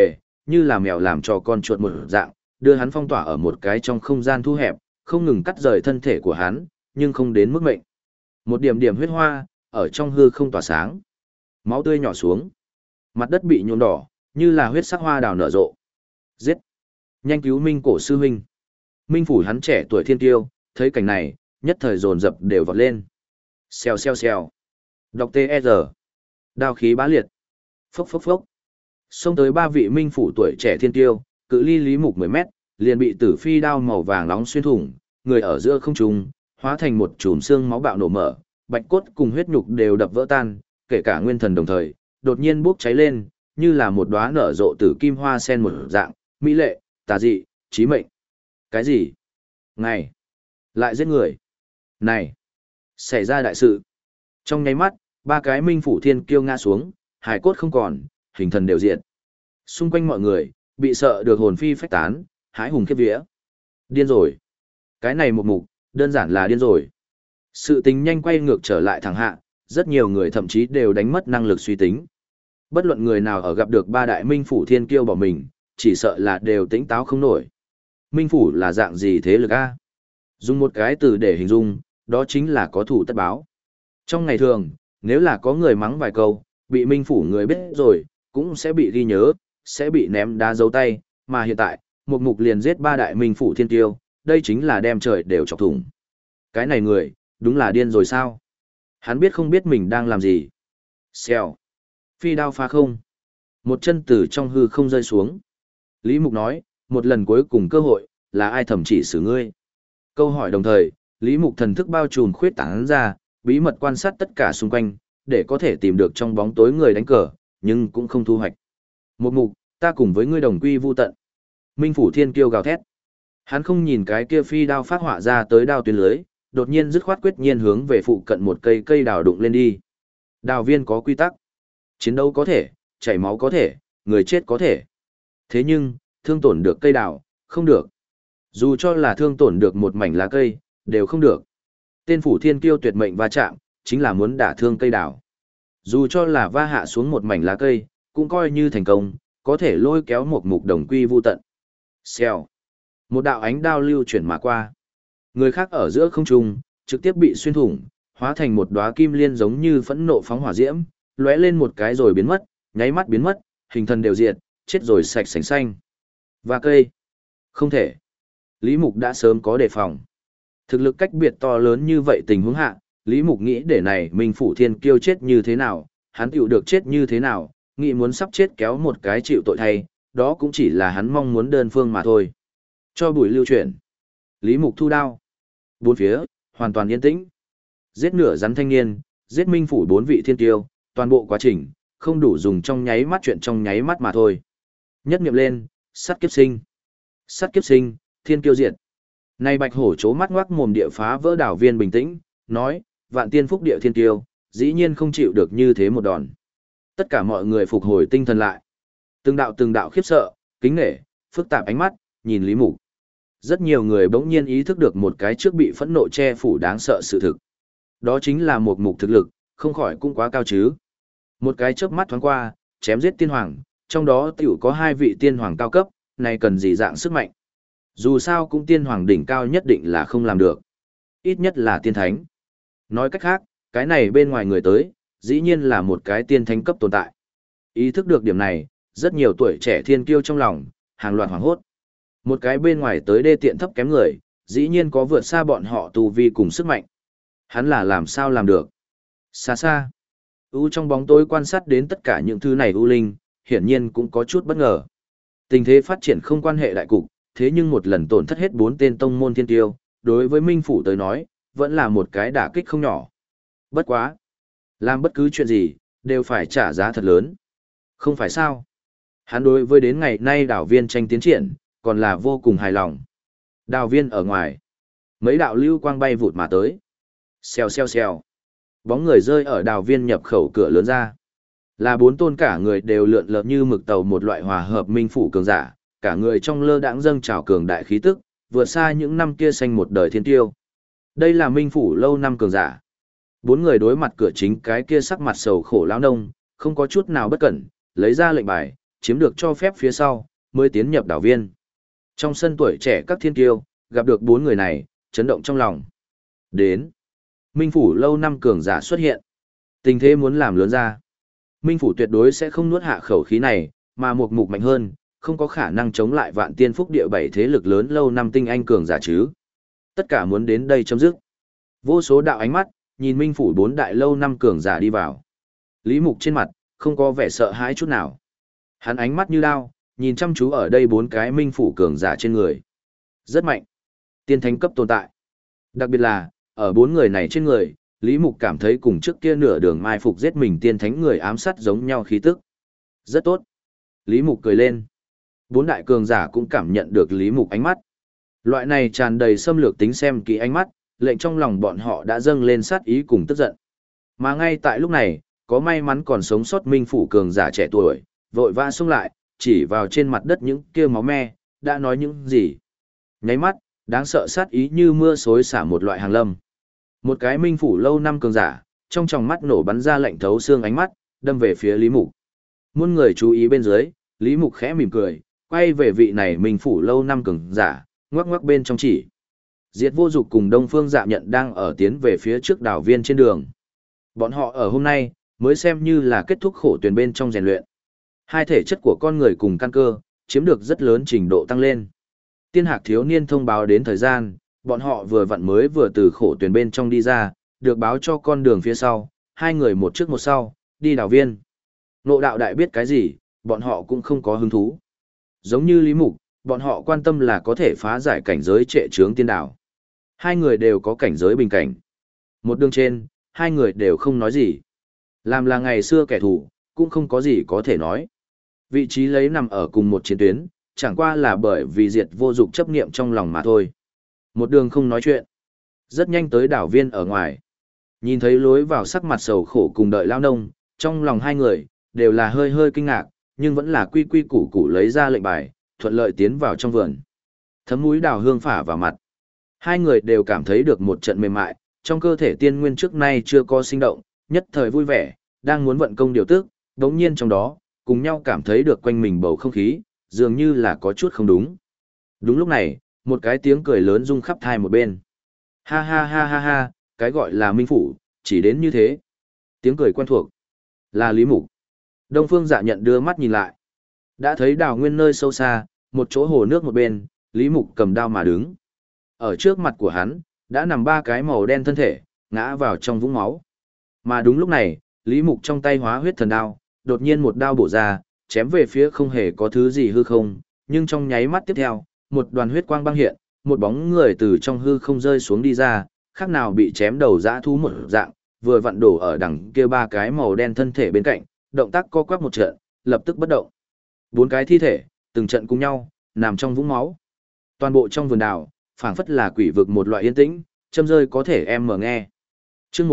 như là mèo làm cho con chuột một dạng, đưa hắn phong tỏa ở một cái trong không gian thu hẹp, không ngừng cắt rời thân thể của hắn, nhưng không đến mức mệnh. Một điểm điểm huyết hoa, ở trong hư không tỏa sáng. Máu tươi nhỏ xuống. Mặt đất bị nhuộm đỏ, như là huyết sắc hoa đào nở rộ. Giết! Nhanh cứu Minh cổ sư huynh. Minh phủ hắn trẻ tuổi thiên tiêu, thấy cảnh này, nhất thời dồn dập đều vọt lên. Xèo xèo xèo. Đọc T.E.R. Đao khí bá liệt. Phốc phốc phốc. Xông tới ba vị minh phủ tuổi trẻ thiên tiêu, cự ly Lý Mục 10 mét, liền bị tử phi đao màu vàng nóng xuyên thủng, người ở giữa không trung, hóa thành một chùm xương máu bạo nổ mở, bạch cốt cùng huyết nhục đều đập vỡ tan, kể cả nguyên thần đồng thời, đột nhiên bốc cháy lên, như là một đóa nở rộ tử kim hoa sen một dạng, mỹ lệ, tà dị, chí mệnh. Cái gì? Này! Lại giết người! Này! Xảy ra đại sự! Trong nháy mắt, ba cái minh phủ thiên kiêu ngã xuống, hài cốt không còn, hình thần đều diệt. Xung quanh mọi người, bị sợ được hồn phi phách tán, hãi hùng khiếp vía. Điên rồi! Cái này một mục, đơn giản là điên rồi. Sự tính nhanh quay ngược trở lại thẳng hạ, rất nhiều người thậm chí đều đánh mất năng lực suy tính. Bất luận người nào ở gặp được ba đại minh phủ thiên kiêu bỏ mình, chỉ sợ là đều tỉnh táo không nổi. Minh phủ là dạng gì thế lực a? Dùng một cái từ để hình dung, đó chính là có thủ tất báo. Trong ngày thường, nếu là có người mắng vài câu, bị minh phủ người biết rồi, cũng sẽ bị ghi nhớ, sẽ bị ném đá dấu tay, mà hiện tại, một mục liền giết ba đại minh phủ thiên kiêu, đây chính là đem trời đều chọc thủng. Cái này người, đúng là điên rồi sao? Hắn biết không biết mình đang làm gì? Xèo. Phi đao phá không. Một chân từ trong hư không rơi xuống. Lý Mục nói, một lần cuối cùng cơ hội, là ai thẩm chỉ xử ngươi? Câu hỏi đồng thời, Lý Mục thần thức bao trùm khuyết tán ra, bí mật quan sát tất cả xung quanh, để có thể tìm được trong bóng tối người đánh cờ, nhưng cũng không thu hoạch. Một mục, ta cùng với ngươi đồng quy vu tận. Minh phủ thiên kiêu gào thét. Hắn không nhìn cái kia phi đao phát họa ra tới đao tuyến lưới, đột nhiên dứt khoát quyết nhiên hướng về phụ cận một cây đào đụng lên đi. Đào viên có quy tắc. Chiến đấu có thể, chảy máu có thể, người chết có thể. Thế nhưng, thương tổn được cây đào, không được. Dù cho là thương tổn được một mảnh lá cây, đều không được. Tên phủ thiên kiêu tuyệt mệnh va chạm, chính là muốn đả thương cây đào. Dù cho là va hạ xuống một mảnh lá cây, cũng coi như thành công, có thể lôi kéo một mục đồng quy vu tận. Xèo. Một đạo ánh đao lưu chuyển mà qua. Người khác ở giữa không trung, trực tiếp bị xuyên thủng, hóa thành một đóa kim liên giống như phẫn nộ phóng hỏa diễm, lóe lên một cái rồi biến mất, nháy mắt biến mất, hình thần đều diệt, chết rồi sạch sành xanh. Và cây. Không thể. Lý Mục đã sớm có đề phòng. Thực lực cách biệt to lớn như vậy tình huống hạ, Lý Mục nghĩ để này Minh phủ thiên kiêu chết như thế nào, hắn chịu được chết như thế nào, nghĩ muốn sắp chết kéo một cái chịu tội thay, đó cũng chỉ là hắn mong muốn đơn phương mà thôi. Cho bùi lưu chuyển. Lý Mục thu đao. Bốn phía, hoàn toàn yên tĩnh. Giết nửa rắn thanh niên, giết Minh phủ bốn vị thiên kiêu, toàn bộ quá trình, không đủ dùng trong nháy mắt chuyện trong nháy mắt mà thôi. Nhất niệm lên, sát kiếp sinh. Sát kiếp sinh, thiên kiêu diệt. Nay bạch hổ chố mắt ngoác mồm địa phá vỡ đảo viên bình tĩnh, nói, vạn tiên phúc địa thiên kiêu, dĩ nhiên không chịu được như thế một đòn. Tất cả mọi người phục hồi tinh thần lại. Từng đạo khiếp sợ, kính nể, phức tạp ánh mắt, nhìn Lý Mục. Rất nhiều người bỗng nhiên ý thức được một cái trước bị phẫn nộ che phủ đáng sợ sự thực. Đó chính là một mục thực lực, không khỏi cũng quá cao chứ. Một cái chớp mắt thoáng qua, chém giết tiên hoàng, trong đó tiểu có hai vị tiên hoàng cao cấp, này cần gì dạng sức mạnh. Dù sao cũng tiên hoàng đỉnh cao nhất định là không làm được. Ít nhất là tiên thánh. Nói cách khác, cái này bên ngoài người tới, dĩ nhiên là một cái tiên thánh cấp tồn tại. Ý thức được điểm này, rất nhiều tuổi trẻ thiên kiêu trong lòng, hàng loạt hoảng hốt. Một cái bên ngoài tới đê tiện thấp kém người, dĩ nhiên có vượt xa bọn họ tu vi cùng sức mạnh. Hắn là làm sao làm được? Xa xa. Trong bóng tối quan sát đến tất cả những thứ này linh, hiển nhiên cũng có chút bất ngờ. Tình thế phát triển không quan hệ đại cục, thế nhưng một lần tổn thất hết 4 tên tông môn thiên tiêu, đối với Minh Phủ tới nói, vẫn là một cái đả kích không nhỏ. Bất quá. Làm bất cứ chuyện gì, đều phải trả giá thật lớn. Không phải sao? Hắn đối với đến ngày nay đảo viên tranh tiến triển, còn là vô cùng hài lòng. Đào viên ở ngoài. Mấy đạo lưu quang bay vụt mà tới. Xèo xèo xèo. Bóng người rơi ở đào viên nhập khẩu cửa lớn ra. Là 4 tôn cả người đều lượn lờ như mực tàu một loại hòa hợp minh phủ cường giả, cả người trong lơ đãng dâng trào cường đại khí tức, vượt xa những năm kia xanh một đời thiên tiêu. Đây là minh phủ lâu năm cường giả. 4 người đối mặt cửa chính cái kia sắc mặt sầu khổ lão nông, không có chút nào bất cẩn, lấy ra lệnh bài, chiếm được cho phép phía sau, mới tiến nhập đảo viên. Trong sân tuổi trẻ các thiên kiêu, gặp được 4 người này, chấn động trong lòng. Đến. Minh Phủ lâu năm cường giả xuất hiện. Tình thế muốn làm lớn ra. Minh Phủ tuyệt đối sẽ không nuốt hạ khẩu khí này, mà một mục mạnh hơn, không có khả năng chống lại Vạn Tiên Phúc địa 7 thế lực lớn lâu năm tinh anh cường giả chứ. Tất cả muốn đến đây chấm dứt. Vô số đạo ánh mắt, nhìn Minh Phủ 4 đại lâu năm cường giả đi vào. Lý Mục trên mặt, không có vẻ sợ hãi chút nào. Hắn ánh mắt như đao, nhìn chăm chú ở đây 4 cái Minh Phủ cường giả trên người. Rất mạnh. Tiên thánh cấp tồn tại. Đặc biệt là, ở 4 người này trên người, Lý Mục cảm thấy cùng trước kia nửa đường mai phục giết mình tiên thánh người ám sát giống nhau khí tức. Rất tốt. Lý Mục cười lên. 4 đại cường giả cũng cảm nhận được Lý Mục ánh mắt. Loại này tràn đầy xâm lược tính xem kỹ ánh mắt, lệnh trong lòng bọn họ đã dâng lên sát ý cùng tức giận. Mà ngay tại lúc này, có may mắn còn sống sót Minh Phủ cường giả trẻ tuổi, vội vã xông lại, chỉ vào trên mặt đất những kia máu me, đã nói những gì. Nháy mắt, đáng sợ sát ý như mưa xối xả một loại hàng lâm. Một cái Minh Phủ lâu năm cường giả, trong tròng mắt nổ bắn ra lạnh thấu xương ánh mắt, đâm về phía Lý Mục. Muôn người chú ý bên dưới, Lý Mục khẽ mỉm cười, quay về vị này Minh Phủ lâu năm cường giả, ngoắc ngoắc bên trong chỉ. Diệt Vô Dục cùng Đông Phương Dạ Nhận đang ở tiến về phía trước đảo viên trên đường. Bọn họ ở hôm nay, mới xem như là kết thúc khổ tuyển bên trong rèn luyện. Hai thể chất của con người cùng căn cơ, chiếm được rất lớn trình độ tăng lên. Tiên Hạc thiếu niên thông báo đến thời gian, bọn họ vừa vừa từ khổ tuyển bên trong đi ra, được báo cho con đường phía sau, hai người một trước một sau, đi đảo viên. Ngộ đạo đại biết cái gì, bọn họ cũng không có hứng thú. Giống như Lý Mục, bọn họ quan tâm là có thể phá giải cảnh giới trệ chướng tiên đảo. Hai người đều có cảnh giới bình cảnh. Một đường trên, hai người đều không nói gì. Làm là ngày xưa kẻ thù, cũng không có gì có thể nói. Vị trí lấy nằm ở cùng một chiến tuyến, chẳng qua là bởi vì Diệt Vô Dục chấp niệm trong lòng mà thôi. Một đường không nói chuyện. Rất nhanh tới đảo viên ở ngoài. Nhìn thấy lối vào sắc mặt sầu khổ cùng đợi lao nông, trong lòng hai người, đều là hơi hơi kinh ngạc, nhưng vẫn là quy quy củ củ lấy ra lệnh bài, thuận lợi tiến vào trong vườn. Thấm mũi đào hương phả vào mặt. Hai người đều cảm thấy được một trận mềm mại, trong cơ thể tiên nguyên trước nay chưa có sinh động, nhất thời vui vẻ, đang muốn vận công điều tức, đống nhiên trong đó, cùng nhau cảm thấy được quanh mình bầu không khí, dường như là có chút không đúng. Đúng lúc này, một cái tiếng cười lớn rung khắp thai một bên. Ha ha ha ha ha, cái gọi là Minh Phủ, chỉ đến như thế. Tiếng cười quen thuộc. Là Lý Mục. Đông Phương Dạ Nhận đưa mắt nhìn lại. Đã thấy đào nguyên nơi sâu xa, một chỗ hồ nước một bên, Lý Mục cầm đao mà đứng. Ở trước mặt của hắn, đã nằm 3 cái màu đen thân thể, ngã vào trong vũng máu. Mà đúng lúc này, Lý Mục trong tay hóa huyết thần đao, đột nhiên một đao bổ ra, chém về phía không hề có thứ gì hư không, nhưng trong nháy mắt tiếp theo, một đoàn huyết quang băng hiện, một bóng người từ trong hư không rơi xuống đi ra, khác nào bị chém đầu dã thú một dạng, vừa vặn đổ ở đằng kia 3 cái màu đen thân thể bên cạnh, động tác co quắp một trận, lập tức bất động. 4 cái thi thể, từng trận cùng nhau, nằm trong vũng máu. Toàn bộ trong vườn đảo, phảng phất là quỷ vực một loại yên tĩnh, châm rơi có thể em mở nghe. Chương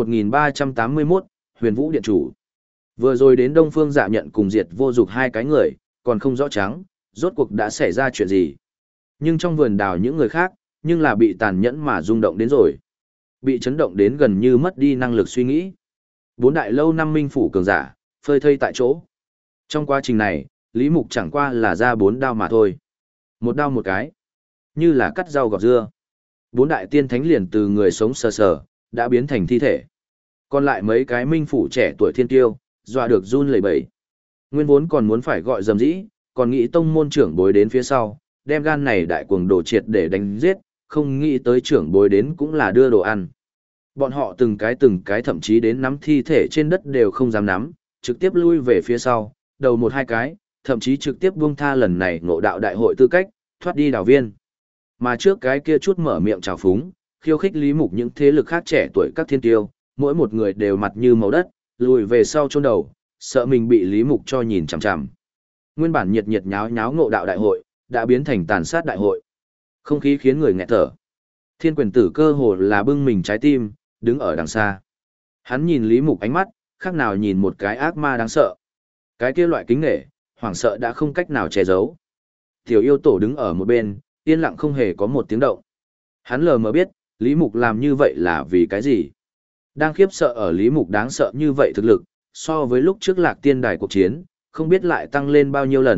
1381, Huyền Vũ Điện Chủ. Vừa rồi đến Đông Phương Dạ Nhận cùng Diệt Vô Dục hai cái người, còn không rõ trắng, rốt cuộc đã xảy ra chuyện gì. Nhưng trong vườn đào những người khác, nhưng là bị tàn nhẫn mà rung động đến rồi. Bị chấn động đến gần như mất đi năng lực suy nghĩ. 4 đại lâu năm Minh Phủ cường giả, phơi thây tại chỗ. Trong quá trình này, Lý Mục chẳng qua là ra 4 đao mà thôi. Một đao một cái. Như là cắt rau gọt dưa. 4 đại tiên thánh liền từ người sống sờ sờ, đã biến thành thi thể. Còn lại mấy cái Minh Phủ trẻ tuổi thiên tiêu, dọa được run lẩy bẩy. Nguyên vốn còn muốn phải gọi dầm dĩ, còn nghĩ tông môn trưởng bối đến phía sau, đem gan này đại cuồng đồ triệt để đánh giết, không nghĩ tới trưởng bối đến cũng là đưa đồ ăn. Bọn họ từng cái thậm chí đến nắm thi thể trên đất đều không dám nắm, trực tiếp lui về phía sau, đầu một hai cái, thậm chí trực tiếp buông tha lần này ngộ đạo đại hội tư cách, thoát đi đảo viên. Mà trước cái kia chút mở miệng trào phúng, khiêu khích Lý Mục những thế lực khác trẻ tuổi các thiên tiêu, mỗi một người đều mặt như màu đất, lùi về sau chôn đầu, sợ mình bị Lý Mục cho nhìn chằm chằm. Nguyên bản nhiệt nhiệt nháo nháo ngộ đạo đại hội, đã biến thành tàn sát đại hội. Không khí khiến người nghẹt thở. Thiên quyền tử cơ hồ là bưng mình trái tim, đứng ở đằng xa. Hắn nhìn Lý Mục ánh mắt, khác nào nhìn một cái ác ma đáng sợ. Cái kia loại kính nể, hoảng sợ đã không cách nào che giấu. Tiểu yêu tổ đứng ở một bên, yên lặng không hề có một tiếng động. Hắn lờ mờ biết, Lý Mục làm như vậy là vì cái gì. Đang khiếp sợ ở Lý Mục đáng sợ như vậy thực lực, so với lúc trước Lạc Tiên Đài cuộc chiến, không biết lại tăng lên bao nhiêu lần,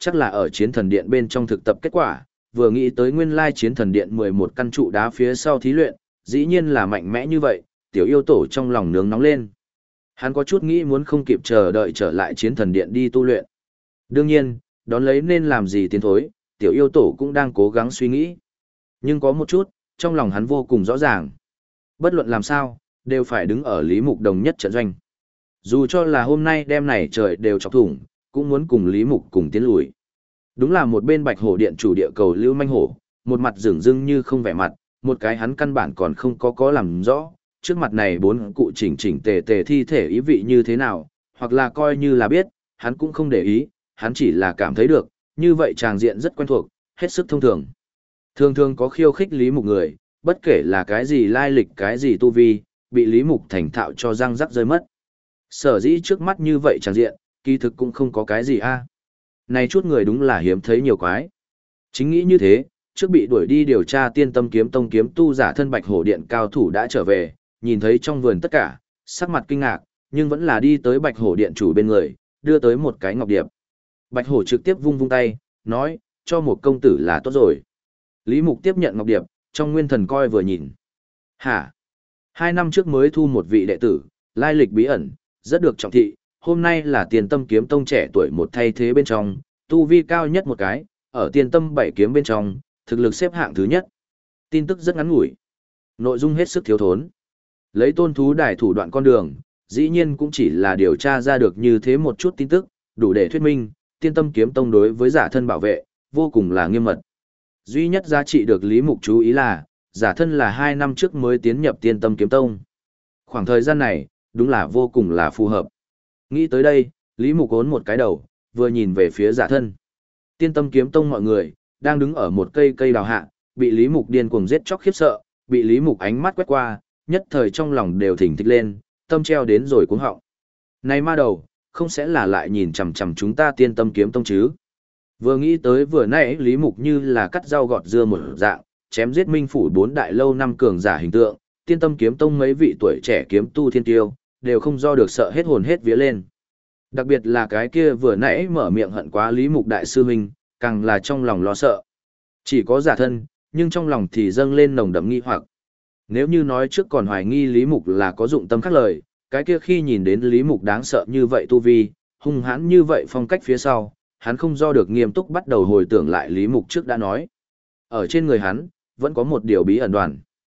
chắc là ở chiến thần điện bên trong thực tập kết quả, vừa nghĩ tới nguyên lai chiến thần điện 11 căn trụ đá phía sau thí luyện, dĩ nhiên là mạnh mẽ như vậy, tiểu yêu tổ trong lòng nướng nóng lên. Hắn có chút nghĩ muốn không kịp chờ đợi trở lại chiến thần điện đi tu luyện. Đương nhiên, đón lấy nên làm gì tiến thối, tiểu yêu tổ cũng đang cố gắng suy nghĩ. Nhưng có một chút, trong lòng hắn vô cùng rõ ràng. Bất luận làm sao, đều phải đứng ở Lý Mục đồng nhất trận doanh. Dù cho là hôm nay đêm này trời đều chọc thủng, cũng muốn cùng Lý Mục cùng tiến lùi. Đúng là một bên Bạch Hổ Điện chủ địa cầu Lưu Manh Hổ, một mặt dửng dưng như không vẻ mặt, một cái hắn căn bản còn không có làm rõ, trước mặt này bốn cụ chỉnh chỉnh tề tề thi thể ý vị như thế nào, hoặc là coi như là biết, hắn cũng không để ý, hắn chỉ là cảm thấy được, như vậy tràng diện rất quen thuộc, hết sức thông thường. Thường thường có khiêu khích Lý Mục người, bất kể là cái gì lai lịch cái gì tu vi, bị Lý Mục thành thạo cho răng rắc rơi mất. Sở dĩ trước mắt như vậy tràng diện, kỳ thực cũng không có cái gì a. Này chút người đúng là hiếm thấy nhiều quái. Chính nghĩ như thế, trước bị đuổi đi điều tra Tiên Tâm Kiếm Tông kiếm tu giả thân Bạch Hổ Điện cao thủ đã trở về, nhìn thấy trong vườn tất cả, sắc mặt kinh ngạc, nhưng vẫn là đi tới Bạch Hổ Điện chủ bên người, đưa tới một cái ngọc điệp. Bạch Hổ trực tiếp vung vung tay, nói, cho một công tử là tốt rồi. Lý Mục tiếp nhận ngọc điệp, trong nguyên thần coi vừa nhìn. Hả? 2 năm trước mới thu một vị đệ tử, lai lịch bí ẩn, rất được trọng thị, hôm nay là Tiên Tâm Kiếm Tông trẻ tuổi một thay thế bên trong, tu vi cao nhất một cái, ở Tiên Tâm 7 kiếm bên trong, thực lực xếp hạng thứ nhất. Tin tức rất ngắn ngủi, nội dung hết sức thiếu thốn. Lấy Tôn Thú Đài thủ đoạn con đường, dĩ nhiên cũng chỉ là điều tra ra được như thế một chút tin tức, đủ để thuyết minh, Tiên Tâm Kiếm Tông đối với giả thân bảo vệ, vô cùng là nghiêm mật. Duy nhất giá trị được Lý Mục chú ý là, giả thân là 2 năm trước mới tiến nhập Tiên Tâm Kiếm Tông. Khoảng thời gian này, đúng là vô cùng là phù hợp. Nghĩ tới đây, Lý Mục ốn một cái đầu, vừa nhìn về phía giả thân. Tiên Tâm Kiếm Tông mọi người, đang đứng ở một cây đào hạ, bị Lý Mục điên cuồng giết chóc khiếp sợ, bị Lý Mục ánh mắt quét qua, nhất thời trong lòng đều thỉnh thịch lên, tâm treo đến rồi cuống họng. Này ma đầu, không sẽ là lại nhìn chằm chằm chúng ta Tiên Tâm Kiếm Tông chứ? Vừa nghĩ tới vừa nãy Lý Mục như là cắt rau gọt dưa một dạng, chém giết Minh phủ 4 đại lâu năm cường giả hình tượng, Tiên Tâm Kiếm Tông mấy vị tuổi trẻ kiếm tu thiên tiêu, đều không do được sợ hết hồn hết vía lên. Đặc biệt là cái kia vừa nãy mở miệng hận quá Lý Mục đại sư huynh, càng là trong lòng lo sợ. Chỉ có giả thân, nhưng trong lòng thì dâng lên nồng đậm nghi hoặc. Nếu như nói trước còn hoài nghi Lý Mục là có dụng tâm khác lời, cái kia khi nhìn đến Lý Mục đáng sợ như vậy tu vi, hung hãn như vậy phong cách phía sau, hắn không do được nghiêm túc bắt đầu hồi tưởng lại Lý Mục trước đã nói. Ở trên người hắn, vẫn có một điều bí ẩn đoàn.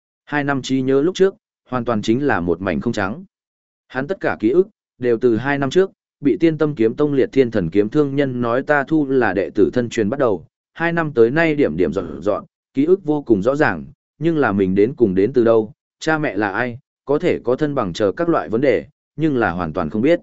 2 năm trí nhớ lúc trước, hoàn toàn chính là một mảnh không trắng. Hắn tất cả ký ức, đều từ 2 năm trước, bị Tiên Tâm Kiếm Tông liệt thiên thần kiếm thương nhân nói ta thu là đệ tử thân truyền bắt đầu. 2 năm tới nay điểm điểm dọn, ký ức vô cùng rõ ràng, nhưng là mình đến cùng đến từ đâu, cha mẹ là ai, có thể có thân bằng chờ các loại vấn đề, nhưng là hoàn toàn không biết.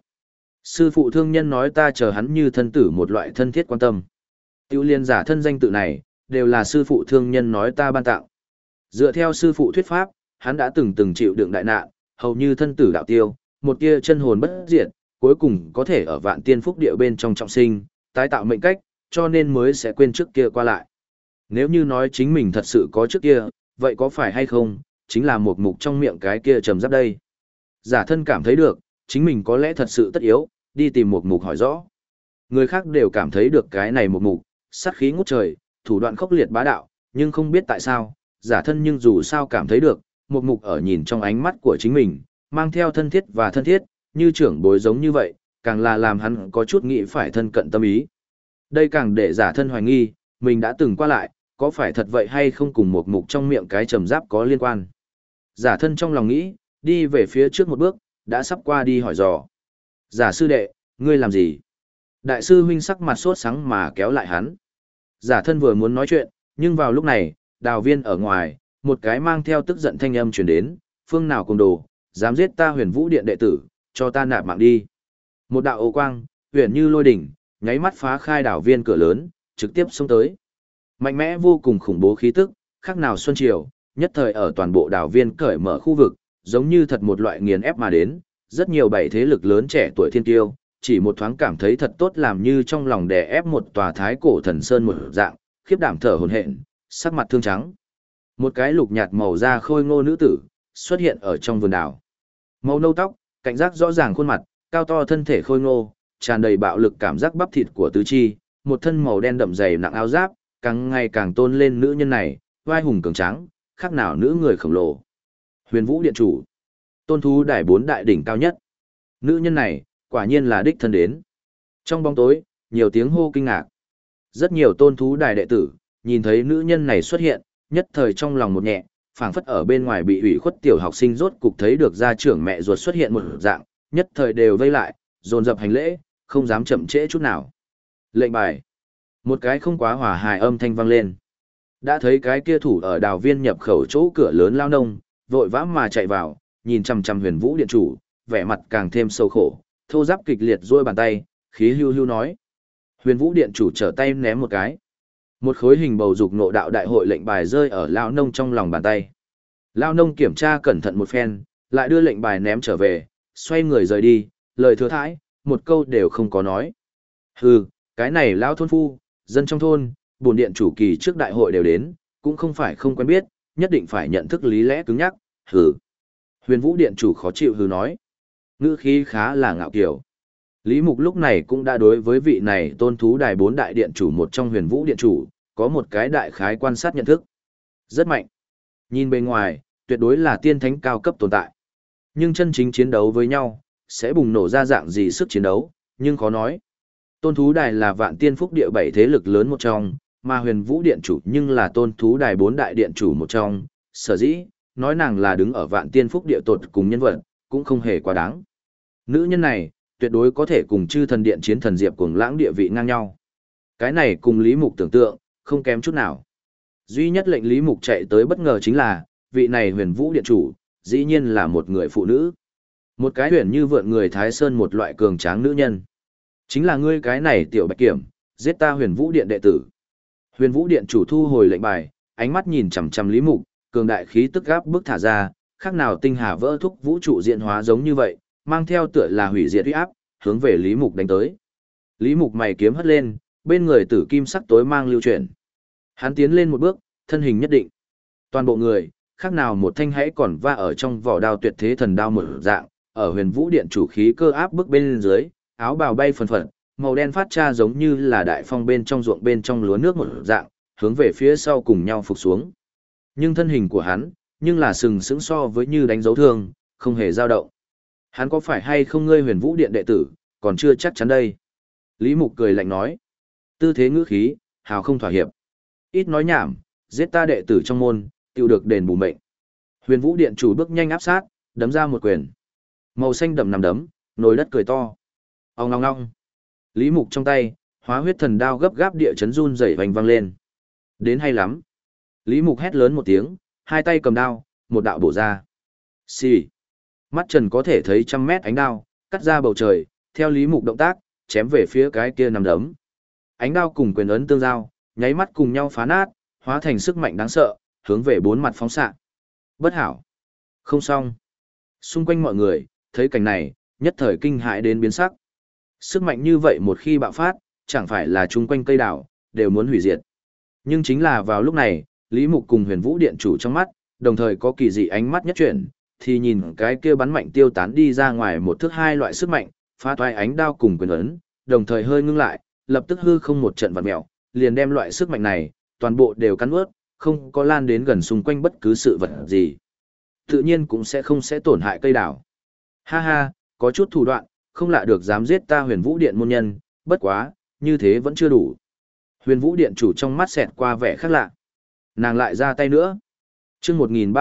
Sư phụ thương nhân nói ta chờ hắn như thân tử một loại thân thiết quan tâm. Tiêu liên giả thân danh tự này, đều là sư phụ thương nhân nói ta ban tặng. Dựa theo sư phụ thuyết pháp, hắn đã từng chịu đựng đại nạn, hầu như thân tử đạo tiêu, một tia chân hồn bất diệt, cuối cùng có thể ở vạn tiên phúc địa bên trong trọng sinh, tái tạo mệnh cách, cho nên mới sẽ quên trước kia qua lại. Nếu như nói chính mình thật sự có trước kia, vậy có phải hay không, chính là một mục trong miệng cái kia trầm giáp đây. Giả thân cảm thấy được, chính mình có lẽ thật sự tất yếu, đi tìm một mục hỏi rõ. Người khác đều cảm thấy được cái này một mục, sát khí ngút trời, thủ đoạn khốc liệt bá đạo, nhưng không biết tại sao, giả thân nhưng dù sao cảm thấy được, một mục ở nhìn trong ánh mắt của chính mình, mang theo thân thiết và thân thiết, như trưởng bối giống như vậy, càng là làm hắn có chút nghĩ phải thân cận tâm ý. Đây càng để giả thân hoài nghi, mình đã từng qua lại, có phải thật vậy hay không cùng một mục trong miệng cái trầm giáp có liên quan. Giả thân trong lòng nghĩ, đi về phía trước một bước, đã sắp qua đi hỏi dò. Giả sư đệ, ngươi làm gì? Đại sư huynh sắc mặt sốt sắng mà kéo lại hắn. Giả thân vừa muốn nói chuyện, nhưng vào lúc này, đào viên ở ngoài, một cái mang theo tức giận thanh âm truyền đến, phương nào cùng đồ, dám giết ta Huyền Vũ Điện đệ tử, cho ta nạp mạng đi. Một đạo ô quang, huyền như lôi đỉnh, nháy mắt phá khai đảo viên cửa lớn, trực tiếp xông tới. Mạnh mẽ vô cùng khủng bố khí tức, khác nào xuân triều, nhất thời ở toàn bộ đảo viên cởi mở khu vực, giống như thật một loại nghiền ép mà đến, rất nhiều bảy thế lực lớn trẻ tuổi thiên tiêu, chỉ một thoáng cảm thấy thật tốt làm như trong lòng đè ép một tòa thái cổ thần sơn một dạng, khiếp đảm thở hổn hển, sắc mặt thương trắng. Một cái lục nhạt màu da khôi ngô nữ tử xuất hiện ở trong vườn đảo. Màu nâu tóc, cảnh giác rõ ràng khuôn mặt, cao to thân thể khôi ngô, tràn đầy bạo lực cảm giác bắp thịt của tứ chi, một thân màu đen đậm dày nặng áo giáp, càng ngày càng tôn lên nữ nhân này, vai hùng cường tráng, khác nào nữ người khổng lồ. Huyền Vũ Điện Chủ, tôn thú đài 4 đại đỉnh cao nhất. Nữ nhân này, quả nhiên là đích thân đến. Trong bóng tối, nhiều tiếng hô kinh ngạc. Rất nhiều tôn thú đài đệ tử, nhìn thấy nữ nhân này xuất hiện, nhất thời trong lòng một nhẹ, phảng phất ở bên ngoài bị ủy khuất tiểu học sinh rốt cục thấy được gia trưởng mẹ ruột xuất hiện một dạng, nhất thời đều vây lại, dồn dập hành lễ, không dám chậm trễ chút nào. Lệnh bài. Một cái không quá hòa hài âm thanh vang lên. Đã thấy cái kia thủ ở đào viên nhập khẩu chỗ cửa lớn lao nông, vội vã mà chạy vào, nhìn chằm chằm Huyền Vũ Điện Chủ, vẻ mặt càng thêm sâu khổ, thô giáp kịch liệt duỗi bàn tay, khí hưu hưu nói. Huyền Vũ Điện Chủ trở tay ném một cái. Một khối hình bầu dục nộ đạo đại hội lệnh bài rơi ở lao nông trong lòng bàn tay. Lao nông kiểm tra cẩn thận một phen, lại đưa lệnh bài ném trở về, xoay người rời đi, lời thừa thãi, một câu đều không có nói. Hừ, cái này lao thôn phu, dân trong thôn, bổn điện chủ kỳ trước đại hội đều đến, cũng không phải không quen biết, nhất định phải nhận thức lý lẽ cứng nhắc, hừ. Huyền Vũ Điện Chủ khó chịu hừ nói. Ngữ khí khá là ngạo kiều. Lý Mục lúc này cũng đã đối với vị này tôn thú đài 4 đại điện chủ một trong Huyền Vũ Điện Chủ, có một cái đại khái quan sát nhận thức. Rất mạnh. Nhìn bên ngoài, tuyệt đối là tiên thánh cao cấp tồn tại. Nhưng chân chính chiến đấu với nhau, sẽ bùng nổ ra dạng gì sức chiến đấu, nhưng khó nói. Tôn thú đài là vạn tiên phúc địa 7 thế lực lớn một trong, mà Huyền Vũ Điện Chủ nhưng là tôn thú đài 4 đại điện chủ một trong, sở dĩ, nói nàng là đứng ở vạn tiên phúc địa tột cùng nhân vật, cũng không hề quá đáng. Nữ nhân này, tuyệt đối có thể cùng chư thần điện chiến thần diệp cuồng lãng địa vị ngang nhau. Cái này cùng Lý Mục tưởng tượng, không kém chút nào. Duy nhất lệnh Lý Mục chạy tới bất ngờ chính là, vị này Huyền Vũ Điện Chủ, dĩ nhiên là một người phụ nữ. Một cái huyền như vượn người Thái Sơn một loại cường tráng nữ nhân. Chính là ngươi cái này tiểu bạch kiểm, giết ta Huyền Vũ Điện đệ tử. Huyền Vũ Điện Chủ thu hồi lệnh bài, ánh mắt nhìn chằm chằm Lý Mục, cường đại khí tức gáp bức thả ra, khác nào tinh hà vỡ thúc vũ trụ diễn hóa giống như vậy, mang theo tựa là hủy diệt uy áp, hướng về Lý Mục đánh tới. Lý Mục mày kiếm hất lên, bên người tử kim sắc tối mang lưu chuyển. Hắn tiến lên một bước, thân hình nhất định. Toàn bộ người, khác nào một thanh hãy còn va ở trong vỏ đao tuyệt thế thần đao mở dạng, ở Huyền Vũ Điện Chủ khí cơ áp bức bên dưới, áo bào bay phần phật, màu đen phát ra giống như là đại phong bên trong ruộng bên trong lúa nước một dạng, hướng về phía sau cùng nhau phục xuống. Nhưng thân hình của hắn, nhưng là sừng sững so với như đánh dấu thương, không hề dao động. Hắn có phải hay không ngươi Huyền Vũ Điện đệ tử, còn chưa chắc chắn đây. Lý Mục cười lạnh nói. Tư thế ngữ khí, hào không thỏa hiệp. Ít nói nhảm, giết ta đệ tử trong môn, tiêu được đền bù mệnh. Huyền Vũ Điện Chủ bước nhanh áp sát, đấm ra một quyền. Màu xanh đậm nằm đấm, nồi đất cười to. Ong ngong ngong. Lý Mục trong tay, hóa huyết thần đao gấp gáp địa chấn run rẩy vành vang lên. Đến hay lắm. Lý Mục hét lớn một tiếng, hai tay cầm đao, một đạo bổ ra. Xì. Mắt trần có thể thấy trăm mét ánh đao, cắt ra bầu trời, theo Lý Mục động tác, chém về phía cái kia nằm đấm. Ánh đao cùng quyền ấn tương giao, nháy mắt cùng nhau phá nát, hóa thành sức mạnh đáng sợ, hướng về bốn mặt phóng xạ. Bất hảo. Không xong. Xung quanh mọi người, thấy cảnh này, nhất thời kinh hãi đến biến sắc. Sức mạnh như vậy một khi bạo phát, chẳng phải là chung quanh cây đảo, đều muốn hủy diệt. Nhưng chính là vào lúc này, Lý Mục cùng Huyền Vũ Điện Chủ trong mắt, đồng thời có kỳ dị ánh mắt nhất chuyển, thì nhìn cái kia bắn mạnh tiêu tán đi ra ngoài một thước hai loại sức mạnh, phá toái ánh đao cùng quyền ấn, đồng thời hơi ngưng lại, lập tức hư không một trận vặn mèo, liền đem loại sức mạnh này, toàn bộ đều cắn ướt, không có lan đến gần xung quanh bất cứ sự vật gì. Tự nhiên cũng sẽ tổn hại cây đảo. Ha ha, có chút thủ đoạn, không lạ được dám giết ta Huyền Vũ Điện môn nhân, bất quá, như thế vẫn chưa đủ. Huyền Vũ Điện Chủ trong mắt xẹt qua vẻ khác lạ. Nàng lại ra tay nữa. Chương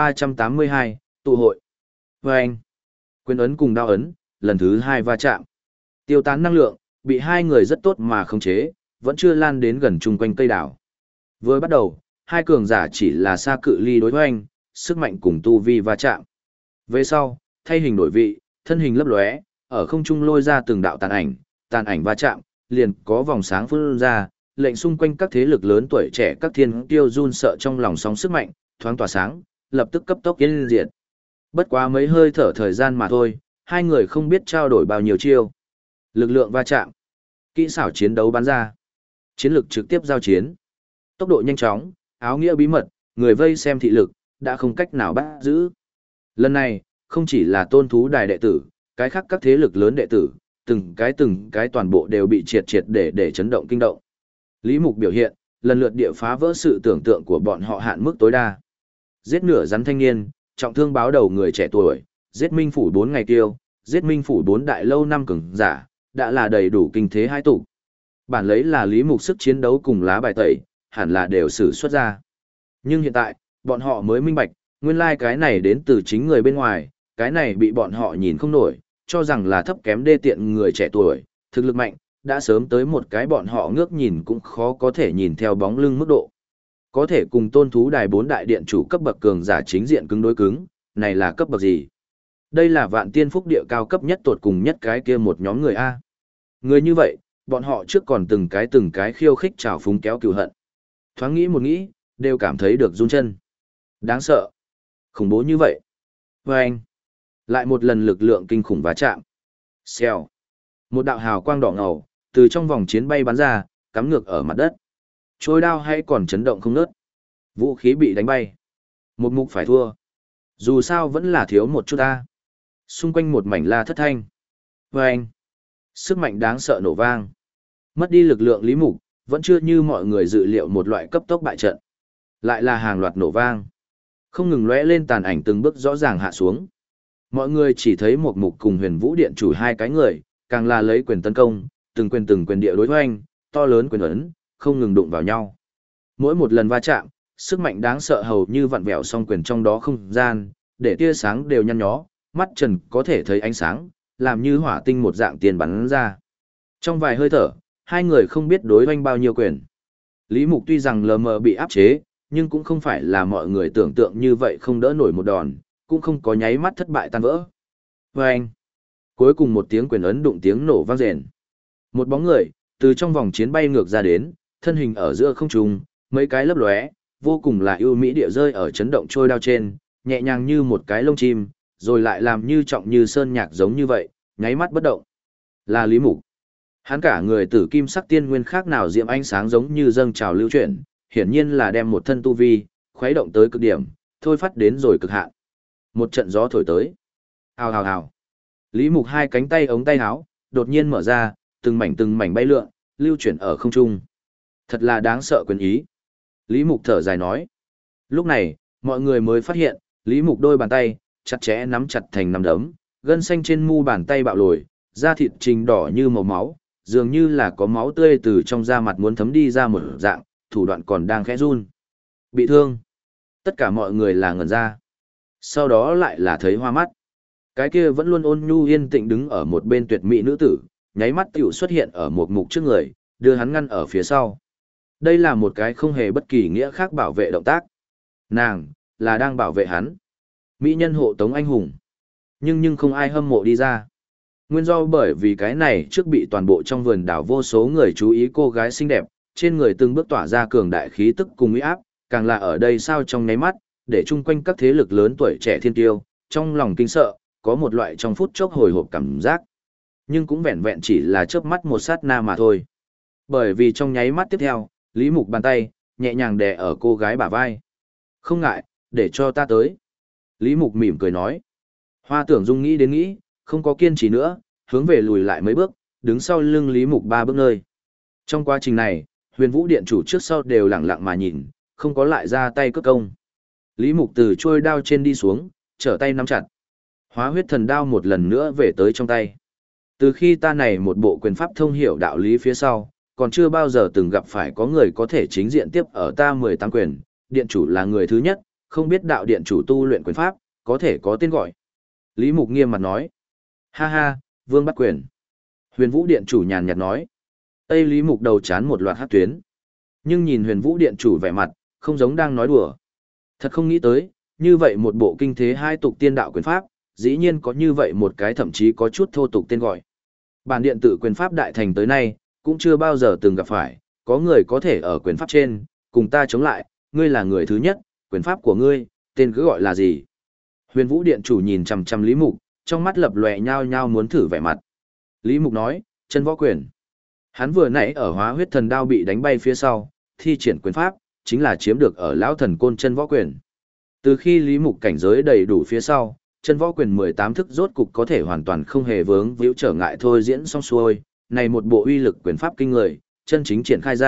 1382, tụ hội. Vâng. Quyền ấn cùng đao ấn, lần thứ hai va chạm. Tiêu tán năng lượng, bị hai người rất tốt mà khống chế, vẫn chưa lan đến gần chung quanh cây đảo. Vừa bắt đầu, hai cường giả chỉ là xa cự ly đối hoành, sức mạnh cùng tu vi va chạm. Về sau, thay hình đổi vị, thân hình lấp lóe, ở không trung lôi ra từng đạo tàn ảnh va chạm, liền có vòng sáng phun ra, lệnh xung quanh các thế lực lớn tuổi trẻ các thiên tiêu run sợ trong lòng sóng sức mạnh, thoáng tỏa sáng, lập tức cấp tốc yên diệt. Bất quá mấy hơi thở thời gian mà thôi, hai người không biết trao đổi bao nhiêu chiêu. Lực lượng va chạm, kỹ xảo chiến đấu bắn ra, chiến lực trực tiếp giao chiến. Tốc độ nhanh chóng, áo nghĩa bí mật, người vây xem thị lực, đã không cách nào bắt giữ. Lần này, không chỉ là tôn thú đài đệ tử, cái khác các thế lực lớn đệ tử, từng cái toàn bộ đều bị triệt để chấn động kinh động. Lý Mục biểu hiện, lần lượt địa phá vỡ sự tưởng tượng của bọn họ hạn mức tối đa. Giết nửa rắn thanh niên, trọng thương báo đầu người trẻ tuổi, giết Minh phủ 4 ngày tiêu, giết Minh phủ 4 đại lâu năm cường giả, đã là đầy đủ kinh thế hai tụ. Bản lấy là Lý Mục sức chiến đấu cùng lá bài tẩy, hẳn là đều sử xuất ra. Nhưng hiện tại, bọn họ mới minh bạch, nguyên lai cái này đến từ chính người bên ngoài, cái này bị bọn họ nhìn không nổi, cho rằng là thấp kém đê tiện người trẻ tuổi, thực lực mạnh, đã sớm tới một cái bọn họ ngước nhìn cũng khó có thể nhìn theo bóng lưng mức độ. Có thể cùng tôn thú đài 4 đại điện chủ cấp bậc cường giả chính diện cứng đối cứng, này là cấp bậc gì? Đây là vạn tiên phúc địa cao cấp nhất tột cùng nhất cái kia một nhóm người A. Người như vậy, bọn họ trước còn từng cái khiêu khích trào phúng kéo cừu hận. Thoáng nghĩ một nghĩ, đều cảm thấy được run chân. Đáng sợ. Khủng bố như vậy. Và anh, lại một lần lực lượng kinh khủng va chạm. Xèo. Một đạo hào quang đỏ ngầu, từ trong vòng chiến bay bắn ra, cắm ngược ở mặt đất. Trôi đao hay còn chấn động không ngớt. Vũ khí bị đánh bay. Một mục phải thua. Dù sao vẫn là thiếu một chút ta. Xung quanh một mảnh la thất thanh. Và anh, sức mạnh đáng sợ nổ vang. Mất đi lực lượng Lý Mục, vẫn chưa như mọi người dự liệu một loại cấp tốc bại trận. Lại là hàng loạt nổ vang. Không ngừng lóe lên tàn ảnh từng bước rõ ràng hạ xuống. Mọi người chỉ thấy một mục cùng Huyền Vũ Điện chủ hai cái người, càng là lấy quyền tấn công, từng quyền địa đối hoành, to lớn quyền ấn, không ngừng đụng vào nhau. Mỗi một lần va chạm, sức mạnh đáng sợ hầu như vặn vẹo song quyền trong đó không gian, để tia sáng đều nhăn nhó, mắt trần có thể thấy ánh sáng, làm như hỏa tinh một dạng tiền bắn ra. Trong vài hơi thở, hai người không biết đối hoành bao nhiêu quyền. Lý Mục tuy rằng lờ mờ bị áp chế, nhưng cũng không phải là mọi người tưởng tượng như vậy không đỡ nổi một đòn, cũng không có nháy mắt thất bại tan vỡ. Và anh, cuối cùng một tiếng quyền ấn đụng tiếng nổ vang rền. Một bóng người, từ trong vòng chiến bay ngược ra đến, thân hình ở giữa không trung, mấy cái lấp lóe, vô cùng là ưu mỹ địa rơi ở chấn động trôi đao trên, nhẹ nhàng như một cái lông chim, rồi lại làm như trọng như sơn nhạc giống như vậy, nháy mắt bất động. Là Lý Mục. Hắn cả người tử kim sắc tiên nguyên khác nào diệm ánh sáng giống như dâng trào lưu chuyển, hiển nhiên là đem một thân tu vi, khuấy động tới cực điểm, thôi phát đến rồi cực hạn. Một trận gió thổi tới. Hào hào hào. Lý Mục hai cánh tay ống tay áo, đột nhiên mở ra, từng mảnh bay lượn, lưu chuyển ở không trung. Thật là đáng sợ quyền ý. Lý Mục thở dài nói. Lúc này, mọi người mới phát hiện, Lý Mục đôi bàn tay, chặt chẽ nắm chặt thành nắm đấm, gân xanh trên mu bàn tay bạo lồi, da thịt trình đỏ như màu máu, dường như là có máu tươi từ trong da mặt muốn thấm đi ra một dạng, thủ đoạn còn đang khẽ run. Bị thương. Tất cả mọi người là ngẩn ra. Sau đó lại là thấy hoa mắt. Cái kia vẫn luôn ôn nhu yên tĩnh đứng ở một bên tuyệt mỹ nữ tử, nháy mắt tiểu xuất hiện ở một mục trước người, đưa hắn ngăn ở phía sau. Đây là một cái không hề bất kỳ nghĩa khác bảo vệ động tác. Nàng, là đang bảo vệ hắn. Mỹ nhân hộ tống anh hùng. Nhưng không ai hâm mộ đi ra. Nguyên do bởi vì cái này trước bị toàn bộ trong vườn đảo vô số người chú ý cô gái xinh đẹp, trên người từng bước tỏa ra cường đại khí tức cùng uy áp, càng là ở đây sao trong nháy mắt, để chung quanh các thế lực lớn tuổi trẻ thiên tiêu, trong lòng kinh sợ, có một loại trong phút chốc hồi hộp cảm giác. Nhưng cũng vẹn vẹn chỉ là chớp mắt một sát na mà thôi. Bởi vì trong nháy mắt tiếp theo, Lý Mục bàn tay, nhẹ nhàng đè ở cô gái bả vai. Không ngại, để cho ta tới. Lý Mục mỉm cười nói. Hoa Tưởng Dung nghĩ đến nghĩ, không có kiên trì nữa, hướng về lùi lại mấy bước, đứng sau lưng Lý Mục 3 bước nơi. Trong quá trình này, Huyền Vũ Điện chủ trước sau đều lặng lặng mà nhìn, không có lại ra tay cướp công. Lý Mục từ trôi đao trên đi xuống, trở tay nắm chặt. Hóa huyết thần đao một lần nữa về tới trong tay. Từ khi ta này một bộ quyền pháp thông hiểu đạo lý phía sau, còn chưa bao giờ từng gặp phải có người có thể chính diện tiếp ở ta 18 quyền, điện chủ là người thứ nhất, không biết đạo điện chủ tu luyện quyền pháp, có thể có tên gọi. Lý Mục nghiêm mặt nói. Ha ha, Vương bắt quyền. Huyền Vũ Điện chủ nhàn nhạt nói. Tây Lý Mục đầu chán một loạt hát tuyến. Nhưng nhìn Huyền Vũ Điện chủ vẻ mặt, không giống đang nói đùa. Thật không nghĩ tới, như vậy một bộ kinh thế hai tục tiên đạo quyền pháp, dĩ nhiên có như vậy một cái thậm chí có chút thô tục tên gọi. Bản điện tử quyền pháp đại thành tới nay, cũng chưa bao giờ từng gặp phải, có người có thể ở quyền pháp trên, cùng ta chống lại, ngươi là người thứ nhất, quyền pháp của ngươi, tên cứ gọi là gì? Huyền Vũ Điện chủ nhìn chằm chằm Lý Mục, trong mắt lập lòe nhao nhao muốn thử vẻ mặt. Lý Mục nói, chân võ quyền. Hắn vừa nãy ở hóa huyết thần đao bị đánh bay phía sau, thi triển quyền pháp, chính là chiếm được ở lão thần côn chân võ quyền. Từ khi Lý Mục cảnh giới đầy đủ phía sau, chân võ quyền 18 thức rốt cục có thể hoàn toàn không hề vướng víu trở ngại thôi diễn xong xuôi, này một bộ uy lực quyền pháp kinh người, chân chính triển khai ra,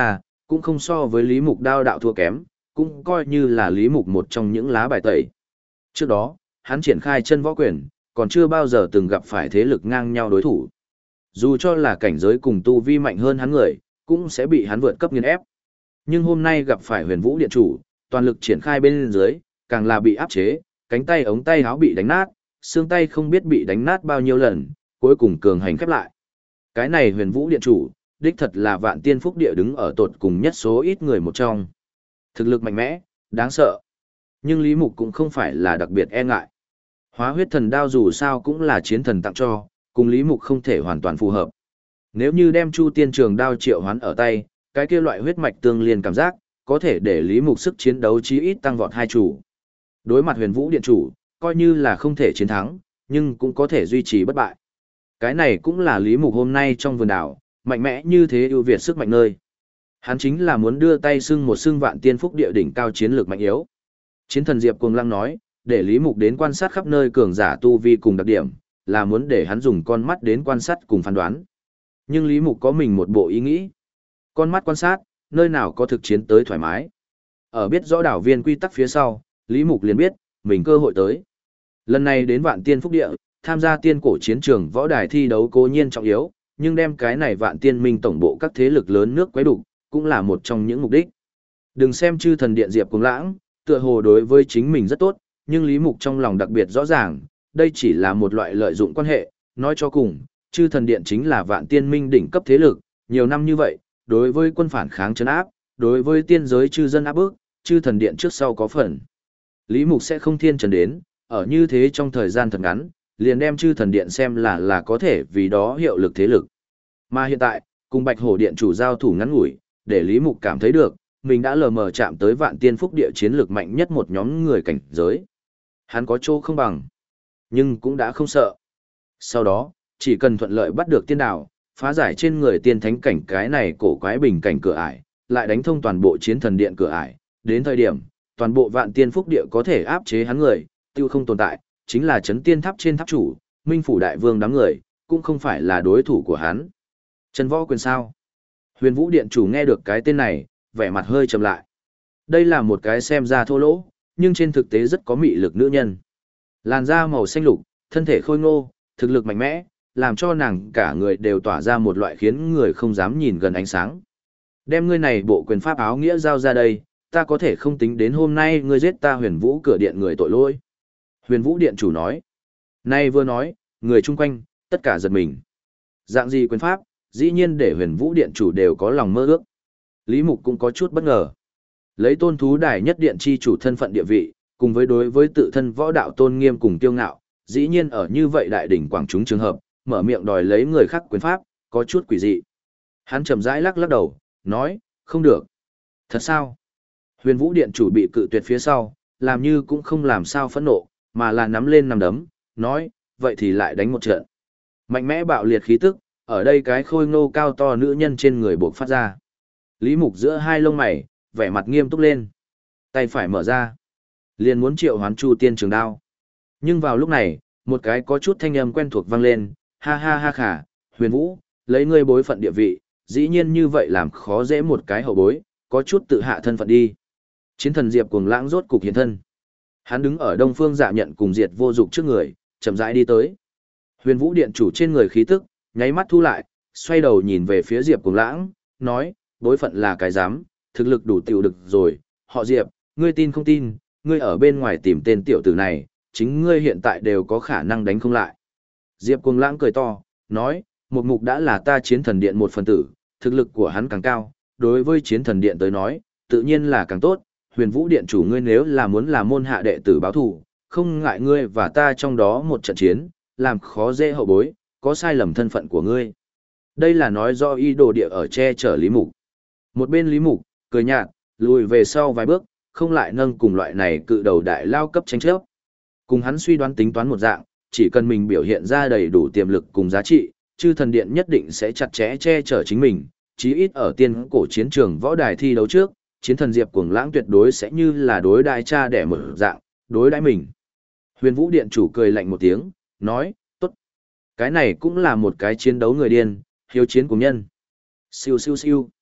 cũng không so với Lý Mục đao đạo thua kém, cũng coi như là Lý Mục một trong những lá bài tẩy. Trước đó, hắn triển khai chân võ quyền, còn chưa bao giờ từng gặp phải thế lực ngang nhau đối thủ. Dù cho là cảnh giới cùng tu vi mạnh hơn hắn người, cũng sẽ bị hắn vượt cấp nghiền ép. Nhưng hôm nay gặp phải Huyền Vũ Điện Chủ, toàn lực triển khai bên dưới, càng là bị áp chế, cánh tay ống tay áo bị đánh nát, xương tay không biết bị đánh nát bao nhiêu lần, cuối cùng cường hành khép lại. Cái này Huyền Vũ Điện Chủ, đích thật là vạn tiên phúc địa đứng ở tột cùng nhất số ít người một trong. Thực lực mạnh mẽ, đáng sợ. Nhưng Lý Mục cũng không phải là đặc biệt e ngại. Hóa huyết thần đao dù sao cũng là chiến thần tặng cho, cùng Lý Mục không thể hoàn toàn phù hợp. Nếu như đem Chu Tiên Trường đao triệu hoán ở tay, cái kia loại huyết mạch tương liên cảm giác, có thể để Lý Mục sức chiến đấu chí ít tăng vọt hai chủ. Đối mặt Huyền Vũ Điện Chủ, coi như là không thể chiến thắng, nhưng cũng có thể duy trì bất bại. Cái này cũng là Lý Mục hôm nay trong vườn đảo, mạnh mẽ như thế ưu việt sức mạnh nơi. Hắn chính là muốn đưa tay xưng một xưng vạn tiên phúc địa đỉnh cao chiến lược mạnh yếu. Chiến thần Diệp Cuồng Lăng nói, để Lý Mục đến quan sát khắp nơi cường giả tu vi cùng đặc điểm, là muốn để hắn dùng con mắt đến quan sát cùng phán đoán. Nhưng Lý Mục có mình một bộ ý nghĩ. Con mắt quan sát, nơi nào có thực chiến tới thoải mái. Ở biết rõ đảo viên quy tắc phía sau, Lý Mục liền biết, mình cơ hội tới. Lần này đến vạn tiên phúc địa, tham gia tiên cổ chiến trường võ đài thi đấu cố nhiên trọng yếu, nhưng đem cái này vạn tiên minh tổng bộ các thế lực lớn nước quấy đục, cũng là một trong những mục đích. Đừng xem chư thần điện Diệp Cuồng Lãng, tựa hồ đối với chính mình rất tốt, nhưng Lý Mục trong lòng đặc biệt rõ ràng, đây chỉ là một loại lợi dụng quan hệ, nói cho cùng, chư thần điện chính là vạn tiên minh đỉnh cấp thế lực, nhiều năm như vậy, đối với quân phản kháng trấn áp, đối với tiên giới chư dân áp bức, chư thần điện trước sau có phần. Lý Mục sẽ không thiên trần đến, ở như thế trong thời gian thật ngắn, liền đem chư thần điện xem là có thể vì đó hiệu lực thế lực. Mà hiện tại, cùng Bạch Hổ điện chủ giao thủ ngắn ngủi, để Lý Mục cảm thấy được, mình đã lờ mờ chạm tới vạn tiên phúc địa chiến lược mạnh nhất một nhóm người cảnh giới. Hắn có chỗ không bằng, nhưng cũng đã không sợ. Sau đó, chỉ cần thuận lợi bắt được tiên đạo, phá giải trên người tiên thánh cảnh cái này cổ quái bình cảnh cửa ải, lại đánh thông toàn bộ chiến thần điện cửa ải, đến thời điểm, toàn bộ vạn tiên phúc địa có thể áp chế hắn người, tiêu không tồn tại, chính là chấn tiên tháp trên tháp chủ, minh phủ đại vương đám người, cũng không phải là đối thủ của hắn. Trần Võ Quyền sao? Huyền Vũ điện chủ nghe được cái tên này, vẻ mặt hơi trầm lại. Đây là một cái xem ra thô lỗ, nhưng trên thực tế rất có mị lực nữ nhân. Làn da màu xanh lục, thân thể khôi ngô, thực lực mạnh mẽ, làm cho nàng cả người đều tỏa ra một loại khiến người không dám nhìn gần ánh sáng. Đem ngươi này bộ quyền pháp áo nghĩa giao ra đây, ta có thể không tính đến hôm nay ngươi giết ta Huyền Vũ cửa điện người tội lỗi. Huyền Vũ điện chủ nói. Nay vừa nói, người chung quanh, tất cả giật mình. Dạng gì quyền pháp, dĩ nhiên để Huyền Vũ điện chủ đều có lòng mơ ước. Lý Mục cũng có chút bất ngờ. Lấy tôn thú đài nhất điện chi chủ thân phận địa vị, cùng với đối với tự thân võ đạo tôn nghiêm cùng kiêu ngạo, dĩ nhiên ở như vậy đại đỉnh quảng chúng trường hợp, mở miệng đòi lấy người khác quyền pháp, có chút quỷ dị. Hắn chậm rãi lắc lắc đầu, nói, không được. Thật sao? Huyền Vũ điện chủ bị cự tuyệt phía sau, làm như cũng không làm sao phẫn nộ, mà là nắm lên nắm đấm, nói, vậy thì lại đánh một trận. Mạnh mẽ bạo liệt khí tức, ở đây cái khôi ngô cao to nữ nhân trên người buộc phát ra. Lý Mục giữa hai lông mày, vẻ mặt nghiêm túc lên. Tay phải mở ra. Liền muốn triệu hoán Chu Tiên Trường đao. Nhưng vào lúc này, một cái có chút thanh âm quen thuộc vang lên. Ha ha ha khả, Huyền Vũ, lấy ngươi bối phận địa vị, dĩ nhiên như vậy làm khó dễ một cái hậu bối, có chút tự hạ thân phận đi. Chiến thần Diệp Cuồng Lãng rốt cục hiện thân. Hắn đứng ở Đông Phương Dạ Nhận cùng Diệt Vô Dục trước người, chậm rãi đi tới. Huyền Vũ điện chủ trên người khí tức, nháy mắt thu lại, xoay đầu nhìn về phía Diệp Cuồng Lãng, nói, bối phận là cái dám, thực lực đủ tiểu được rồi, họ Diệp, ngươi tin không tin, ngươi ở bên ngoài tìm tên tiểu tử này, chính ngươi hiện tại đều có khả năng đánh không lại. Diệp Cuồng Lãng cười to, nói, một mục đã là ta chiến thần điện một phần tử, thực lực của hắn càng cao, đối với chiến thần điện tới nói, tự nhiên là càng tốt, Huyền Vũ điện chủ ngươi nếu là muốn là môn hạ đệ tử báo thù, không ngại ngươi và ta trong đó một trận chiến, làm khó dễ hậu bối, có sai lầm thân phận của ngươi. Đây là nói do ý đồ địa ở che chở Lý Mục. Một bên Lý Mục, cười nhạt, lùi về sau vài bước, không lại nâng cùng loại này cự đầu đại lao cấp tranh chấp. Cùng hắn suy đoán tính toán một dạng, chỉ cần mình biểu hiện ra đầy đủ tiềm lực cùng giá trị, chư thần điện nhất định sẽ chặt chẽ che chở chính mình, chí ít ở tiên cổ chiến trường võ đài thi đấu trước, chiến thần Diệp Cuồng Lãng tuyệt đối sẽ như là đối đãi cha đẻ mở dạng, đối đãi mình. Huyền Vũ điện chủ cười lạnh một tiếng, nói, tốt. Cái này cũng là một cái chiến đấu người điên, hiếu chiến của nhân. Siêu siêu siêu.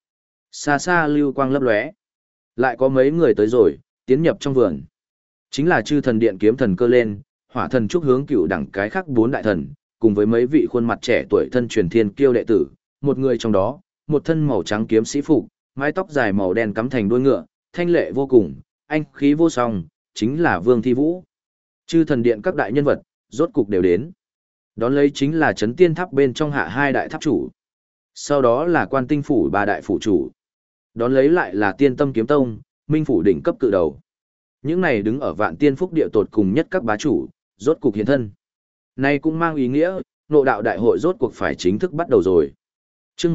Xa xa lưu quang lấp lóe. Lại có mấy người tới rồi, tiến nhập trong vườn. Chính là chư thần điện kiếm thần Cơ Lên, hỏa thần trúc hướng cựu đẳng cái khác 4 đại thần, cùng với mấy vị khuôn mặt trẻ tuổi thân truyền thiên kiêu đệ tử, một người trong đó, một thân màu trắng kiếm sĩ phục, mái tóc dài màu đen cắm thành đuôi ngựa, thanh lệ vô cùng, anh khí vô song, chính là Vương Thi Vũ. Chư thần điện các đại nhân vật, rốt cục đều đến. Đón lấy chính là Chấn Tiên Tháp bên trong hạ 2 đại tháp chủ. Sau đó là Quan Tinh phủ 3 đại phủ chủ. Đón lấy lại là Tiên Tâm Kiếm Tông, Minh phủ đỉnh cấp cự đầu. Những này đứng ở Vạn Tiên Phúc địa tột cùng nhất các bá chủ, rốt cục hiện thân. Này cũng mang ý nghĩa, Ngộ Đạo Đại hội rốt cuộc phải chính thức bắt đầu rồi. Chương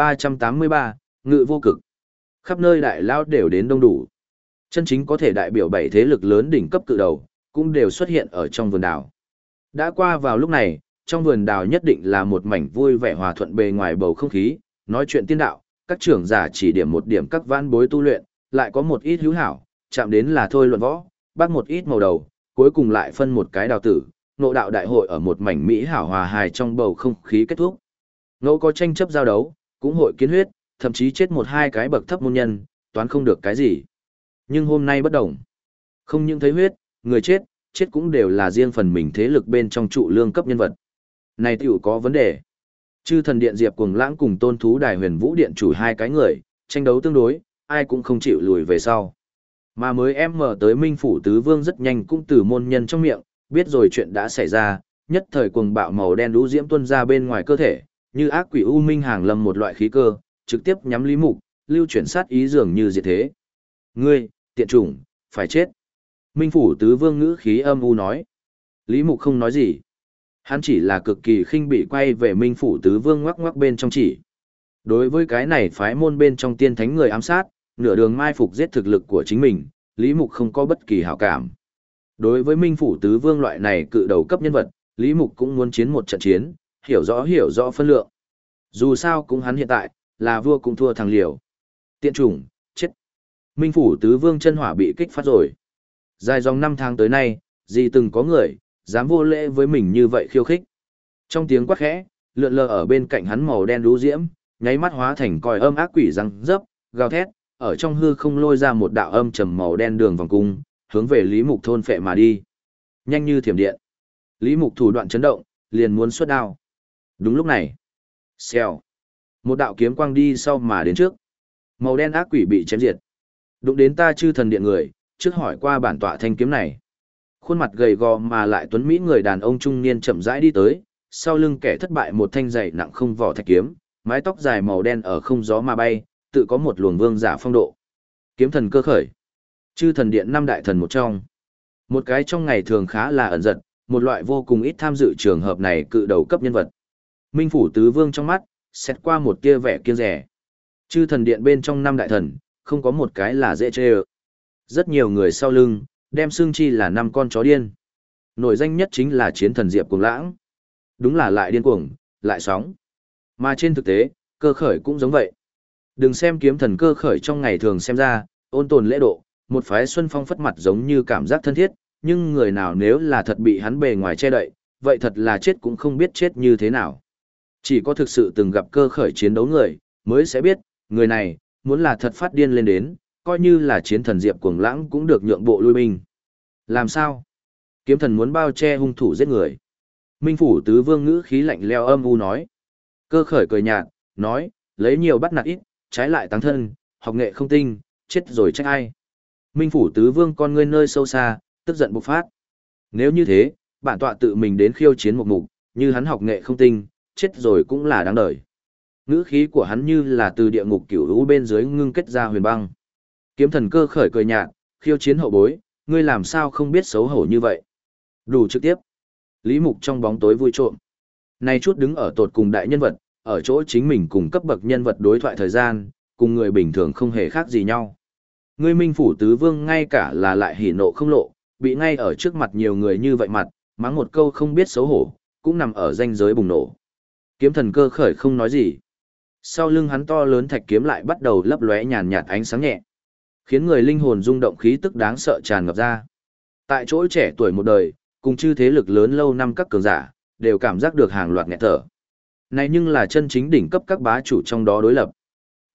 1383, Ngự Vô Cực. Khắp nơi đại lao đều đến đông đủ. Chân chính có thể đại biểu 7 thế lực lớn đỉnh cấp cự đầu, cũng đều xuất hiện ở trong vườn đảo. Đã qua vào lúc này, trong vườn đảo nhất định là một mảnh vui vẻ hòa thuận bề ngoài bầu không khí, nói chuyện tiên đạo, các trưởng giả chỉ điểm một điểm các vãn bối tu luyện, lại có một ít hữu hảo, chạm đến là thôi luận võ, bác một ít màu đầu, cuối cùng lại phân một cái đào tử, Ngộ Đạo Đại hội ở một mảnh mỹ hảo hòa hài trong bầu không khí kết thúc. Ngẫu có tranh chấp giao đấu, cũng hội kiến huyết, thậm chí chết 1-2 cái bậc thấp môn nhân, toán không được cái gì. Nhưng hôm nay bất đồng. Không những thấy huyết, người chết, chết cũng đều là riêng phần mình thế lực bên trong trụ lương cấp nhân vật. Này tiểu có vấn đề. Chư thần điện Diệp Cuồng Lãng cùng Tôn Thú Đài Huyền Vũ điện chủ 2 cái người, tranh đấu tương đối, ai cũng không chịu lùi về sau. Mà mới em mở tới Minh phủ tứ vương rất nhanh cũng từ môn nhân trong miệng, biết rồi chuyện đã xảy ra, nhất thời cuồng bạo màu đen đũ diễm tuôn ra bên ngoài cơ thể, như ác quỷ u minh hàng lâm một loại khí cơ, trực tiếp nhắm Lý Mục, lưu chuyển sát ý dường như diệt thế. Ngươi, tiện chủng, phải chết. Minh phủ tứ vương ngữ khí âm u nói. Lý Mục không nói gì. Hắn chỉ là cực kỳ khinh bị quay về Minh phủ tứ vương ngoắc ngoắc bên trong chỉ. Đối với cái này phái môn bên trong tiên thánh người ám sát, nửa đường mai phục giết thực lực của chính mình, Lý Mục không có bất kỳ hảo cảm. Đối với Minh phủ tứ vương loại này cự đầu cấp nhân vật, Lý Mục cũng muốn chiến một trận chiến, hiểu rõ phân lượng. Dù sao cũng hắn hiện tại, là vua cũng thua thằng liều. Tiện chủng, chết. Minh phủ tứ vương chân hỏa bị kích phát rồi. Dài dòng 5 tháng tới nay, gì từng có người, dám vô lễ với mình như vậy khiêu khích. Trong tiếng quát khẽ, lượn lờ ở bên cạnh hắn màu đen đú diễm, nháy mắt hóa thành còi âm ác quỷ răng rấp, gào thét, ở trong hư không lôi ra một đạo âm trầm màu đen đường vòng cung, hướng về Lý Mục thôn phệ mà đi. Nhanh như thiểm điện. Lý Mục thủ đoạn chấn động, liền muốn xuất đao. Đúng lúc này, xèo, một đạo kiếm quang đi sau mà đến trước. Màu đen ác quỷ bị chém diệt. Đụng đến ta chư thần điện người, trước hỏi qua bản tọa thanh kiếm này. Khuôn mặt gầy gò mà lại tuấn mỹ người đàn ông trung niên chậm rãi đi tới, sau lưng kẻ thất bại một thanh dày nặng không vỏ thạch kiếm, mái tóc dài màu đen ở không gió mà bay, tự có một luồng vương giả phong độ. Kiếm thần Cơ Khởi, chư thần điện 5 đại thần một trong. Một cái trong ngày thường khá là ẩn giật, một loại vô cùng ít tham dự trường hợp này cự đầu cấp nhân vật. Minh phủ tứ vương trong mắt, xét qua một tia vẻ kiêng rẻ. Chư thần điện bên trong 5 đại thần, không có một cái là dễ chê ơ. Rất nhiều người sau lưng, đem xương chi là 5 con chó điên. Nổi danh nhất chính là chiến thần Diệp Cuồng Lãng. Đúng là lại điên cuồng, lại sóng. Mà trên thực tế, Cơ Khởi cũng giống vậy. Đừng xem kiếm thần Cơ Khởi trong ngày thường xem ra, ôn tồn lễ độ, một phái xuân phong phất mặt giống như cảm giác thân thiết, nhưng người nào nếu là thật bị hắn bề ngoài che đậy, vậy thật là chết cũng không biết chết như thế nào. Chỉ có thực sự từng gặp Cơ Khởi chiến đấu người, mới sẽ biết, người này, muốn là thật phát điên lên đến, coi như là chiến thần Diệp Cuồng Lãng cũng được nhượng bộ lui binh. Làm sao? Kiếm thần muốn bao che hung thủ giết người. Minh phủ tứ vương ngữ khí lạnh leo âm u nói. Cơ Khởi cười nhạt, nói, lấy nhiều bắt nạt ít, trái lại tăng thân, học nghệ không tinh, chết rồi trách ai. Minh phủ tứ vương con ngươi nơi sâu xa, tức giận bộc phát. Nếu như thế, bản tọa tự mình đến khiêu chiến một mục, như hắn học nghệ không tinh, chết rồi cũng là đáng đời. Ngữ khí của hắn như là từ địa ngục cửu lũ bên dưới ngưng kết ra huyền băng. Kiếm thần Cơ Khởi cười nhạt, khiêu chiến hậu bối, ngươi làm sao không biết xấu hổ như vậy. Đủ trực tiếp. Lý Mục trong bóng tối vui trộm. Nay chút đứng ở tột cùng đại nhân vật, ở chỗ chính mình cùng cấp bậc nhân vật đối thoại thời gian, cùng người bình thường không hề khác gì nhau. Ngươi Minh phủ tứ vương ngay cả là lại hỉ nộ không lộ, bị ngay ở trước mặt nhiều người như vậy mặt, mắng một câu không biết xấu hổ, cũng nằm ở ranh giới bùng nổ. Kiếm thần Cơ Khởi không nói gì. Sau lưng hắn to lớn thạch kiếm lại bắt đầu lấp lóe nhàn nhạt ánh sáng nhẹ, khiến người linh hồn rung động khí tức đáng sợ tràn ngập ra. Tại chỗ trẻ tuổi một đời, cùng chư thế lực lớn lâu năm các cường giả, đều cảm giác được hàng loạt nghẹt thở. Này nhưng là chân chính đỉnh cấp các bá chủ trong đó đối lập.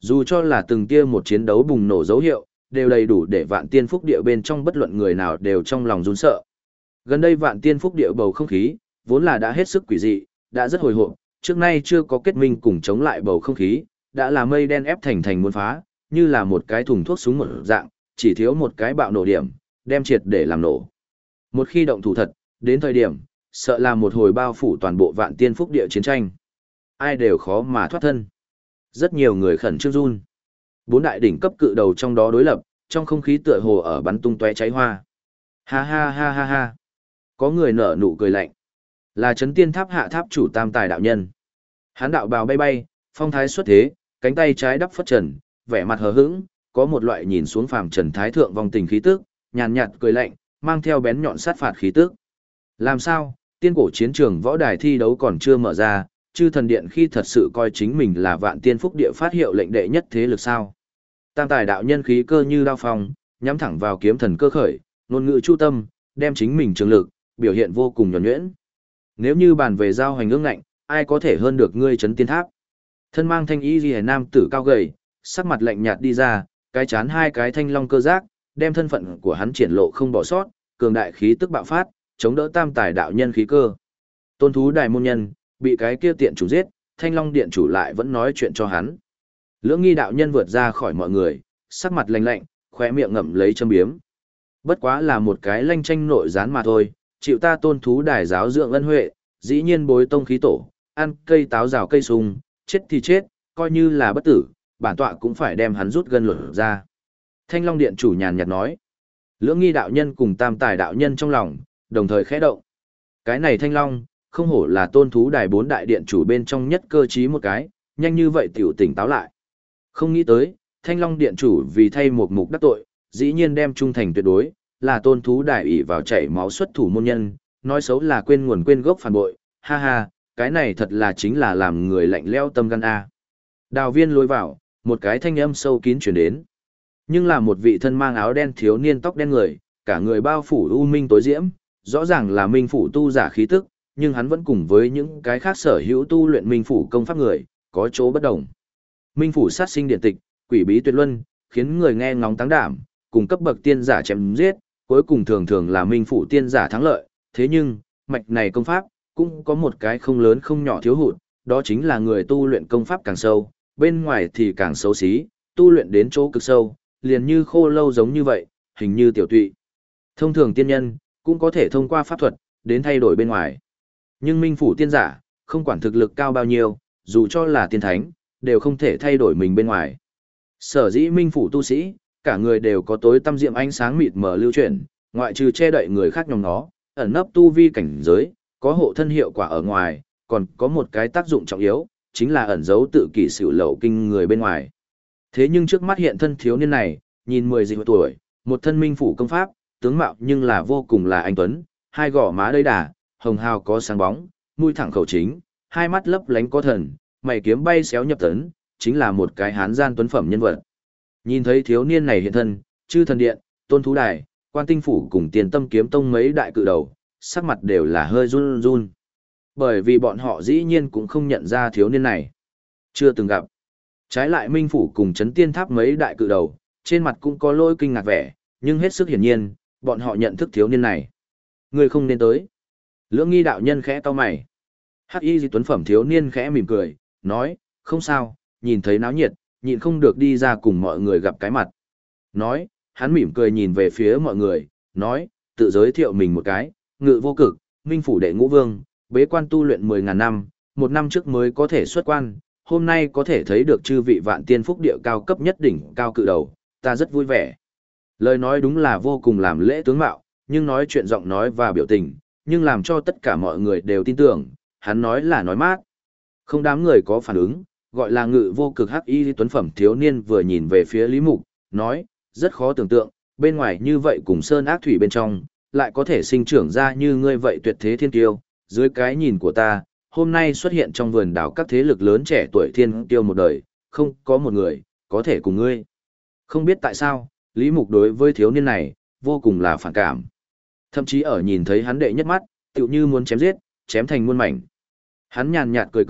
Dù cho là từng tia một chiến đấu bùng nổ dấu hiệu, đều đầy đủ để Vạn Tiên Phúc Địa bên trong bất luận người nào đều trong lòng run sợ. Gần đây Vạn Tiên Phúc Địa bầu không khí, vốn là đã hết sức quỷ dị, đã rất hồi hộp, trước nay chưa có kết minh cùng chống lại bầu không khí, đã là mây đen ép thành muốn phá, như là một cái thùng thuốc súng một dạng, chỉ thiếu một cái bạo nổ điểm, đem triệt để làm nổ. Một khi động thủ thật, đến thời điểm, sợ là một hồi bao phủ toàn bộ Vạn Tiên Phúc Địa chiến tranh. Ai đều khó mà thoát thân. Rất nhiều người khẩn trương run. Bốn đại đỉnh cấp cự đầu trong đó đối lập, trong không khí tựa hồ ở bắn tung tóe cháy hoa. Ha ha ha ha ha. Có người nở nụ cười lạnh. Là Chấn Tiên Tháp hạ tháp chủ Tam Tài đạo nhân. Hán đạo bào bay bay, phong thái xuất thế, cánh tay trái đắp phất trần, vẻ mặt hờ hững, có một loại nhìn xuống phàm trần thái thượng vong tình khí tức, nhàn nhạt cười lạnh, mang theo bén nhọn sát phạt khí tức. Làm sao, tiên cổ chiến trường võ đài thi đấu còn chưa mở ra, chư thần điện khi thật sự coi chính mình là Vạn Tiên Phúc Địa phát hiệu lệnh đệ nhất thế lực sao? Tam Tài đạo nhân khí cơ như đao phong, nhắm thẳng vào kiếm thần cơ khởi, ngôn ngữ chu tâm, đem chính mình trường lực, biểu hiện vô cùng nhuần nhuyễn. Nếu như bàn về giao hành ương ngạnh, ai có thể hơn được ngươi Chấn Tiên Tháp? Thân mang thanh y liễu nam tử cao gầy, sắc mặt lạnh nhạt đi ra, cái chán hai cái thanh long cơ giác, đem thân phận của hắn triển lộ không bỏ sót, cường đại khí tức bạo phát, chống đỡ Tam Tài đạo nhân khí cơ. Tôn thú đại môn nhân, bị cái kia tiện chủ giết, Thanh Long điện chủ lại vẫn nói chuyện cho hắn. Lưỡng nghi đạo nhân vượt ra khỏi mọi người, sắc mặt lạnh lạnh, khóe miệng ngậm lấy châm biếm. Bất quá là một cái lanh chanh nội gián mà thôi, chịu ta tôn thú đài giáo dưỡng ân huệ, dĩ nhiên bối tông khí tổ, ăn cây táo rào cây sung, chết thì chết, coi như là bất tử, bản tọa cũng phải đem hắn rút gân lột ra. Thanh Long điện chủ nhàn nhạt nói. Lưỡng nghi đạo nhân cùng Tam Tài đạo nhân trong lòng, đồng thời khẽ động. Cái này Thanh Long, không hổ là tôn thú đài bốn đại điện chủ bên trong nhất cơ trí một cái, nhanh như vậy tiểu tỉnh táo lại. Không nghĩ tới, Thanh Long điện chủ vì thay một mục đắc tội, dĩ nhiên đem trung thành tuyệt đối, là tôn thú đài ỷ vào chảy máu xuất thủ môn nhân, nói xấu là quên nguồn quên gốc phản bội, ha ha, cái này thật là chính là làm người lạnh lẽo tâm gan a. Đào viên lôi vào, một cái thanh âm sâu kín chuyển đến. Nhưng là một vị thân mang áo đen thiếu niên tóc đen người, cả người bao phủ u minh tối diễm, rõ ràng là minh phủ tu giả khí tức, nhưng hắn vẫn cùng với những cái khác sở hữu tu luyện minh phủ công pháp người, có chỗ bất đồng. Minh phủ sát sinh điện tịch, quỷ bí tuyệt luân, khiến người nghe ngóng táng đảm, cùng cấp bậc tiên giả chém giết, cuối cùng thường thường là minh phủ tiên giả thắng lợi, thế nhưng, mạch này công pháp, cũng có một cái không lớn không nhỏ thiếu hụt, đó chính là người tu luyện công pháp càng sâu, bên ngoài thì càng xấu xí, tu luyện đến chỗ cực sâu, liền như khô lâu giống như vậy, hình như tiểu tụy. Thông thường tiên nhân, cũng có thể thông qua pháp thuật, đến thay đổi bên ngoài. Nhưng minh phủ tiên giả, không quản thực lực cao bao nhiêu, dù cho là tiên thánh, đều không thể thay đổi mình bên ngoài. Sở dĩ minh phủ tu sĩ, cả người đều có tối tăm diệm ánh sáng mịt mờ lưu chuyển, ngoại trừ che đậy người khác nhòm nó, ẩn nấp tu vi cảnh giới, có hộ thân hiệu quả ở ngoài, còn có một cái tác dụng trọng yếu, chính là ẩn giấu tự kỷ xỉu lậu kinh người bên ngoài. Thế nhưng trước mắt hiện thân thiếu niên này, nhìn 10 dị tuổi, một thân minh phủ công pháp, tướng mạo nhưng là vô cùng là anh tuấn, hai gò má đầy đà, hồng hào có sáng bóng, mũi thẳng khẩu chính, hai mắt lấp lánh có thần, mày kiếm bay xéo nhập tấn, chính là một cái hán gian tuấn phẩm nhân vật. Nhìn thấy thiếu niên này hiện thân, chư thần điện, tôn thú đài, quan tinh phủ cùng tiền tâm kiếm tông mấy đại cự đầu, sắc mặt đều là hơi run run. Bởi vì bọn họ dĩ nhiên cũng không nhận ra thiếu niên này. Chưa từng gặp. Trái lại minh phủ cùng chấn tiên tháp mấy đại cự đầu, trên mặt cũng có lôi kinh ngạc vẻ, nhưng hết sức hiển nhiên, bọn họ nhận thức thiếu niên này. Người không nên tới. Lưỡng nghi đạo nhân khẽ cau mày. Hắc y di tuấn phẩm thiếu niên khẽ mỉm cười, nói, không sao, nhìn thấy náo nhiệt, nhịn không được đi ra cùng mọi người gặp cái mặt. Nói, hắn mỉm cười nhìn về phía mọi người, nói, tự giới thiệu mình một cái, ngự vô cực, minh phủ đệ ngũ vương, bế quan tu luyện 10.000 năm, một năm trước mới có thể xuất quan, hôm nay có thể thấy được chư vị Vạn Tiên Phúc Địa cao cấp nhất đỉnh cao cự đầu, ta rất vui vẻ. Lời nói đúng là vô cùng làm lễ tướng mạo, nhưng nói chuyện giọng nói và biểu tình, nhưng làm cho tất cả mọi người đều tin tưởng, hắn nói là nói mát. Không đám người có phản ứng, gọi là ngự vô cực hắc y tuấn phẩm thiếu niên vừa nhìn về phía Lý Mục, nói, rất khó tưởng tượng, bên ngoài như vậy cùng sơn ác thủy bên trong, lại có thể sinh trưởng ra như ngươi vậy tuyệt thế thiên kiêu, dưới cái nhìn của ta, hôm nay xuất hiện trong vườn đảo các thế lực lớn trẻ tuổi thiên kiêu một đời, không có một người, có thể cùng ngươi. Không biết tại sao, Lý Mục đối với thiếu niên này, vô cùng là phản cảm. Thậm chí ở nhìn thấy hắn đệ nhất mắt, tựu như muốn chém giết, chém thành muôn mảnh. Hắn nhàn nhạt cười cười,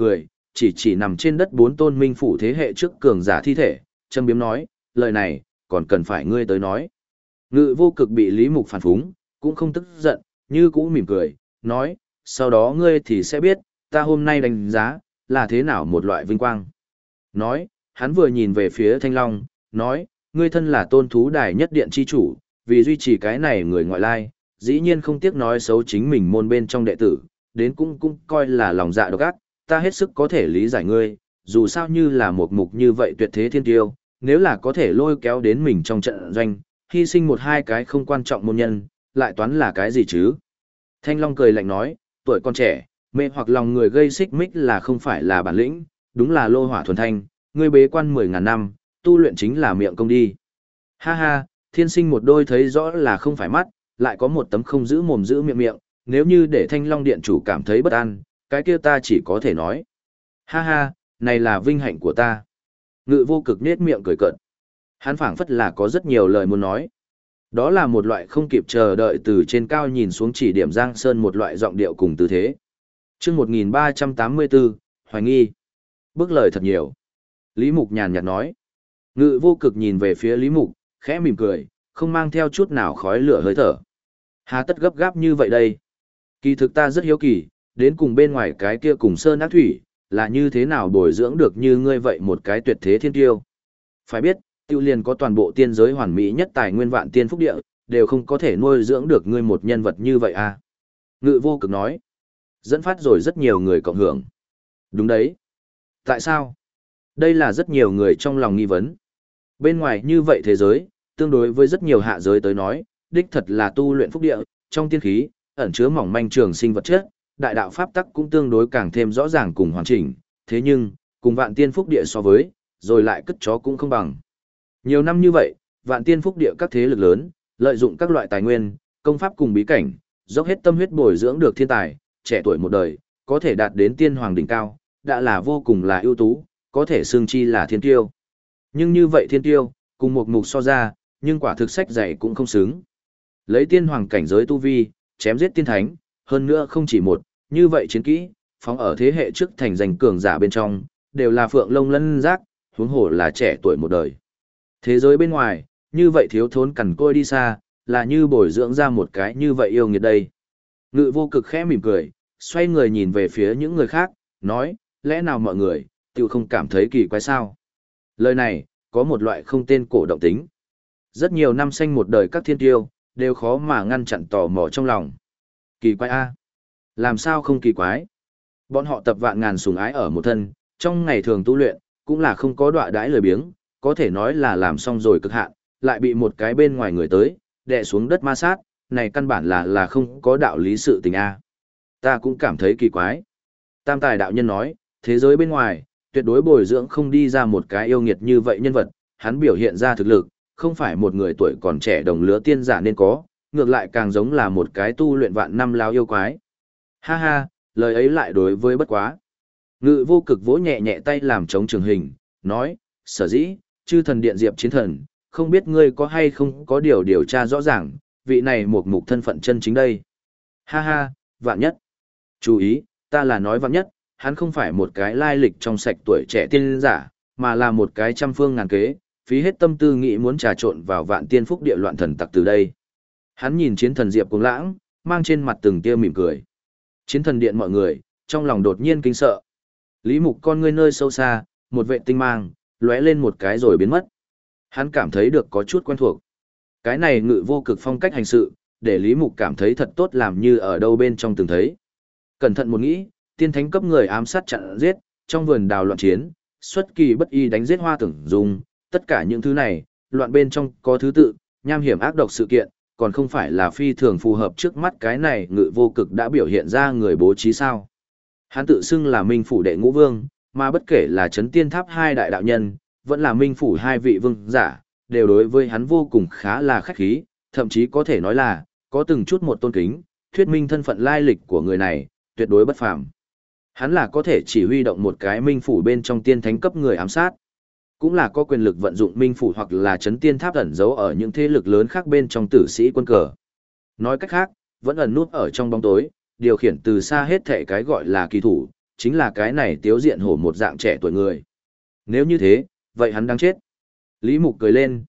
chỉ chỉ nằm trên đất 4 tôn minh phủ thế hệ trước cường giả thi thể, châm biếm nói, lời này, còn cần phải ngươi tới nói. Ngự vô cực bị Lý Mục phản phúng, cũng không tức giận, như cũ mỉm cười, nói, sau đó ngươi thì sẽ biết, ta hôm nay đánh giá, là thế nào một loại vinh quang. Nói, hắn vừa nhìn về phía Thanh Long, nói, ngươi thân là tôn thú đài nhất điện chi chủ, vì duy trì cái này người ngoại lai, dĩ nhiên không tiếc nói xấu chính mình môn bên trong đệ tử, đến cũng coi là lòng dạ độc ác, ta hết sức có thể lý giải ngươi, dù sao như là một mục như vậy tuyệt thế thiên tiêu, nếu là có thể lôi kéo đến mình trong trận doanh, hy sinh một hai cái không quan trọng môn nhân, lại toán là cái gì chứ? Thanh Long cười lạnh nói, tuổi con trẻ, mê hoặc lòng người gây xích mích là không phải là bản lĩnh, đúng là lô hỏa thuần thanh, ngươi bế quan 10.000 năm, tu luyện chính là miệng công đi. Ha ha, thiên sinh một đôi thấy rõ là không phải mắt, lại có một tấm không giữ mồm giữ miệng miệng, nếu như để Thanh Long điện chủ cảm thấy bất an, cái kia ta chỉ có thể nói. Ha ha, này là vinh hạnh của ta. Ngự vô cực nết miệng cười cợt. Hắn phảng phất là có rất nhiều lời muốn nói. Đó là một loại không kịp chờ đợi từ trên cao nhìn xuống chỉ điểm Giang Sơn một loại giọng điệu cùng tư thế. Chương 1384, hoài nghi. Bước lời thật nhiều. Lý Mục nhàn nhạt nói. Ngự vô cực nhìn về phía Lý Mục, khẽ mỉm cười, không mang theo chút nào khói lửa hơi thở. Hà tất gấp gáp như vậy đây? Kỳ thực ta rất hiếu kỳ, đến cùng bên ngoài cái kia cùng sơn ác thủy, là như thế nào bồi dưỡng được như ngươi vậy một cái tuyệt thế thiên tiêu. Phải biết, tiêu liền có toàn bộ tiên giới hoàn mỹ nhất tài nguyên vạn tiên phúc địa, đều không có thể nuôi dưỡng được ngươi một nhân vật như vậy à. Ngự vô cực nói, dẫn phát rồi rất nhiều người cộng hưởng. Đúng đấy. Tại sao? Đây là rất nhiều người trong lòng nghi vấn. Bên ngoài như vậy thế giới, tương đối với rất nhiều hạ giới tới nói, đích thật là tu luyện phúc địa, trong tiên khí, ẩn chứa mỏng manh trường sinh vật chất, đại đạo pháp tắc cũng tương đối càng thêm rõ ràng cùng hoàn chỉnh, thế nhưng, cùng vạn tiên phúc địa so với, rồi lại cất chó cũng không bằng. Nhiều năm như vậy, vạn tiên phúc địa các thế lực lớn, lợi dụng các loại tài nguyên, công pháp cùng bí cảnh, dốc hết tâm huyết bồi dưỡng được thiên tài, trẻ tuổi một đời, có thể đạt đến tiên hoàng đỉnh cao, đã là vô cùng là ưu tú, có thể xương chi là thiên tiêu. Nhưng như vậy thiên tiêu, cùng một mục so ra, nhưng quả thực sách dạy cũng không xứng. Lấy tiên hoàng cảnh giới tu vi, chém giết tiên thánh, hơn nữa không chỉ một, như vậy chiến kỹ, phóng ở thế hệ trước thành danh cường giả bên trong, đều là phượng lông lân giác, huống hồ là trẻ tuổi một đời. Thế giới bên ngoài, như vậy thiếu thốn cằn côi đi xa, là như bồi dưỡng ra một cái như vậy yêu nghiệt đây. Ngự vô cực khẽ mỉm cười, xoay người nhìn về phía những người khác, nói, lẽ nào mọi người, tự không cảm thấy kỳ quái sao? Lời này, có một loại không tên cổ động tính. Rất nhiều năm xanh một đời các thiên tiêu, đều khó mà ngăn chặn tò mò trong lòng. Kỳ quái a? Làm sao không kỳ quái? Bọn họ tập vạn ngàn sủng ái ở một thân, trong ngày thường tu luyện, cũng là không có đọa đãi lười biếng, có thể nói là làm xong rồi cực hạn, lại bị một cái bên ngoài người tới, đè xuống đất ma sát, này căn bản là không có đạo lý sự tình a. Ta cũng cảm thấy kỳ quái. Tam tài đạo nhân nói, thế giới bên ngoài, tuyệt đối bồi dưỡng không đi ra một cái yêu nghiệt như vậy nhân vật, hắn biểu hiện ra thực lực, không phải một người tuổi còn trẻ đồng lứa tiên giả nên có, ngược lại càng giống là một cái tu luyện vạn năm lao yêu quái. Ha ha, lời ấy lại đối với bất quá. Ngự vô cực vỗ nhẹ nhẹ tay làm chống trường hình, nói, sở dĩ, chư thần điện diệp chiến thần, không biết ngươi có hay không có điều tra rõ ràng, vị này một mục thân phận chân chính đây. Ha ha, vạn nhất. Chú ý, ta là nói vạn nhất, hắn không phải một cái lai lịch trong sạch tuổi trẻ tiên giả, mà là một cái trăm phương ngàn kế, phí hết tâm tư nghĩ muốn trà trộn vào vạn tiên phúc địa loạn thần tặc từ đây. Hắn nhìn chiến thần diệp cuồng lãng, mang trên mặt từng tia mỉm cười. Chiến thần điện mọi người, trong lòng đột nhiên kinh sợ. Lý Mục con ngươi nơi sâu xa, một vệ tinh mang, lóe lên một cái rồi biến mất. Hắn cảm thấy được có chút quen thuộc. Cái này ngự vô cực phong cách hành sự, để Lý Mục cảm thấy thật tốt làm như ở đâu bên trong từng thấy. Cẩn thận một nghĩ, tiên thánh cấp người ám sát chặn giết, trong vườn đào loạn chiến, xuất kỳ bất y đánh giết Hoa Tưởng Dung, tất cả những thứ này, loạn bên trong có thứ tự, nham hiểm ác độc sự kiện, còn không phải là phi thường phù hợp trước mắt cái này ngự vô cực đã biểu hiện ra người bố trí sao. Hắn tự xưng là Minh Phủ Đệ Ngũ Vương, mà bất kể là Chấn Tiên Tháp hai đại đạo nhân, vẫn là Minh Phủ hai vị vương giả, đều đối với hắn vô cùng khá là khách khí, thậm chí có thể nói là, có từng chút một tôn kính, thuyết minh thân phận lai lịch của người này, tuyệt đối bất phàm. Hắn là có thể chỉ huy động một cái Minh Phủ bên trong tiên thánh cấp người ám sát, cũng là có quyền lực vận dụng Minh Phủ hoặc là Chấn Tiên Tháp ẩn giấu ở những thế lực lớn khác bên trong tử sĩ quân cờ. Nói cách khác, vẫn ẩn nút ở trong bóng tối, điều khiển từ xa hết thể cái gọi là kỳ thủ, chính là cái này tiếu diện hổ một dạng trẻ tuổi người. Nếu như thế, vậy hắn đáng chết. Lý Mục cười lên,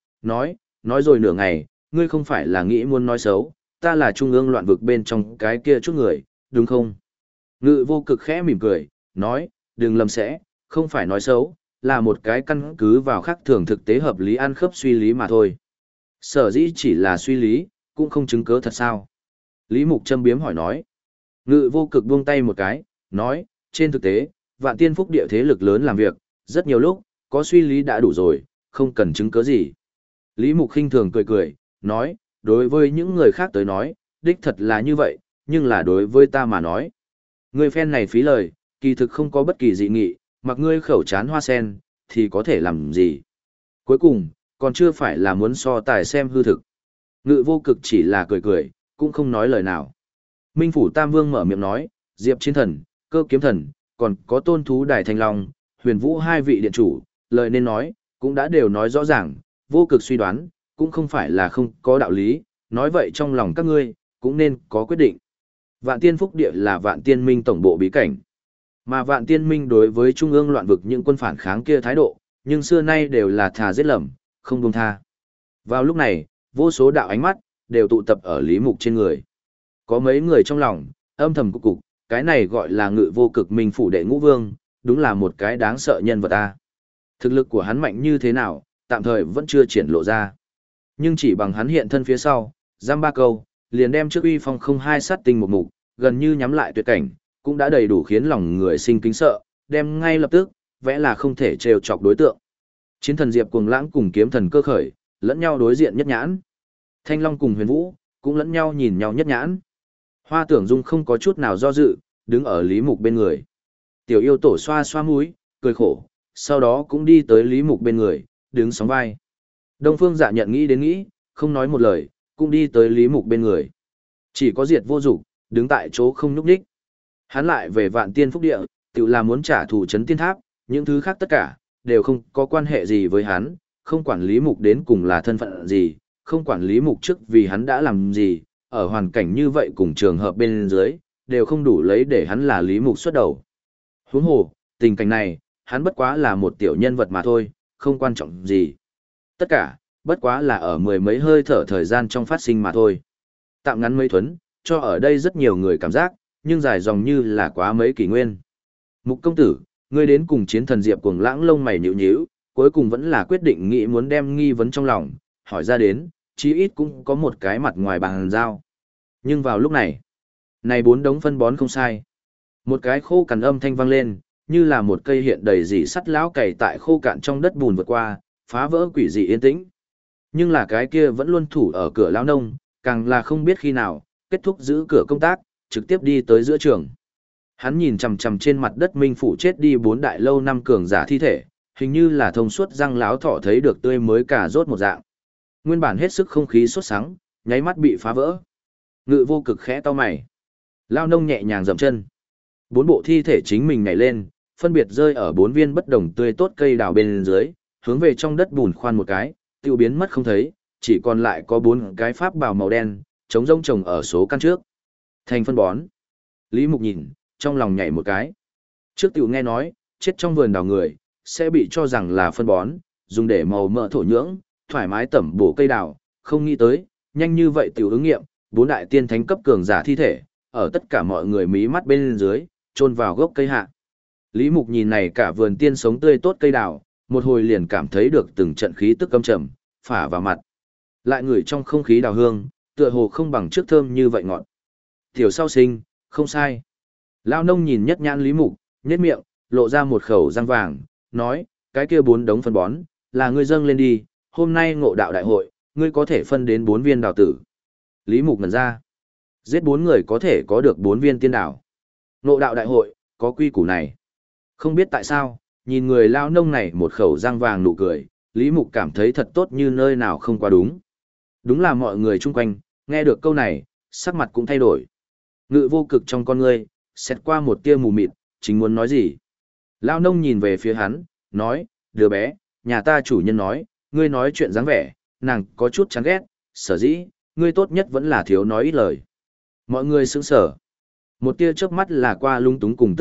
nói rồi nửa ngày, ngươi không phải là nghĩ muốn nói xấu, ta là trung ương loạn vực bên trong cái kia chút người, đúng không? Ngự vô cực khẽ mỉm cười, nói, đừng lầm sẽ, không phải nói xấu, là một cái căn cứ vào khác thường thực tế hợp lý ăn khớp suy lý mà thôi. Sở dĩ chỉ là suy lý, cũng không chứng cớ thật sao. Lý Mục châm biếm hỏi nói. Ngự vô cực buông tay một cái, nói, trên thực tế, vạn tiên phúc địa thế lực lớn làm việc, rất nhiều lúc, có suy lý đã đủ rồi, không cần chứng cớ gì. Lý Mục khinh thường cười cười, nói, đối với những người khác tới nói, đích thật là như vậy, nhưng là đối với ta mà nói. Người phen này phí lời, kỳ thực không có bất kỳ dị nghị, mặc ngươi khẩu chán hoa sen, thì có thể làm gì. Cuối cùng, còn chưa phải là muốn so tài xem hư thực. Ngự vô cực chỉ là cười cười, cũng không nói lời nào. Minh Phủ Tam Vương mở miệng nói, Diệp Chiến Thần, Cơ Kiếm Thần, còn có Tôn Thú Đài Thanh Long, Huyền Vũ hai vị điện chủ, lời nên nói, cũng đã đều nói rõ ràng, vô cực suy đoán, cũng không phải là không có đạo lý, nói vậy trong lòng các ngươi, cũng nên có quyết định. Vạn Tiên Phúc Địa là Vạn Tiên Minh tổng bộ bí cảnh. Mà Vạn Tiên Minh đối với Trung ương loạn vực những quân phản kháng kia thái độ, nhưng xưa nay đều là thà giết lầm, không buông tha. Vào lúc này, vô số đạo ánh mắt, đều tụ tập ở Lý Mục trên người. Có mấy người trong lòng, âm thầm cục, cái này gọi là Ngự vô cực Minh Phủ đệ ngũ vương, đúng là một cái đáng sợ nhân vật ta. Thực lực của hắn mạnh như thế nào, tạm thời vẫn chưa triển lộ ra. Nhưng chỉ bằng hắn hiện thân phía sau, giam ba câu, liền đem trước uy phong không hai sát tinh một mục, gần như nhắm lại tuyệt cảnh, cũng đã đầy đủ khiến lòng người sinh kính sợ, đem ngay lập tức, vẽ là không thể trêu chọc đối tượng. Chiến thần Diệp Cuồng Lãng cùng kiếm thần Cơ Khởi, lẫn nhau đối diện nhất nhãn. Thanh Long cùng Huyền Vũ, cũng lẫn nhau nhìn nhau nhất nhãn. Hoa Tưởng Dung không có chút nào do dự, đứng ở Lý Mục bên người. Tiểu yêu tổ xoa xoa mũi, cười khổ, sau đó cũng đi tới Lý Mục bên người, đứng sóng vai. Đông Phương Dạ nhận nghĩ đến nghĩ, không nói một lời, cũng đi tới Lý Mục bên người. Chỉ có Diệt Vô Dục, đứng tại chỗ không nhúc nhích. Hắn lại về Vạn Tiên Phúc Địa, tự là muốn trả thù trấn tiên tháp, những thứ khác tất cả, đều không có quan hệ gì với hắn, không quản Lý Mục đến cùng là thân phận gì, không quản Lý Mục trước vì hắn đã làm gì, ở hoàn cảnh như vậy cùng trường hợp bên dưới, đều không đủ lấy để hắn là Lý Mục xuất đầu. Huống hồ, tình cảnh này, hắn bất quá là một tiểu nhân vật mà thôi, không quan trọng gì. Tất cả, bất quá là ở mười mấy hơi thở thời gian trong phát sinh mà thôi. Tạm ngắn mấy thuấn, cho ở đây rất nhiều người cảm giác, nhưng dài dòng như là quá mấy kỷ nguyên. Mục công tử, ngươi đến cùng chiến thần Diệp Cuồng Lãng lông mày nhíu nhíu, cuối cùng vẫn là quyết định nghĩ muốn đem nghi vấn trong lòng, hỏi ra đến, chí ít cũng có một cái mặt ngoài bằng dao. Nhưng vào lúc này, bốn đống phân bón không sai. Một cái khô cằn âm thanh vang lên, như là một cây hiện đầy dỉ sắt lão cày tại khô cạn trong đất bùn vượt qua, phá vỡ quỷ dị yên tĩnh. Nhưng là cái kia vẫn luôn thủ ở cửa lão nông, càng là không biết khi nào, kết thúc giữ cửa công tác, trực tiếp đi tới giữa trường. Hắn nhìn chằm chằm trên mặt đất Minh Phủ chết đi 4 đại lâu năm cường giả thi thể, hình như là thông suốt răng láo thọ thấy được tươi mới cả rốt một dạng. Nguyên bản hết sức không khí sốt sắng, nháy mắt bị phá vỡ. Ngự vô cực khẽ to mày. Lao nông nhẹ nhàng dậm chân. 4 bộ thi thể chính mình nhảy lên, phân biệt rơi ở 4 viên bất đồng tươi tốt cây đào bên dưới, hướng về trong đất bùn khoan một cái, tiêu biến mất không thấy, chỉ còn lại có 4 cái pháp bào màu đen, trống rỗng trồng ở số căn trước. Thành phân bón. Lý Mục nhìn, trong lòng nhảy một cái. Trước tiểu nghe nói, chết trong vườn đào người, sẽ bị cho rằng là phân bón, dùng để màu mỡ thổ nhưỡng, thoải mái tẩm bổ cây đào, không nghĩ tới, nhanh như vậy tiểu ứng nghiệm, 4 đại tiên thánh cấp cường giả thi thể, ở tất cả mọi người mí mắt bên dưới, chôn vào gốc cây hạ. Lý Mục nhìn này cả vườn tiên sống tươi tốt cây đào, một hồi liền cảm thấy được từng trận khí tức căm trầm, phả vào mặt. Lại ngửi trong không khí đào hương, tựa hồ không bằng trước thơm như vậy ngọt. Tiểu sau sinh, không sai. Lao nông nhìn nhất nhãn Lý Mục, nhếch miệng, lộ ra một khẩu răng vàng, nói, cái kia 4 đống phân bón, là ngươi dâng lên đi, hôm nay ngộ đạo đại hội, ngươi có thể phân đến 4 viên đào tử. Lý Mục ngẩn ra, giết 4 người có thể có được 4 viên tiên đào. Ngộ đạo đại hội, có quy củ này. Không biết tại sao, nhìn người lao nông này một khẩu răng vàng nụ cười, Lý Mục cảm thấy thật tốt như nơi nào không quá đúng. Đúng là mọi người chung quanh, nghe được câu này, sắc mặt cũng thay đổi. Ngự vô cực trong con ngươi, xét qua một tia mù mịt, chính muốn nói gì. Lao nông nhìn về phía hắn, nói, đứa bé, nhà ta chủ nhân nói, ngươi nói chuyện dáng vẻ, nàng có chút chán ghét, sở dĩ, ngươi tốt nhất vẫn là thiếu nói ít lời. Mọi người sững sở. Một tia chớp mắt là qua lung túng cùng tức giận,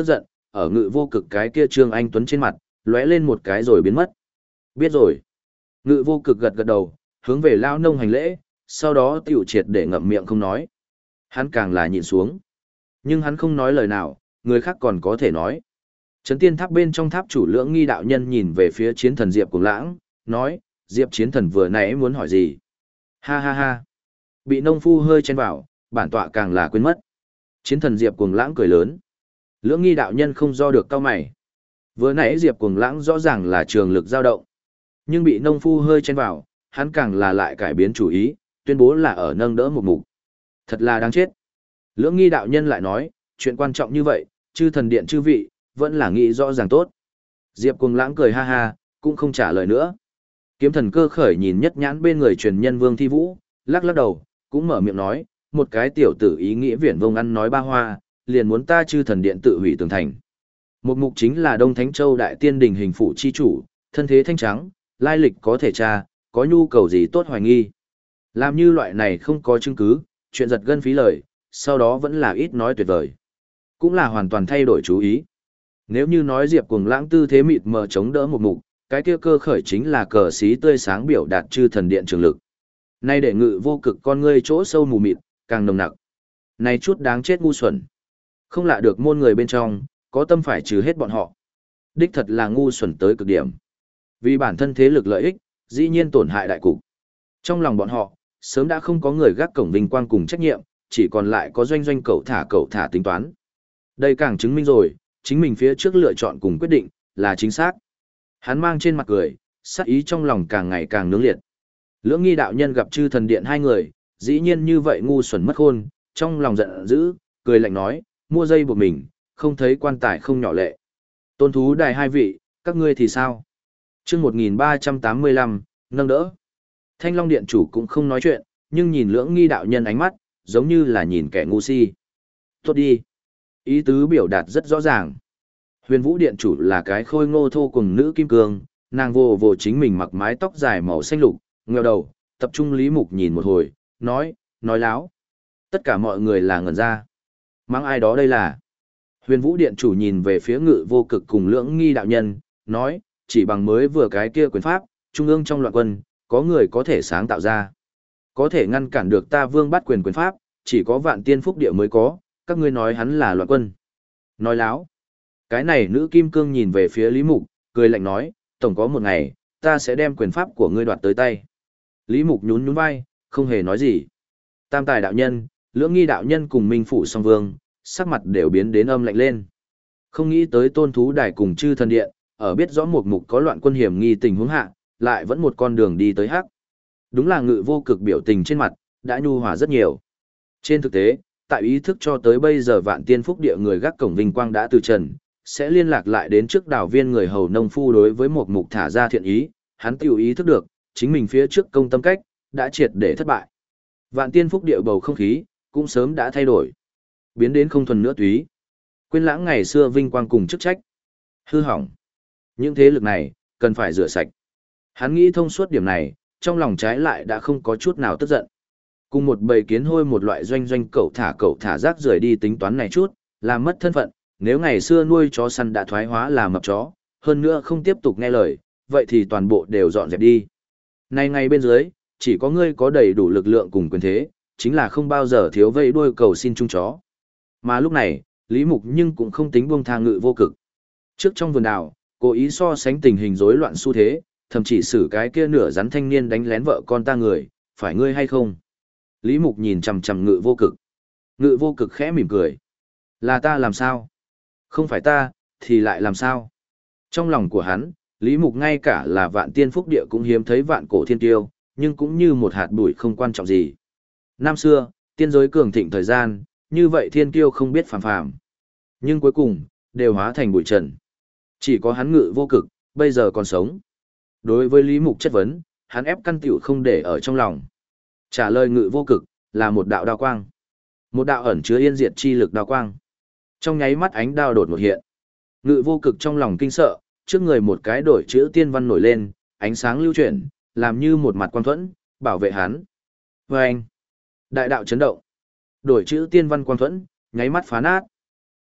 ở Ngự Vô Cực cái kia Trương Anh Tuấn trên mặt, lóe lên một cái rồi biến mất. Biết rồi. Ngự Vô Cực gật gật đầu, hướng về lão nông hành lễ, sau đó tiểu triệt để ngậm miệng không nói. Hắn càng là nhịn xuống. Nhưng hắn không nói lời nào, người khác còn có thể nói. Trấn Tiên Tháp bên trong tháp chủ Lưỡng Nghi đạo nhân nhìn về phía chiến thần Diệp Cuồng Lãng, nói, Diệp chiến thần vừa nãy muốn hỏi gì? Ha ha ha. Bị nông phu hơi chen vào, bản tọa càng là quên mất. Chiến thần Diệp Cuồng Lãng cười lớn. Lưỡng Nghi đạo nhân không do được cau mày. Vừa nãy Diệp Cuồng Lãng rõ ràng là trường lực dao động. Nhưng bị nông phu hơi chen vào, hắn càng là lại cải biến chủ ý, tuyên bố là ở nâng đỡ một mục. Thật là đáng chết. Lưỡng Nghi đạo nhân lại nói, chuyện quan trọng như vậy, chư thần điện chư vị, vẫn là nghĩ rõ ràng tốt. Diệp Cuồng Lãng cười ha ha, cũng không trả lời nữa. Kiếm thần Cơ Khởi nhìn nhất nhãn bên người truyền nhân Vương Thi Vũ, lắc lắc đầu, cũng mở miệng nói, một cái tiểu tử ý nghĩa viển vông ăn nói ba hoa, liền muốn ta chư thần điện tự hủy tường thành. Một mục chính là Đông Thánh Châu đại tiên đình hình phụ chi chủ, thân thế thanh trắng, lai lịch có thể tra, có nhu cầu gì tốt hoài nghi. Làm như loại này không có chứng cứ, chuyện giật gân phí lời, sau đó vẫn là ít nói tuyệt vời. Cũng là hoàn toàn thay đổi chú ý. Nếu như nói Diệp Cuồng Lãng tư thế mịt mờ chống đỡ một mục, cái kia Cơ Khởi chính là cờ xí tươi sáng biểu đạt chư thần điện trường lực. Nay để Ngự Vô Cực con ngươi chỗ sâu mù mịt, càng nồng nặc. Này chút đáng chết ngu xuẩn. Không lạ được môn người bên trong, có tâm phải trừ hết bọn họ. Đích thật là ngu xuẩn tới cực điểm. Vì bản thân thế lực lợi ích, dĩ nhiên tổn hại đại cục. Trong lòng bọn họ, sớm đã không có người gác cổng vinh quang cùng trách nhiệm, chỉ còn lại có doanh doanh cậu thả tính toán. Đây càng chứng minh rồi, chính mình phía trước lựa chọn cùng quyết định, là chính xác. Hắn mang trên mặt cười, sát ý trong lòng càng ngày càng nướng liệt. Lưỡng Nghi đạo nhân gặp chư thần điện hai người, dĩ nhiên như vậy ngu xuẩn mất khôn, trong lòng giận dữ, cười lạnh nói, mua dây buộc mình, không thấy quan tài không nhỏ lệ. Tôn thú đài hai vị, các ngươi thì sao? Chương 1385, nâng đỡ. Thanh Long điện chủ cũng không nói chuyện, nhưng nhìn Lưỡng Nghi đạo nhân ánh mắt, giống như là nhìn kẻ ngu si. Tốt đi. Ý tứ biểu đạt rất rõ ràng. Huyền Vũ điện chủ là cái khôi ngô thô cùng nữ kim cương, nàng vô vô chính mình mặc mái tóc dài màu xanh lục, ngheo đầu, tập trung Lý Mục nhìn một hồi, nói láo. Tất cả mọi người là ngẩn ra. Mắng ai đó đây là. Huyền Vũ điện chủ nhìn về phía Ngự Vô Cực cùng Lưỡng Nghi đạo nhân, nói, chỉ bằng mới vừa cái kia quyền pháp, trung ương trong loạn quân, có người có thể sáng tạo ra. Có thể ngăn cản được ta Vương Bát quyền pháp, chỉ có Vạn Tiên Phúc Địa mới có, các ngươi nói hắn là loạn quân. Nói láo. Cái này nữ kim cương nhìn về phía Lý Mục, cười lạnh nói, tổng có một ngày, ta sẽ đem quyền pháp của ngươi đoạt tới tay. Lý Mục nhún nhún vai, không hề nói gì. Tam Tài đạo nhân, Lưỡng Nghi đạo nhân cùng Minh Phủ Song Vương, sắc mặt đều biến đến âm lạnh lên. Không nghĩ tới Tôn thú đài cùng chư thần điện, ở biết rõ một mục có loạn quân hiểm nghi tình huống hạ, lại vẫn một con đường đi tới hắc. Đúng là Ngự Vô Cực biểu tình trên mặt, đã nhu hòa rất nhiều. Trên thực tế, tại ý thức cho tới bây giờ Vạn Tiên Phúc Địa người gác cổng vinh quang đã từ trần, sẽ liên lạc lại đến trước đảo viên người hầu nông phu đối với một mục thả ra thiện ý, hắn tiểu ý thức được, chính mình phía trước công tâm cách, đã triệt để thất bại. Vạn Tiên Phúc Địa bầu không khí, cũng sớm đã thay đổi. Biến đến không thuần nữa túy. Quên lãng ngày xưa vinh quang cùng chức trách. Hư hỏng. Những thế lực này, cần phải rửa sạch. Hắn nghĩ thông suốt điểm này, trong lòng trái lại đã không có chút nào tức giận. Cùng một bầy kiến hôi một loại doanh doanh cậu thả rác rưởi đi tính toán này chút, làm mất thân phận, nếu ngày xưa nuôi chó săn đã thoái hóa là mập chó, hơn nữa không tiếp tục nghe lời, vậy thì toàn bộ đều dọn dẹp đi. Nay ngay bên dưới, chỉ có ngươi có đầy đủ lực lượng cùng quyền thế, chính là không bao giờ thiếu vây đuôi cầu xin chung chó. Mà lúc này, Lý Mục nhưng cũng không tính buông tha Ngự Vô Cực. Trước trong vườn đào, cố ý so sánh tình hình rối loạn xu thế, thậm chỉ xử cái kia nửa rắn thanh niên đánh lén vợ con ta người, phải ngươi hay không? Lý Mục nhìn chằm chằm Ngự Vô Cực. Ngự Vô Cực khẽ mỉm cười. Là ta làm sao? Không phải ta, thì lại làm sao? Trong lòng của hắn, Lý Mục ngay cả là Vạn Tiên Phúc Địa cũng hiếm thấy vạn cổ thiên tiêu, nhưng cũng như một hạt bụi không quan trọng gì. Năm xưa, tiên giới cường thịnh thời gian, như vậy thiên tiêu không biết phàm phàm. Nhưng cuối cùng, đều hóa thành bụi trần. Chỉ có hắn Ngự Vô Cực, bây giờ còn sống. Đối với Lý Mục chất vấn, hắn ép căn tiểu không để ở trong lòng. Trả lời Ngự Vô Cực, là một đạo đao quang. Một đạo ẩn chứa yên diệt chi lực đao quang. Trong nháy mắt ánh đao đột ngột hiện. Ngự Vô Cực trong lòng kinh sợ, trước người một cái đổi chữ tiên văn nổi lên, ánh sáng lưu chuyển, làm như một mặt quang thuẫn, bảo vệ hắn. Và anh, đại đạo chấn động. Đổi chữ tiên văn quang thuẫn, nháy mắt phá nát.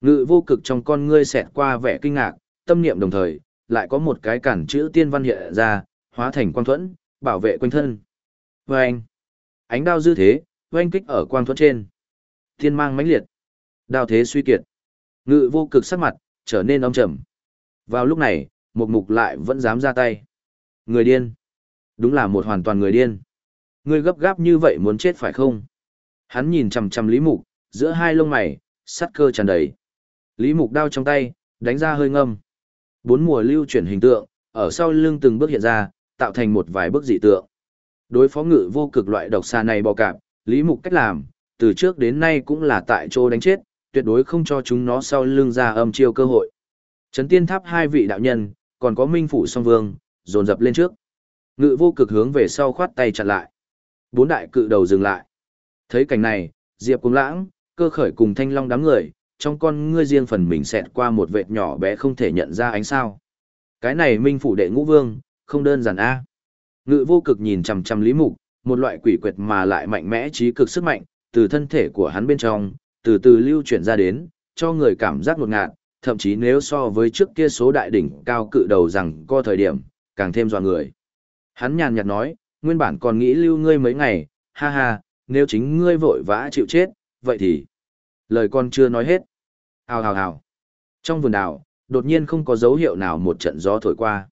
Ngự vô cực trong con ngươi xẹt qua vẻ kinh ngạc, tâm niệm đồng thời, lại có một cái cản chữ tiên văn hiện ra, hóa thành quang thuẫn, bảo vệ quanh thân. Vâng! Ánh đao dư thế, oanh kích ở quang thuẫn trên. Thiên mang mãnh liệt. Đao thế suy kiệt. Ngự vô cực sắc mặt, trở nên âm trầm. Vào lúc này, một mục lại vẫn dám ra tay. Người điên. Đúng là một hoàn toàn người điên. Ngươi gấp gáp như vậy muốn chết phải không? Hắn nhìn chằm chằm Lý Mục, giữa hai lông mày, sát cơ tràn đầy. Lý Mục đao trong tay, đánh ra hơi ngâm. Bốn mùa lưu chuyển hình tượng, ở sau lưng từng bước hiện ra, tạo thành một vài bức dị tượng. Đối phó ngự vô cực loại độc xà này bò cạp, Lý Mục cách làm, từ trước đến nay cũng là tại chỗ đánh chết, tuyệt đối không cho chúng nó sau lưng ra âm chiêu cơ hội. Trấn Tiên Tháp hai vị đạo nhân, còn có Minh Phủ Song Vương, dồn dập lên trước. Ngự vô cực hướng về sau khoát tay chặn lại. Bốn đại cự đầu dừng lại. Thấy cảnh này, Diệp Cuồng Lãng, Cơ Khởi cùng Thanh Long đám người, trong con ngươi riêng phần mình xẹt qua một vệt nhỏ bé không thể nhận ra ánh sao. Cái này Minh Phủ đệ ngũ vương, không đơn giản a. Ngự vô cực nhìn chằm chằm Lý Mục, một loại quỷ quyệt mà lại mạnh mẽ trí cực sức mạnh, từ thân thể của hắn bên trong, từ từ lưu chuyển ra đến, cho người cảm giác ngột ngạt, thậm chí nếu so với trước kia số đại đỉnh cao cự đầu rằng co thời điểm, càng thêm dọa người. Hắn nhàn nhạt nói, nguyên bản còn nghĩ lưu ngươi mấy ngày, ha ha, nếu chính ngươi vội vã chịu chết, vậy thì... Lời con chưa nói hết. Hào hào hào. Trong vườn đào, đột nhiên không có dấu hiệu nào một trận gió thổi qua.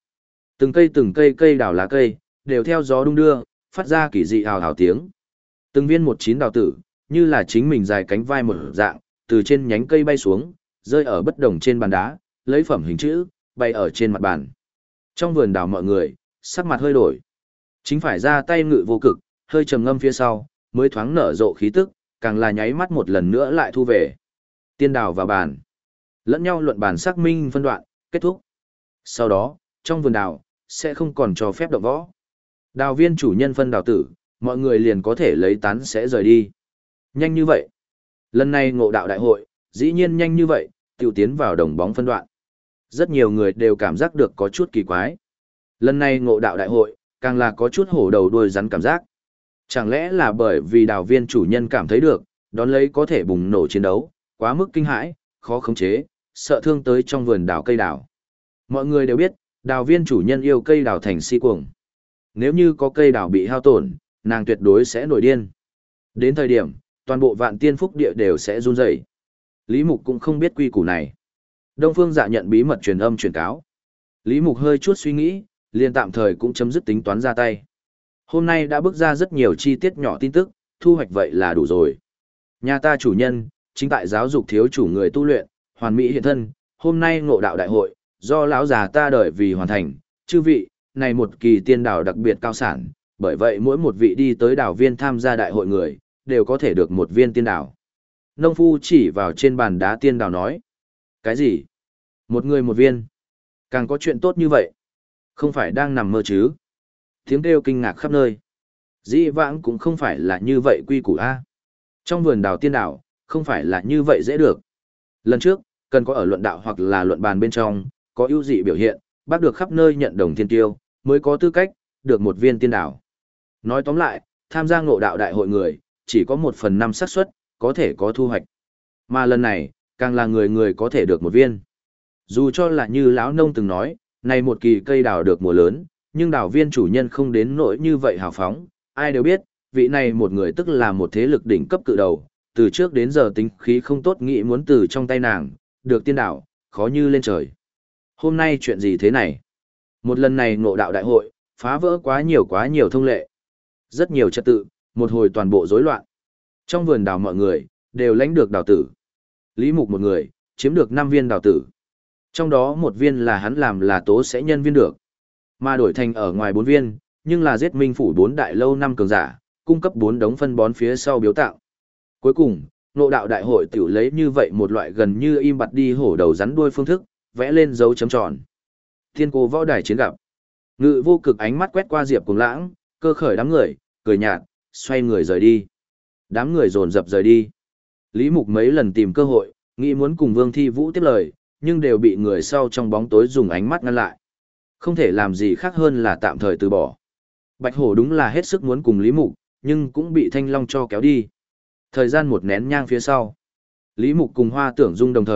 Từng cây cây đào lá cây, đều theo gió đung đưa, phát ra kỳ dị hào hào tiếng. Từng viên một chín đào tử, như là chính mình dài cánh vai một dạng, từ trên nhánh cây bay xuống, rơi ở bất đồng trên bàn đá, lấy phẩm hình chữ, bay ở trên mặt bàn. Trong vườn đào mọi người, sắc mặt hơi đổi. Chính phải ra tay ngự vô cực, hơi trầm ngâm phía sau, mới thoáng nở rộ khí tức, càng là nháy mắt một lần nữa lại thu về. Tiên đào vào bàn. Lẫn nhau luận bàn xác minh phân đoạn, kết thúc. Sau đó, trong vườn đào, sẽ không còn cho phép động võ. Đào viên chủ nhân phân đào tử, mọi người liền có thể lấy tán sẽ rời đi. Nhanh như vậy. Lần này ngộ đạo đại hội, dĩ nhiên nhanh như vậy, tiêu tiến vào đồng bóng phân đoạn. Rất nhiều người đều cảm giác được có chút kỳ quái. Lần này ngộ đạo đại hội, càng là có chút hổ đầu đuôi rắn cảm giác. Chẳng lẽ là bởi vì đào viên chủ nhân cảm thấy được, đón lấy có thể bùng nổ chiến đấu, quá mức kinh hãi, khó khống chế, sợ thương tới trong vườn đào cây đào. Mọi người đều biết, đào viên chủ nhân yêu cây đào thành si cuồng. Nếu như có cây đào bị hao tổn, nàng tuyệt đối sẽ nổi điên. Đến thời điểm, toàn bộ vạn tiên phúc địa đều sẽ run rẩy. Lý Mục cũng không biết quy củ này. Đông Phương Dạ nhận bí mật truyền âm truyền cáo. Lý Mục hơi chút suy nghĩ, liền tạm thời cũng chấm dứt tính toán ra tay. Hôm nay đã bước ra rất nhiều chi tiết nhỏ tin tức, thu hoạch vậy là đủ rồi. Nhà ta chủ nhân, chính tại giáo dục thiếu chủ người tu luyện, hoàn mỹ hiện thân, hôm nay ngộ đạo đại hội, do lão già ta đợi vì hoàn thành, chư vị, này một kỳ tiên đảo đặc biệt cao sản, bởi vậy mỗi một vị đi tới đảo viên tham gia đại hội người, đều có thể được một viên tiên đảo. Nông phu chỉ vào trên bàn đá tiên đảo nói. Cái gì? Một người một viên. Càng có chuyện tốt như vậy. Không phải đang nằm mơ chứ? Tiếng kêu kinh ngạc khắp nơi. Dĩ vãng cũng không phải là như vậy quy củ A. Trong vườn đào tiên đảo, không phải là như vậy dễ được. Lần trước, cần có ở luận đạo hoặc là luận bàn bên trong, có ưu dị biểu hiện, bác được khắp nơi nhận đồng thiên tiêu, mới có tư cách, được một viên tiên đảo. Nói tóm lại, tham gia ngộ đạo đại hội người, chỉ có 1/5 xác suất có thể có thu hoạch. Mà lần này, càng là người người có thể được một viên. Dù cho là như lão nông từng nói, này một kỳ cây đào được mùa lớn, nhưng đào viên chủ nhân không đến nỗi như vậy hào phóng, ai đều biết, vị này một người tức là một thế lực đỉnh cấp cự đầu, từ trước đến giờ tính khí không tốt nghĩ muốn từ trong tay nàng, được tiên đảo, khó như lên trời. Hôm nay chuyện gì thế này? Một lần này ngộ đạo đại hội, phá vỡ quá nhiều thông lệ. Rất nhiều trật tự, một hồi toàn bộ rối loạn. Trong vườn đào mọi người, đều lãnh được đào tử. Lý Mục một người, chiếm được 5 viên đào tử. Trong đó một viên là hắn làm là tố sẽ nhân viên được. Mà đổi thành ở ngoài 4 viên, nhưng là giết minh phủ 4 đại lâu 5 cường giả, cung cấp 4 đống phân bón phía sau biếu tạo. Cuối cùng, ngộ đạo đại hội tiểu lấy như vậy một loại gần như im bặt đi hổ đầu rắn đuôi phương thức, vẽ lên dấu chấm tròn. Thiên cô võ đài chiến gặp. Ngự vô cực ánh mắt quét qua Diệp Cuồng Lãng, Cơ Khởi đám người, cười nhạt, xoay người rời đi. Đám người dồn dập rời đi. Lý Mục mấy lần tìm cơ hội, nghĩ muốn cùng Vương Thi Vũ tiếp lời, nhưng đều bị người sau trong bóng tối dùng ánh mắt ngăn lại. Không thể làm gì khác hơn là tạm thời từ bỏ. Bạch Hổ đúng là hết sức muốn cùng Lý Mục, nhưng cũng bị Thanh Long cho kéo đi. Thời gian một nén nhang phía sau. Lý Mục cùng Hoa Tưởng Dung đồng thời,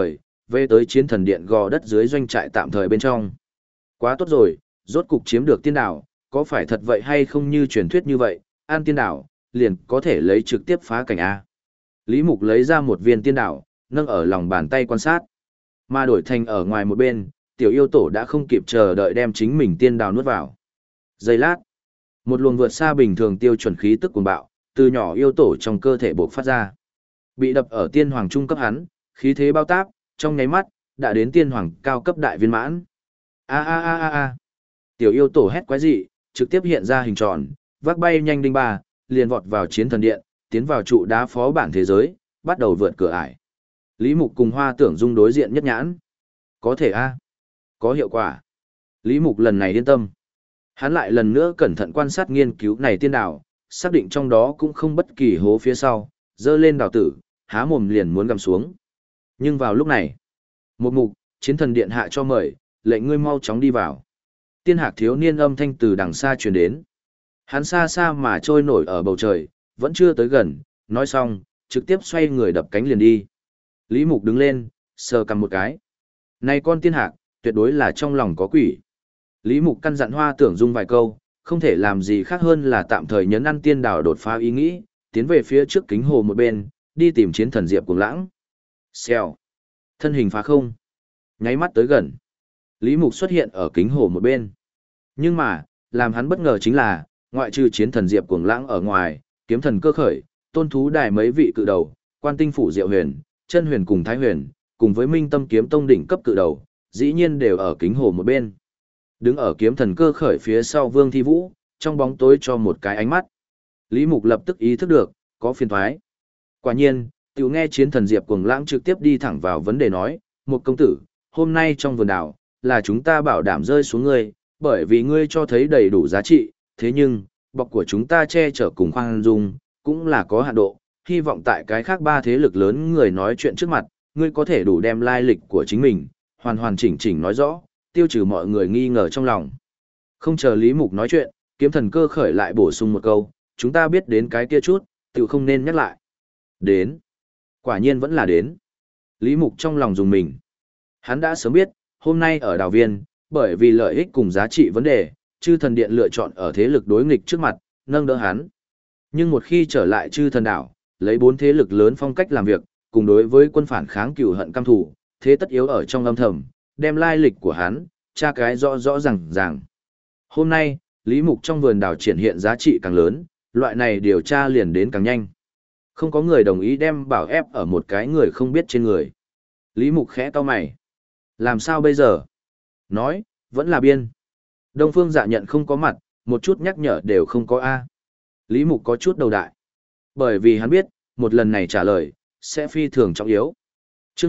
về tới chiến thần điện gò đất dưới doanh trại tạm thời bên trong. Quá tốt rồi, rốt cục chiếm được tiên đảo, có phải thật vậy hay không như truyền thuyết như vậy, ăn tiên đảo, liền có thể lấy trực tiếp phá cảnh A. Lý Mục lấy ra một viên tiên đảo, nâng ở lòng bàn tay quan sát. Mà đổi thành ở ngoài một bên, tiểu yêu tổ đã không kịp chờ đợi đem chính mình tiên đảo nuốt vào. Giây lát, một luồng vượt xa bình thường tiêu chuẩn khí tức cuồng bạo, từ nhỏ yêu tổ trong cơ thể bộc phát ra. Bị đập ở tiên hoàng trung cấp hắn, khí thế bao táp, trong nháy mắt, đã đến tiên hoàng cao cấp đại viên mãn. A a a a a. Tiểu yêu tổ hét quái dị, trực tiếp hiện ra hình tròn, vác bay nhanh đinh ba, liền vọt vào chiến thần điện, tiến vào trụ đá phó bản thế giới, bắt đầu vượt cửa ải. Lý Mục cùng Hoa Tưởng Dung đối diện nhất nhãn. Có thể a, có hiệu quả. Lý Mục lần này yên tâm. Hắn lại lần nữa cẩn thận quan sát nghiên cứu này tiên đảo, xác định trong đó cũng không bất kỳ hố phía sau, dơ lên đào tử, há mồm liền muốn gầm xuống. Nhưng vào lúc này, một mục, chiến thần điện hạ cho mời, lệnh ngươi mau chóng đi vào. Tiên hạc thiếu niên âm thanh từ đằng xa truyền đến. Hắn xa xa mà trôi nổi ở bầu trời, vẫn chưa tới gần, nói xong, trực tiếp xoay người đập cánh liền đi. Lý Mục đứng lên, sờ cầm một cái. Này con tiên hạc, tuyệt đối là trong lòng có quỷ. Lý Mục căn dặn Hoa Tưởng Dung vài câu, không thể làm gì khác hơn là tạm thời nhấn ăn tiên đảo đột phá ý nghĩ, tiến về phía trước kính hồ một bên, đi tìm chiến thần Diệp Cuồng Lãng. Xèo. Thân hình phá không. Nháy mắt tới gần. Lý Mục xuất hiện ở kính hồ một bên. Nhưng mà, làm hắn bất ngờ chính là, ngoại trừ chiến thần Diệp Cuồng Lãng ở ngoài, kiếm thần Cơ Khởi, Tôn Thú Đài mấy vị cự đầu, Quan Tinh Phủ Diệu Huyền, Chân Huyền cùng Thái Huyền, cùng với Minh Tâm Kiếm Tông đỉnh cấp cự đầu, dĩ nhiên đều ở kính hồ một bên. Đứng ở kiếm thần Cơ Khởi phía sau Vương Thi Vũ, trong bóng tối cho một cái ánh mắt. Lý Mục lập tức ý thức được, có phiền toái. Quả nhiên, tiểu nghe chiến thần Diệp Cuồng Lãng trực tiếp đi thẳng vào vấn đề nói, một công tử, hôm nay trong vườn đảo, là chúng ta bảo đảm rơi xuống ngươi, bởi vì ngươi cho thấy đầy đủ giá trị, thế nhưng, bọc của chúng ta che chở cùng khoan dung, cũng là có hạn độ, hy vọng tại cái khác ba thế lực lớn người nói chuyện trước mặt, ngươi có thể đủ đem lai lịch của chính mình, hoàn hoàn chỉnh chỉnh nói rõ, tiêu trừ mọi người nghi ngờ trong lòng. Không chờ Lý Mục nói chuyện, kiếm thần Cơ Khởi lại bổ sung một câu, chúng ta biết đến cái kia chút, tự không nên nhắc lại. Đến. Quả nhiên vẫn là đến. Lý Mục trong lòng dùng mình. Hắn đã sớm biết, hôm nay ở đào viên, bởi vì lợi ích cùng giá trị vấn đề, chư thần điện lựa chọn ở thế lực đối nghịch trước mặt, nâng đỡ hắn. Nhưng một khi trở lại chư thần đảo, lấy bốn thế lực lớn phong cách làm việc, cùng đối với quân phản kháng cừu hận căm thù, thế tất yếu ở trong âm thầm, đem lai lịch của hắn, tra cái rõ rõ ràng. Hôm nay, Lý Mục trong vườn đảo triển hiện giá trị càng lớn, loại này điều tra liền đến càng nhanh. Không có người đồng ý đem bảo ép ở một cái người không biết trên người. Lý Mục khẽ cau mày. Làm sao bây giờ? Nói, vẫn là biên. Đông Phương Dạ Nhận không có mặt, một chút nhắc nhở đều không có A. Lý Mục có chút đầu đại. Bởi vì hắn biết, một lần này trả lời, sẽ phi thường trọng yếu. Trước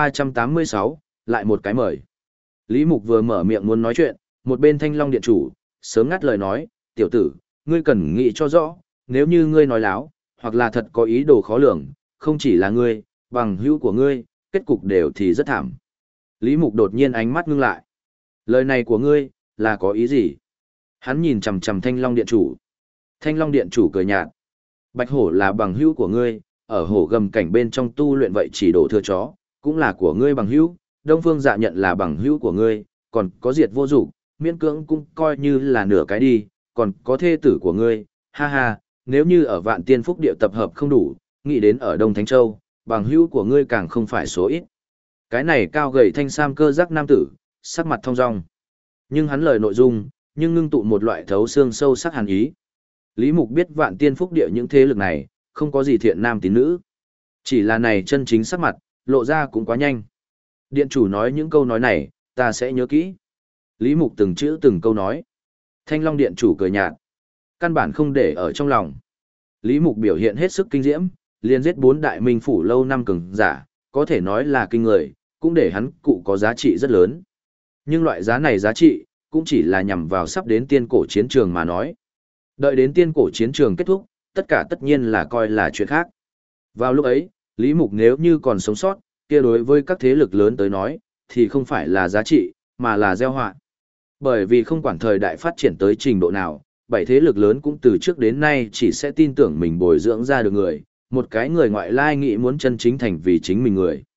1386, lại một cái mời. Lý Mục vừa mở miệng muốn nói chuyện, một bên Thanh Long Điện chủ, sớm ngắt lời nói, tiểu tử, ngươi cần nghĩ cho rõ, nếu như ngươi nói láo, hoặc là thật có ý đồ khó lường, không chỉ là ngươi, bằng hữu của ngươi, kết cục đều thì rất thảm. Lý Mục đột nhiên ánh mắt ngưng lại. Lời này của ngươi, là có ý gì? Hắn nhìn chằm chằm Thanh Long Điện chủ. Thanh Long Điện chủ cười nhạt. Bạch hổ là bằng hữu của ngươi, ở hổ gầm cảnh bên trong tu luyện vậy chỉ đổ thừa chó, cũng là của ngươi bằng hữu, Đông Phương Dạ Nhận là bằng hữu của ngươi, còn có Diệt Vô Dụng, miễn cưỡng cũng coi như là nửa cái đi, còn có thê tử của ngươi, ha ha, nếu như ở Vạn Tiên Phúc Địa tập hợp không đủ, nghĩ đến ở Đông Thánh Châu, bằng hữu của ngươi càng không phải số ít. Cái này cao gầy thanh sam cơ giác nam tử, sắc mặt thong dong. Nhưng hắn lời nội dung, nhưng ngưng tụ một loại thấu xương sâu sắc hàn ý. Lý Mục biết Vạn Tiên Phúc Địa những thế lực này, không có gì thiện nam tín nữ. Chỉ là này chân chính sắc mặt, lộ ra cũng quá nhanh. Điện chủ nói những câu nói này, ta sẽ nhớ kỹ. Lý Mục từng chữ từng câu nói. Thanh Long Điện chủ cười nhạt. Căn bản không để ở trong lòng. Lý Mục biểu hiện hết sức kinh diễm, liền giết 4 đại minh phủ lâu năm cường giả, có thể nói là kinh người, cũng để hắn cụ có giá trị rất lớn. Nhưng loại giá này giá trị, cũng chỉ là nhằm vào sắp đến tiên cổ chiến trường mà nói. Đợi đến tiên cổ chiến trường kết thúc, tất cả tất nhiên là coi là chuyện khác. Vào lúc ấy, Lý Mục nếu như còn sống sót, kia đối với các thế lực lớn tới nói, thì không phải là giá trị, mà là gieo họa. Bởi vì không quản thời đại phát triển tới trình độ nào, 7 thế lực lớn cũng từ trước đến nay chỉ sẽ tin tưởng mình bồi dưỡng ra được người, một cái người ngoại lai nghĩ muốn chân chính thành vì chính mình người.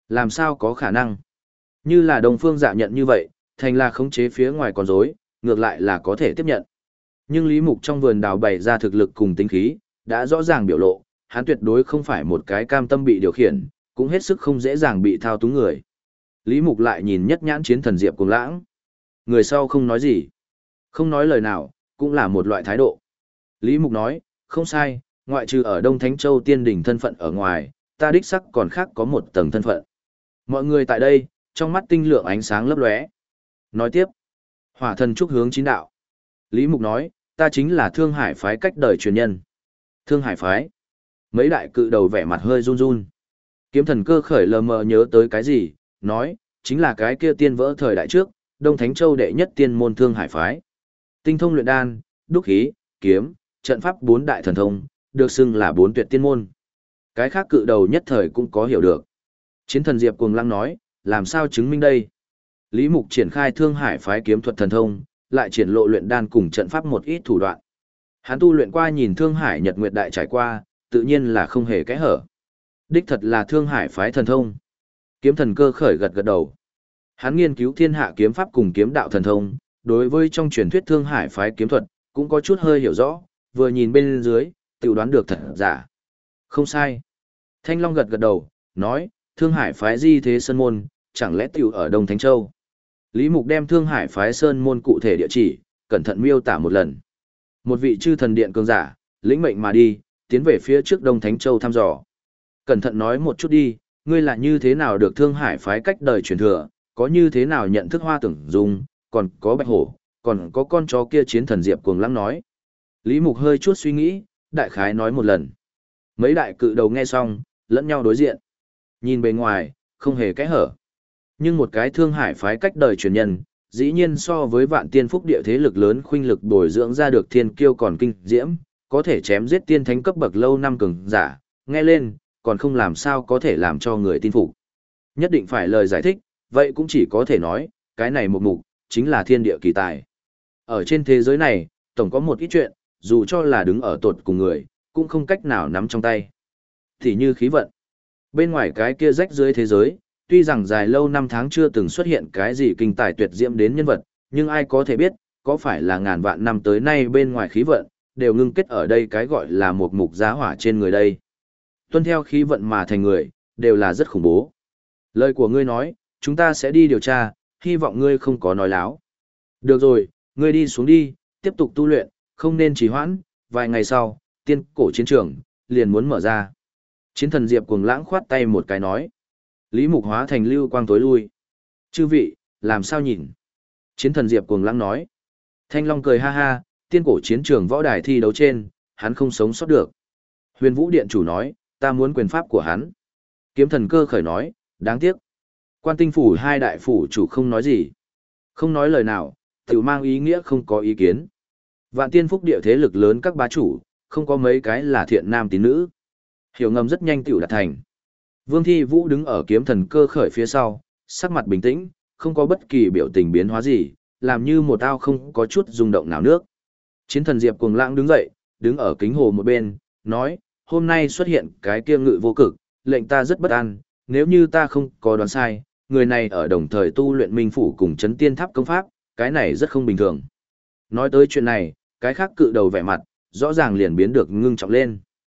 Làm sao có khả năng? Như là Đông Phương Dạ nhận như vậy, thành là khống chế phía ngoài con rối, ngược lại là có thể tiếp nhận. Nhưng Lý Mục trong vườn đào bày ra thực lực cùng tính khí, đã rõ ràng biểu lộ, hắn tuyệt đối không phải một cái cam tâm bị điều khiển, cũng hết sức không dễ dàng bị thao túng người. Lý Mục lại nhìn nhất nhãn chiến thần Diệp Cuồng Lãng. Người sau không nói gì. Không nói lời nào, cũng là một loại thái độ. Lý Mục nói, không sai, ngoại trừ ở Đông Thánh Châu tiên đỉnh thân phận ở ngoài, ta đích sắc còn khác có một tầng thân phận. Mọi người tại đây, trong mắt tinh lượng ánh sáng lấp lóe. Nói tiếp, hỏa thần trúc hướng chín đạo. Lý Mục nói, ta chính là Thương Hải phái cách đời truyền nhân. Thương Hải phái. Mấy đại cự đầu vẻ mặt hơi run run. Kiếm thần cơ khởi lờ mờ nhớ tới cái gì, nói, chính là cái kia tiên vỡ thời đại trước, Đông Thánh Châu đệ nhất tiên môn Thương Hải phái. Tinh thông luyện đan, đúc khí, kiếm, trận pháp bốn đại thần thông, được xưng là bốn tuyệt tiên môn. Cái khác cự đầu nhất thời cũng có hiểu được. Chiến thần Diệp Cuồng Lăng nói, làm sao chứng minh đây? Lý Mục triển khai Thương Hải phái kiếm thuật thần thông, lại triển lộ luyện đan cùng trận pháp một ít thủ đoạn. Hắn tu luyện qua nhìn Thương Hải Nhật Nguyệt đại trải qua, tự nhiên là không hề kẽ hở. Đích thật là Thương Hải phái thần thông. Kiếm thần cơ khởi gật gật đầu. Hắn nghiên cứu thiên hạ kiếm pháp cùng kiếm đạo thần thông, đối với trong truyền thuyết Thương Hải phái kiếm thuật, cũng có chút hơi hiểu rõ, vừa nhìn bên dưới, tự đoán được thật giả. Không sai. Thanh Long gật gật đầu, nói, Thương Hải phái di thế sơn môn, chẳng lẽ tiểu ở Đông Thánh Châu. Lý Mục đem Thương Hải phái sơn môn cụ thể địa chỉ, cẩn thận miêu tả một lần. Một vị chư thần điện cường giả, lĩnh mệnh mà đi, tiến về phía trước Đông Thánh Châu thăm dò. Cẩn thận nói một chút đi, ngươi là như thế nào được Thương Hải phái cách đời truyền thừa, có như thế nào nhận thức Hoa Tưởng Dung, còn có Bạch Hổ, còn có con chó kia chiến thần Diệp Cuồng Lãng nói. Lý Mục hơi chút suy nghĩ, đại khái nói một lần. Mấy đại cự đầu nghe xong, lẫn nhau đối diện. Nhìn bề ngoài, không hề kẽ hở. Nhưng một cái Thương Hải phái cách đời truyền nhân, dĩ nhiên so với Vạn Tiên Phúc địa thế lực lớn khuynh lực bồi dưỡng ra được thiên kiêu còn kinh diễm, có thể chém giết tiên thánh cấp bậc lâu năm cường giả, nghe lên, còn không làm sao có thể làm cho người tin phục. Nhất định phải lời giải thích, vậy cũng chỉ có thể nói, cái này một mục, chính là thiên địa kỳ tài. Ở trên thế giới này, tổng có một ít chuyện, dù cho là đứng ở tột cùng người, cũng không cách nào nắm trong tay. Thì như khí vận. Bên ngoài cái kia rách dưới thế giới, tuy rằng dài lâu năm tháng chưa từng xuất hiện cái gì kinh tài tuyệt diễm đến nhân vật, nhưng ai có thể biết, có phải là ngàn vạn năm tới nay bên ngoài khí vận, đều ngưng kết ở đây cái gọi là một mục giá hỏa trên người đây. Tuân theo khí vận mà thành người, đều là rất khủng bố. Lời của ngươi nói, chúng ta sẽ đi điều tra, hy vọng ngươi không có nói láo. Được rồi, ngươi đi xuống đi, tiếp tục tu luyện, không nên trì hoãn, vài ngày sau, tiên cổ chiến trường, liền muốn mở ra. Chiến thần Diệp Cuồng Lãng khoát tay một cái nói. Lý Mục hóa thành lưu quang tối lui. Chư vị, làm sao nhìn? Chiến thần Diệp Cuồng Lãng nói. Thanh Long cười ha ha, tiên cổ chiến trường võ đài thi đấu trên, hắn không sống sót được. Huyền Vũ Điện chủ nói, ta muốn quyền pháp của hắn. Kiếm thần cơ khởi nói, đáng tiếc. Quan tinh phủ hai đại phủ chủ không nói gì. Không nói lời nào, tự mang ý nghĩa không có ý kiến. Vạn Tiên Phúc địa thế lực lớn các bá chủ, không có mấy cái là thiện nam tín nữ. Hiểu ngầm rất nhanh tiểu đạt thành. Vương Thi Vũ đứng ở kiếm thần cơ khởi phía sau, sắc mặt bình tĩnh, không có bất kỳ biểu tình biến hóa gì, làm như một ao không có chút rung động nào nước. Chiến thần Diệp Cuồng Lãng đứng dậy, đứng ở kính hồ một bên, nói, hôm nay xuất hiện cái kia ngự vô cực, lệnh ta rất bất an, nếu như ta không có đoán sai, người này ở đồng thời tu luyện minh phủ cùng chấn tiên tháp công pháp, cái này rất không bình thường. Nói tới chuyện này, cái khác cự đầu vẻ mặt, rõ ràng liền biến được ngưng trọng lên.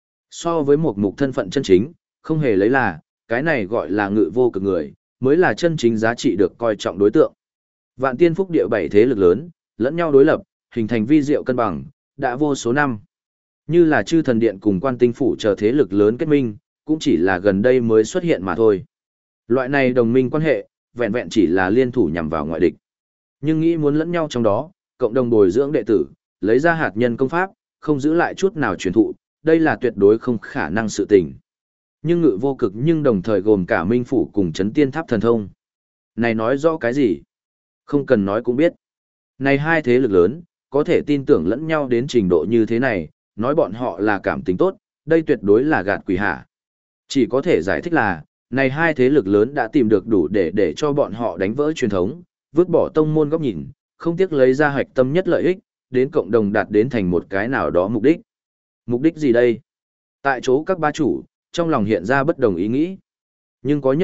So với một mục thân phận chân chính, không hề lấy là, cái này gọi là ngự vô cực người, mới là chân chính giá trị được coi trọng đối tượng. Vạn Tiên Phúc địa bảy thế lực lớn, lẫn nhau đối lập, hình thành vi diệu cân bằng, đã vô số năm. Như là chư thần điện cùng quan tinh phủ chờ thế lực lớn kết minh, cũng chỉ là gần đây mới xuất hiện mà thôi. Loại này đồng minh quan hệ, vẹn vẹn chỉ là liên thủ nhằm vào ngoại địch. Nhưng nghĩ muốn lẫn nhau trong đó, cộng đồng bồi dưỡng đệ tử, lấy ra hạt nhân công pháp, không giữ lại chút nào truyền thụ, đây là tuyệt đối không khả năng sự tình. Nhưng ngự vô cực nhưng đồng thời gồm cả minh phủ cùng chấn tiên tháp thần thông. Này nói rõ cái gì? Không cần nói cũng biết. Này hai thế lực lớn, có thể tin tưởng lẫn nhau đến trình độ như thế này, nói bọn họ là cảm tính tốt, đây tuyệt đối là gạt quỷ hả. Chỉ có thể giải thích là, này hai thế lực lớn đã tìm được đủ để cho bọn họ đánh vỡ truyền thống, vứt bỏ tông môn góc nhìn, không tiếc lấy ra hạch tâm nhất lợi ích, đến cộng đồng đạt đến thành một cái nào đó mục đích. Mục đích gì đây? Tại chỗ các bá chủ, trong lòng hiện ra bất đồng ý nghĩ. Nhưng có nhất định,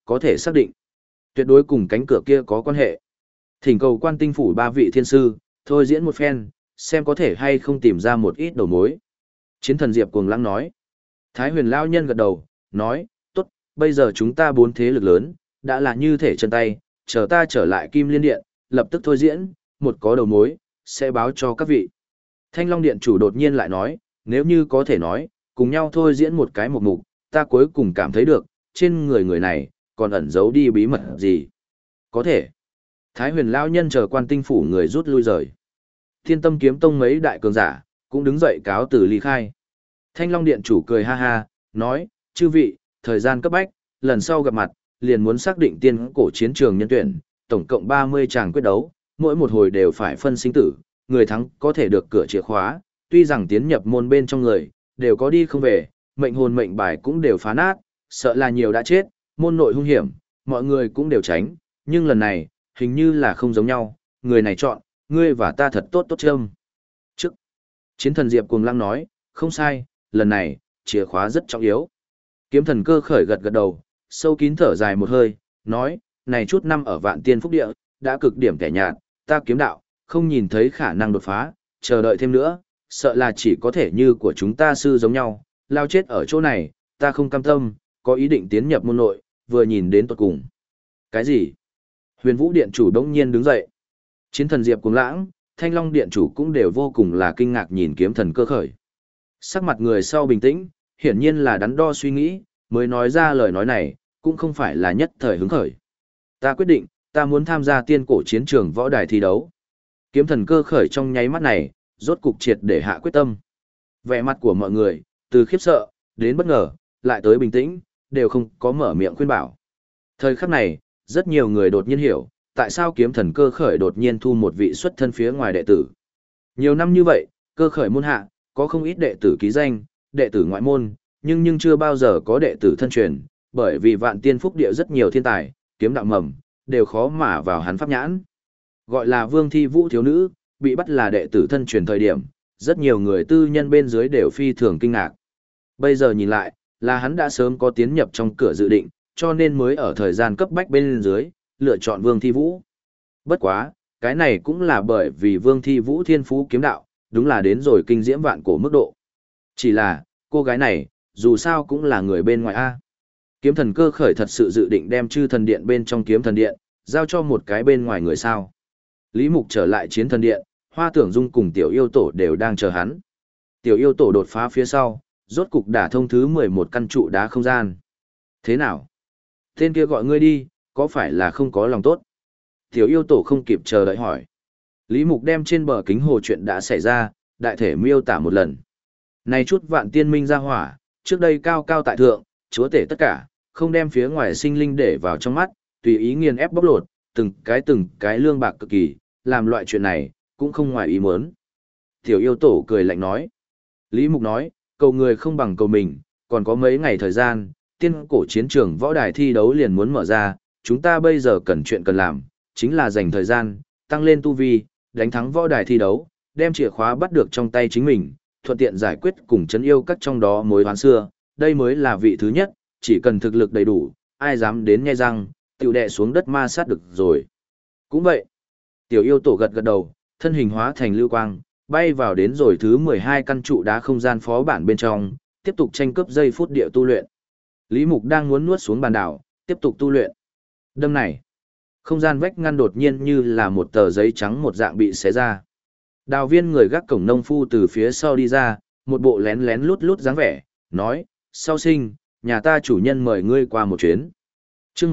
có thể xác định. Tuyệt đối cùng cánh cửa kia có quan hệ. Thỉnh cầu Quan Tinh phủ 3 vị thiên sư, thôi diễn một phen, xem có thể hay không tìm ra một ít đầu mối. Chiến thần Diệp cuồng lãng nói. Thái huyền lao nhân gật đầu, nói, tốt, bây giờ chúng ta 4 thế lực lớn, đã là như thể chân tay, chờ ta trở lại Kim Liên Điện, lập tức thôi diễn, một có đầu mối, sẽ báo cho các vị. Thanh Long Điện chủ đột nhiên lại nói, nếu như có thể nói, cùng nhau thôi diễn một cái một mục, ta cuối cùng cảm thấy được, trên người người này, còn ẩn giấu đi bí mật gì. Có thể. Thái huyền lao nhân chờ Quan Tinh phủ người rút lui rời. Thiên Tâm Kiếm Tông mấy đại cường giả, cũng đứng dậy cáo từ ly khai. Thanh Long Điện chủ cười ha ha, nói, chư vị, thời gian cấp bách, lần sau gặp mặt, liền muốn xác định tiên cổ chiến trường nhân tuyển, tổng cộng 30 tràng quyết đấu, mỗi một hồi đều phải phân sinh tử, người thắng có thể được cửa chìa khóa, tuy rằng tiến nhập môn bên trong người, đều có đi không về, mệnh hồn mệnh bài cũng đều phá nát, sợ là nhiều đã chết, môn nội hung hiểm, mọi người cũng đều tránh, nhưng lần này, hình như là không giống nhau, người này chọn, ngươi và ta thật tốt tốt châm. Trước, chiến thần Diệp cuồng lăng nói, không sai, lần này, chìa khóa rất trọng yếu. Kiếm thần Cơ Khởi gật gật đầu, sâu kín thở dài một hơi, nói, này chút năm ở Vạn Tiên Phúc Địa, đã cực điểm kẻ nhạt, ta kiếm đạo, không nhìn thấy khả năng đột phá, chờ đợi thêm nữa, sợ là chỉ có thể như của chúng ta sư giống nhau, lao chết ở chỗ này, ta không cam tâm, có ý định tiến nhập môn nội, vừa nhìn đến tuột cùng. Cái gì? Huyền Vũ Điện chủ đông nhiên đứng dậy. Chiến thần Diệp cuồng lãng, Thanh Long Điện chủ cũng đều vô cùng là kinh ngạc nhìn kiếm thần Cơ Khởi. Sắc mặt người sau bình tĩnh, hiển nhiên là đắn đo suy nghĩ, mới nói ra lời nói này, cũng không phải là nhất thời hứng khởi. Ta quyết định, ta muốn tham gia tiên cổ chiến trường võ đài thi đấu. Kiếm thần Cơ Khởi trong nháy mắt này, rốt cục triệt để hạ quyết tâm. Vẻ mặt của mọi người, từ khiếp sợ, đến bất ngờ, lại tới bình tĩnh, đều không có mở miệng khuyên bảo. Thời khắc này, rất nhiều người đột nhiên hiểu, tại sao kiếm thần Cơ Khởi đột nhiên thu một vị xuất thân phía ngoài đệ tử. Nhiều năm như vậy, Cơ Khởi môn hạ, có không ít đệ tử ký danh, đệ tử ngoại môn, nhưng chưa bao giờ có đệ tử thân truyền, bởi vì Vạn Tiên Phúc Địa rất nhiều thiên tài, kiếm đạo mầm, đều khó mà vào hắn pháp nhãn. Gọi là Vương Thi Vũ thiếu nữ, bị bắt là đệ tử thân truyền thời điểm, rất nhiều người tư nhân bên dưới đều phi thường kinh ngạc. Bây giờ nhìn lại, là hắn đã sớm có tiến nhập trong cửa dự định, cho nên mới ở thời gian cấp bách bên dưới, lựa chọn Vương Thi Vũ. Bất quá, cái này cũng là bởi vì Vương Thi Vũ thiên phú kiếm đạo, đúng là đến rồi kinh diễm vạn cổ mức độ. Chỉ là, cô gái này, dù sao cũng là người bên ngoài A. Kiếm thần Cơ Khởi thật sự dự định đem chư thần điện bên trong kiếm thần điện, giao cho một cái bên ngoài người sao. Lý Mục trở lại chiến thần điện, Hoa Tưởng Dung cùng tiểu yêu tổ đều đang chờ hắn. Tiểu yêu tổ đột phá phía sau, rốt cục đả thông thứ 11 căn trụ đá không gian. Thế nào? Tên kia gọi ngươi đi, có phải là không có lòng tốt? Tiểu yêu tổ không kịp chờ đợi hỏi. Lý Mục đem trên bờ kính hồ chuyện đã xảy ra, đại thể miêu tả một lần. Này chút vạn tiên minh ra hỏa, trước đây cao cao tại thượng, chúa tể tất cả, không đem phía ngoài sinh linh để vào trong mắt, tùy ý nghiền ép bóc lột, từng cái lương bạc cực kỳ, làm loại chuyện này, cũng không ngoài ý muốn. Tiểu yêu tổ cười lạnh nói. Lý Mục nói, cầu người không bằng cầu mình, còn có mấy ngày thời gian, tiên cổ chiến trường võ đài thi đấu liền muốn mở ra, chúng ta bây giờ cần chuyện cần làm, chính là dành thời gian, tăng lên tu vi, đánh thắng võ đài thi đấu, đem chìa khóa bắt được trong tay chính mình, thuận tiện giải quyết cùng chấn yêu các trong đó mối oán xưa, đây mới là vị thứ nhất, chỉ cần thực lực đầy đủ, ai dám đến nghe răng, tiểu đệ xuống đất ma sát được rồi. Cũng vậy, tiểu yêu tổ gật gật đầu, thân hình hóa thành lưu quang, bay vào đến rồi thứ 12 căn trụ đá không gian phó bản bên trong, tiếp tục tranh cướp giây phút địa tu luyện. Lý Mục đang muốn nuốt xuống bàn đảo, tiếp tục tu luyện. Đâm này, không gian vách ngăn đột nhiên như là một tờ giấy trắng một dạng bị xé ra. Đào Viên người gác cổng nông phu từ phía sau đi ra, một bộ lén lén lút lút dáng vẻ, nói, sau sinh, nhà ta chủ nhân mời ngươi qua một chuyến. Chương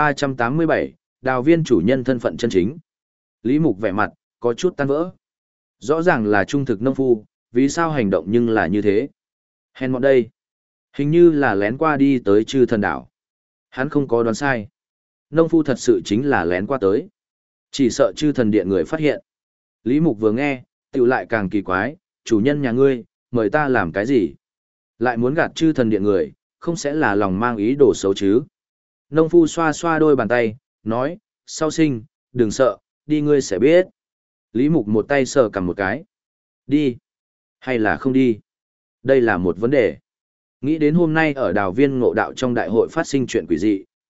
1387, Đào Viên chủ nhân thân phận chân chính. Lý Mục vẻ mặt, có chút tan vỡ. Rõ ràng là trung thực nông phu, vì sao hành động nhưng là như thế? Hèn mọn đây. Hình như là lén qua đi tới Chư Thần Đảo. Hắn không có đoán sai. Nông phu thật sự chính là lén qua tới. Chỉ sợ Chư Thần Điện người phát hiện. Lý Mục vừa nghe, tiểu lại càng kỳ quái, chủ nhân nhà ngươi, mời ta làm cái gì? Lại muốn gạt Chư Thần Điện người, không sẽ là lòng mang ý đồ xấu chứ? Nông phu xoa xoa đôi bàn tay, nói, sau sinh, đừng sợ, đi ngươi sẽ biết. Lý Mục một tay sờ cầm một cái. Đi. Hay là không đi? Đây là một vấn đề. Nghĩ đến hôm nay ở Đào Viên Ngộ Đạo trong đại hội phát sinh chuyện quỷ dị,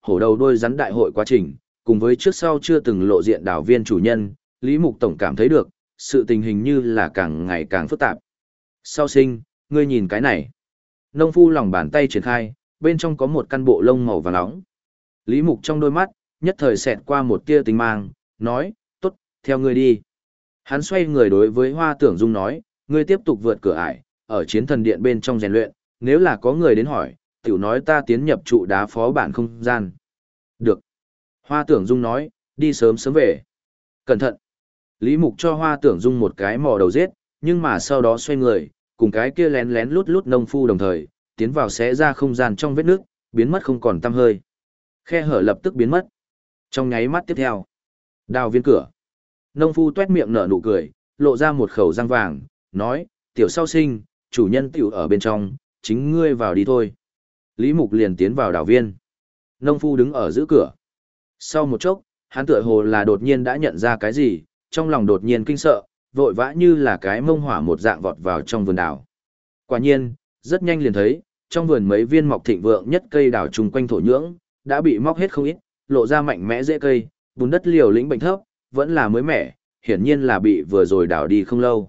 hổ đầu đôi rắn đại hội quá trình, cùng với trước sau chưa từng lộ diện đảo viên chủ nhân, Lý Mục Tổng cảm thấy được, sự tình hình như là càng ngày càng phức tạp. Sau sinh, ngươi nhìn cái này. Nông phu lòng bàn tay triển khai, bên trong có một căn bộ lông màu vàng nóng. Lý Mục trong đôi mắt, nhất thời xẹt qua một tia tinh mang, nói, tốt, theo ngươi đi. Hắn xoay người đối với Hoa Tưởng Dung nói, ngươi tiếp tục vượt cửa ải, ở chiến thần điện bên trong rèn luyện, nếu là có người đến hỏi, tiểu nói ta tiến nhập trụ đá phó bản không gian. Được. Hoa Tưởng Dung nói, đi sớm sớm về. Cẩn thận. Lý Mục cho Hoa Tưởng Dung một cái mò đầu giết, nhưng mà sau đó xoay người, cùng cái kia lén lén lút lút nông phu đồng thời, tiến vào xé ra không gian trong vết nước, biến mất không còn tăm hơi. Khe hở lập tức biến mất. Trong nháy mắt tiếp theo, đào viên cửa. Nông phu tuét miệng nở nụ cười, lộ ra một khẩu răng vàng, nói, tiểu sau sinh, chủ nhân tiểu ở bên trong, chính ngươi vào đi thôi. Lý Mục liền tiến vào đào viên. Nông phu đứng ở giữa cửa. Sau một chốc, hắn tựa hồ là đột nhiên đã nhận ra cái gì, trong lòng đột nhiên kinh sợ, vội vã như là cái mông hỏa một dạng vọt vào trong vườn đào. Quả nhiên, rất nhanh liền thấy, trong vườn mấy viên mọc thịnh vượng nhất cây đào chung quanh thổ nhưỡng, đã bị móc hết không ít, lộ ra mạnh mẽ rễ cây, bùn đất liều lĩnh bệnh thấp, vẫn là mới mẻ, hiển nhiên là bị vừa rồi đào đi không lâu.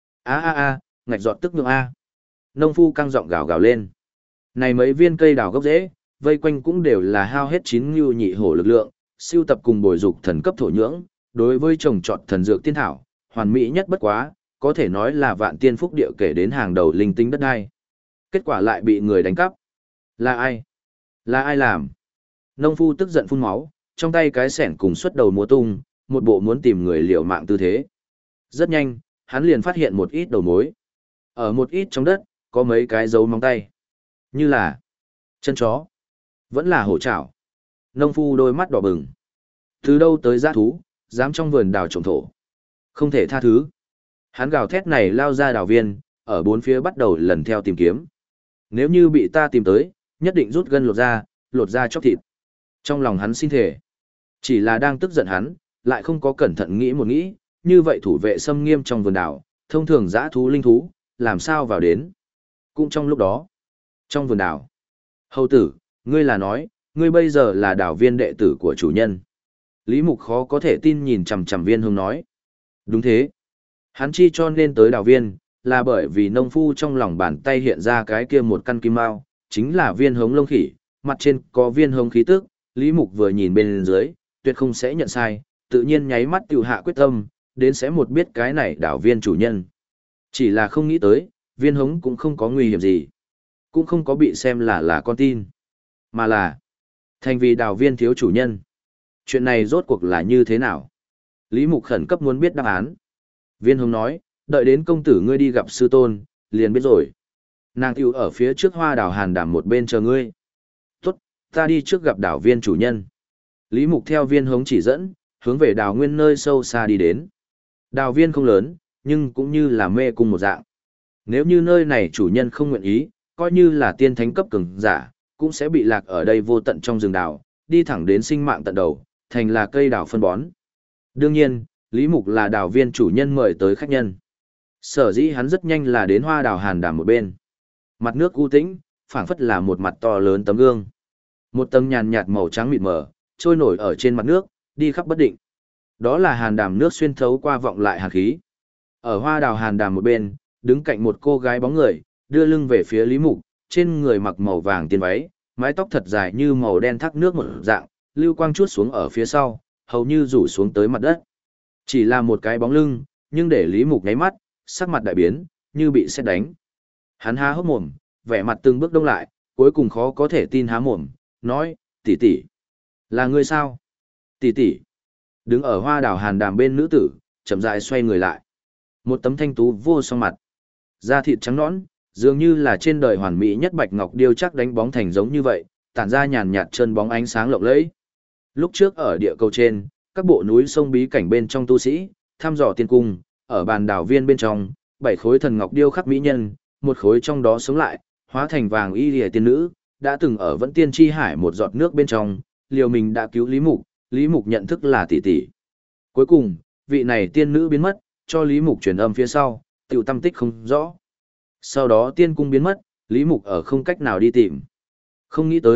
Ngạch giọt tức nhượng a. Nông phu căng giọng gào gào lên. Này mấy viên cây đào gốc rễ, vây quanh cũng đều là hao hết chín nhu nhị hổ lực lượng, siêu tập cùng bồi dục thần cấp thổ nhưỡng, đối với trồng trọt thần dược tiên thảo, hoàn mỹ nhất bất quá, có thể nói là vạn tiên phúc địa kể đến hàng đầu linh tinh đất đai. Kết quả lại bị người đánh cắp. Là ai? Là ai làm? Nông phu tức giận phun máu, trong tay cái xẻng cùng xuất đầu múa tung, một bộ muốn tìm người liều mạng tư thế. Rất nhanh, hắn liền phát hiện một ít đầu mối. Ở một ít trong đất, có mấy cái dấu móng tay. Như là chân chó, vẫn là hổ chảo. Nông phu đôi mắt đỏ bừng. Từ đâu tới dã thú, dám trong vườn đào trồng thổ. Không thể tha thứ. Hắn gào thét này lao ra đào viên, ở bốn phía bắt đầu lần theo tìm kiếm. Nếu như bị ta tìm tới, nhất định rút gân lột ra chóc thịt. Trong lòng hắn xin thề. Chỉ là đang tức giận hắn, lại không có cẩn thận nghĩ một nghĩ, như vậy thủ vệ xâm nghiêm trong vườn đảo, thông thường dã thú linh thú, làm sao vào đến. Cũng trong lúc đó, trong vườn đảo, hầu tử, ngươi là nói, ngươi bây giờ là đảo viên đệ tử của chủ nhân. Lý Mục khó có thể tin nhìn chằm chằm Viên Hống nói. Đúng thế. Hắn chi cho nên tới đảo viên, là bởi vì nông phu trong lòng bàn tay hiện ra cái kia một căn kim mao, chính là Viên Hống lông khỉ, mặt trên có Viên Hống khí tức, Lý Mục vừa nhìn bên dưới, tuyệt không sẽ nhận sai, tự nhiên nháy mắt tiêu hạ quyết tâm, đến sẽ một biết cái này đảo viên chủ nhân. Chỉ là không nghĩ tới, Viên Hống cũng không có nguy hiểm gì, cũng không có bị xem là con tin, mà là thành vì đảo viên thiếu chủ nhân. Chuyện này rốt cuộc là như thế nào? Lý Mục khẩn cấp muốn biết đáp án. Viên Hống nói, đợi đến công tử ngươi đi gặp sư tôn, liền biết rồi. Nàng tiểu ở phía trước hoa đảo hàn đảm một bên chờ ngươi. Tốt, ta đi trước gặp đảo viên chủ nhân. Lý Mục theo Viên Hống chỉ dẫn, hướng về đảo nguyên nơi sâu xa đi đến. Đảo viên không lớn, nhưng cũng như là mê cung một dạng. Nếu như nơi này chủ nhân không nguyện ý, coi như là tiên thánh cấp cường giả, cũng sẽ bị lạc ở đây vô tận trong rừng đảo, đi thẳng đến sinh mạng tận đầu, thành là cây đảo phân bón. Đương nhiên, Lý Mục là đảo viên chủ nhân mời tới khách nhân. Sở dĩ hắn rất nhanh là đến hoa đảo hàn đàm một bên. Mặt nước u tĩnh, phảng phất là một mặt to lớn tấm gương. Một tầng nhàn nhạt màu trắng mịt mờ, trôi nổi ở trên mặt nước, đi khắp bất định. Đó là hàn đàm nước xuyên thấu qua vọng lại hàn khí. Ở hoa đảo hàn đàm một bên, đứng cạnh một cô gái bóng người, đưa lưng về phía Lý Mục, trên người mặc màu vàng tiên váy, mái tóc thật dài như màu đen thác nước một dạng, lưu quang chuốt xuống ở phía sau, hầu như rủ xuống tới mặt đất. Chỉ là một cái bóng lưng, nhưng để Lý Mục nháy mắt, sắc mặt đại biến, như bị sét đánh. Hắn há hốc mồm, vẻ mặt từng bước đông lại, cuối cùng khó có thể tin há mồm, nói, tỷ tỷ, là ngươi sao? Tỷ tỷ. Đứng ở hoa đảo hàn đàm bên nữ tử, chậm rãi xoay người lại. Một tấm thanh tú vô song mặt. Da thịt trắng nõn, dường như là trên đời hoàn mỹ nhất bạch ngọc điêu chắc đánh bóng thành giống như vậy, tản ra nhàn nhạt chân bóng ánh sáng lộng lẫy. Lúc trước ở địa cầu trên, các bộ núi sông bí cảnh bên trong tu sĩ, thăm dò tiên cung, ở bàn đảo viên bên trong, 7 khối thần ngọc điêu khắc mỹ nhân, một khối trong đó sống lại, hóa thành vàng y liễu tiên nữ, đã từng ở vẫn tiên chi hải một giọt nước bên trong, liều mình đã cứu Lý Mục nhận thức là tỷ tỷ. Cuối cùng, vị này tiên nữ biến mất, cho Lý Mục truyền âm phía sau, tiểu tâm tích không rõ. Sau đó tiên cung biến mất, Lý Mục ở không cách nào đi tìm. Không nghĩ tới,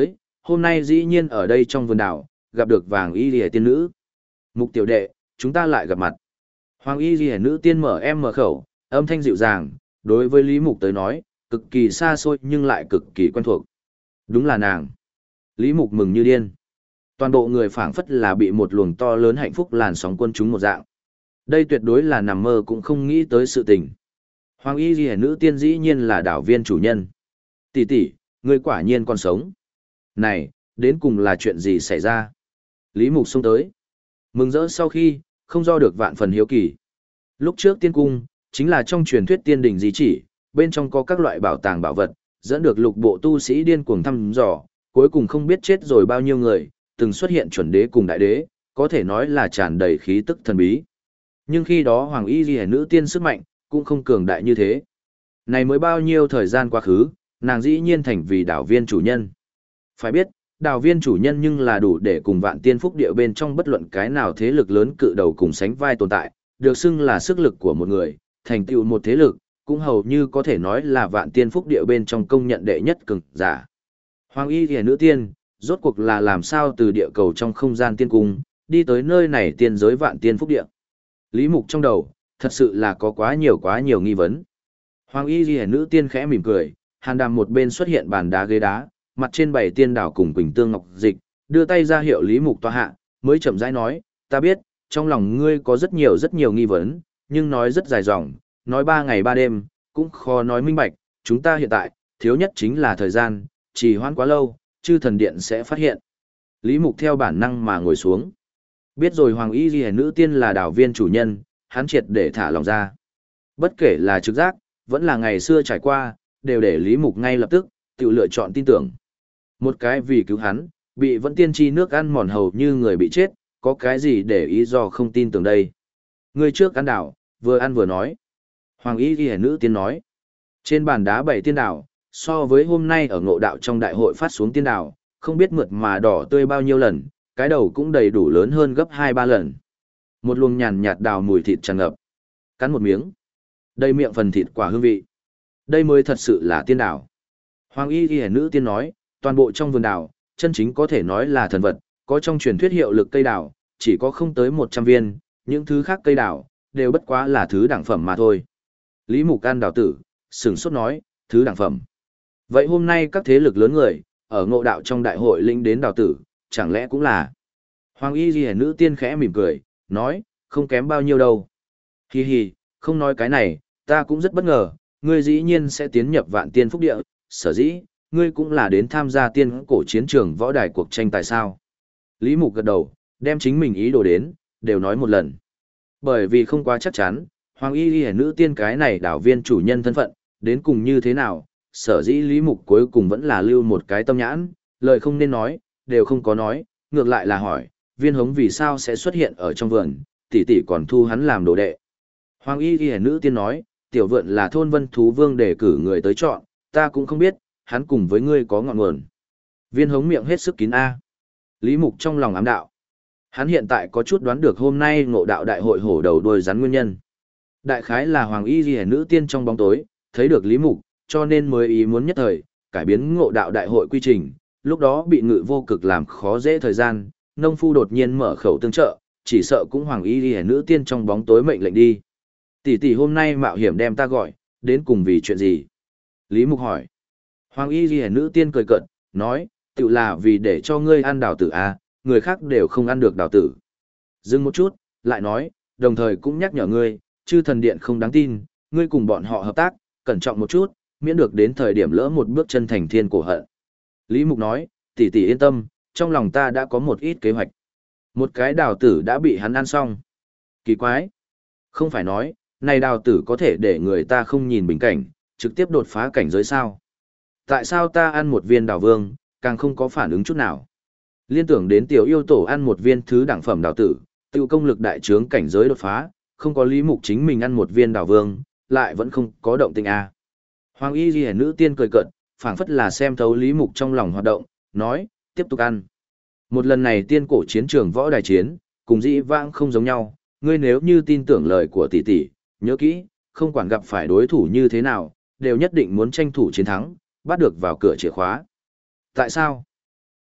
hôm nay dĩ nhiên ở đây trong vườn đảo, gặp được Vàng Y Liễu tiên nữ. Mục tiểu đệ, chúng ta lại gặp mặt. Hoàng Y Liễu nữ tiên mở khẩu, âm thanh dịu dàng, đối với Lý Mục tới nói, cực kỳ xa xôi nhưng lại cực kỳ quen thuộc. Đúng là nàng. Lý Mục mừng như điên. Toàn bộ người phảng phất là bị một luồng to lớn hạnh phúc làn sóng quân chúng một dạng. Đây tuyệt đối là nằm mơ cũng không nghĩ tới sự tình. Hoàng Y Liễu nữ tiên dĩ nhiên là đảo viên chủ nhân. Tỷ tỷ, ngươi quả nhiên còn sống. Này, đến cùng là chuyện gì xảy ra? Lý Mục xông tới. Mừng rỡ sau khi, không do được vạn phần hiếu kỳ. Lúc trước tiên cung, chính là trong truyền thuyết tiên đình di chỉ, bên trong có các loại bảo tàng bảo vật, dẫn được lục bộ tu sĩ điên cuồng thăm dò, cuối cùng không biết chết rồi bao nhiêu người, từng xuất hiện chuẩn đế cùng đại đế, có thể nói là tràn đầy khí tức thần bí. Nhưng khi đó Hoàng Y Liễu nữ tiên sức mạnh, cũng không cường đại như thế. Này mới bao nhiêu thời gian quá khứ, nàng dĩ nhiên thành vì đảo viên chủ nhân. Phải biết, đảo viên chủ nhân nhưng là đủ để cùng vạn tiên phúc địa bên trong bất luận cái nào thế lực lớn cự đầu cùng sánh vai tồn tại, được xưng là sức lực của một người, thành tựu một thế lực, cũng hầu như có thể nói là vạn tiên phúc địa bên trong công nhận đệ nhất cường giả. Hoàng Y Liễu nữ tiên, rốt cuộc là làm sao từ địa cầu trong không gian tiên cung, đi tới nơi này tiên giới vạn tiên phúc địa. Lý Mục trong đầu, thật sự là có quá nhiều nghi vấn. Hoàng Y Liễu nữ tiên khẽ mỉm cười, hàn đàm một bên xuất hiện bàn đá ghế đá, mặt trên bày tiên đảo cùng quỳnh tương ngọc dịch, đưa tay ra hiệu Lý Mục tọa hạ, mới chậm rãi nói, ta biết, trong lòng ngươi có rất nhiều nghi vấn, nhưng nói rất dài dòng, nói 3 ngày 3 đêm, cũng khó nói minh bạch, chúng ta hiện tại, thiếu nhất chính là thời gian, trì hoãn quá lâu, chư thần điện sẽ phát hiện. Lý Mục theo bản năng mà ngồi xuống. Biết rồi Hoàng Y Liễu nữ tiên là đảo viên chủ nhân, hắn triệt để thả lòng ra. Bất kể là trực giác, vẫn là ngày xưa trải qua, đều để Lý Mục ngay lập tức, tự lựa chọn tin tưởng. Một cái vì cứu hắn, bị vẫn tiên tri nước ăn mòn hầu như người bị chết, có cái gì để ý do không tin tưởng đây. Người trước ăn đảo, vừa ăn vừa nói. Hoàng Y Liễu nữ tiên nói. Trên bàn đá bày tiên đảo, so với hôm nay ở ngộ đạo trong đại hội phát xuống tiên đảo, không biết mượt mà đỏ tươi bao nhiêu lần, cái đầu cũng đầy đủ lớn hơn gấp 2-3 lần. Một luồng nhàn nhạt đào mùi thịt tràn ngập. Cắn một miếng. Đây miệng phần thịt quả hương vị. Đây mới thật sự là tiên đảo. Hoàng Y Liễu nữ tiên nói, toàn bộ trong vườn đảo, chân chính có thể nói là thần vật, có trong truyền thuyết hiệu lực cây đảo, chỉ có không tới 100 viên, những thứ khác cây đảo, đều bất quá là thứ đẳng phẩm mà thôi. Lý Mục ăn đảo tử, sửng sốt nói, thứ đẳng phẩm. Vậy hôm nay các thế lực lớn người, ở ngộ đạo trong đại hội lĩnh đến đảo tử, chẳng lẽ cũng là. Hoàng Y Liễu nữ tiên khẽ mỉm cười, nói, không kém bao nhiêu đâu. Hi hi, không nói cái này, ta cũng rất bất ngờ, ngươi dĩ nhiên sẽ tiến nhập vạn tiên phúc địa, sở dĩ, ngươi cũng là đến tham gia tiên cổ chiến trường võ đài cuộc tranh tài sao. Lý Mục gật đầu, đem chính mình ý đồ đến, đều nói một lần. Bởi vì không quá chắc chắn, Hoàng Y Liễu nữ tiên cái này đảo viên chủ nhân thân phận, đến cùng như thế nào, sở dĩ Lý Mục cuối cùng vẫn là lưu một cái tâm nhãn, lời không nên nói, đều không có nói, ngược lại là hỏi, viên hống vì sao sẽ xuất hiện ở trong vườn, tỷ tỷ còn thu hắn làm đồ đệ. Hoàng Y Liễu nữ tiên nói, tiểu vượn là thôn vân thú vương để cử người tới chọn, ta cũng không biết, hắn cùng với ngươi có ngọn nguồn. Viên hống miệng hết sức kín A. Lý Mục trong lòng ám đạo. Hắn hiện tại có chút đoán được hôm nay ngộ đạo đại hội hổ đầu đuôi rắn nguyên nhân. Đại khái là Hoàng Y Liễu nữ tiên trong bóng tối, thấy được Lý Mục, cho nên mới ý muốn nhất thời, cải biến ngộ đạo đại hội quy trình, lúc đó bị ngự vô cực làm khó dễ thời gian, nông phu đột nhiên mở khẩu tương trợ, chỉ sợ cũng Hoàng Y Liễu nữ tiên trong bóng tối mệnh lệnh đi. Tỷ tỷ hôm nay mạo hiểm đem ta gọi, đến cùng vì chuyện gì? Lý Mục hỏi. Hoàng Y Liễu nữ tiên cười cợt, nói, tự là vì để cho ngươi ăn đào tử à, người khác đều không ăn được đào tử. Dừng một chút, lại nói, đồng thời cũng nhắc nhở ngươi, chư thần điện không đáng tin, ngươi cùng bọn họ hợp tác, cẩn trọng một chút, miễn được đến thời điểm lỡ một bước chân thành thiên cổ hận. Lý Mục nói, tỷ tỷ yên tâm, trong lòng ta đã có một ít kế hoạch. Một cái đào tử đã bị hắn ăn xong. Kỳ quái. Không phải nói, này đào tử có thể để người ta không nhìn bình cảnh, trực tiếp đột phá cảnh giới sao. Tại sao ta ăn một viên đào vương, càng không có phản ứng chút nào. Liên tưởng đến tiểu yêu tổ ăn một viên thứ đẳng phẩm đào tử, tiêu công lực đại trướng cảnh giới đột phá, không có Lý Mục chính mình ăn một viên đào vương, lại vẫn không có động tĩnh a. Hoàng Y Liễu nữ tiên cười cợt, phảng phất là xem thấu Lý Mục trong lòng hoạt động, nói, tiếp tục ăn. Một lần này tiên cổ chiến trường võ đài chiến, cùng dĩ vãng không giống nhau, ngươi nếu như tin tưởng lời của tỷ tỷ, nhớ kỹ, không quản gặp phải đối thủ như thế nào, đều nhất định muốn tranh thủ chiến thắng, bắt được vào cửa chìa khóa. Tại sao?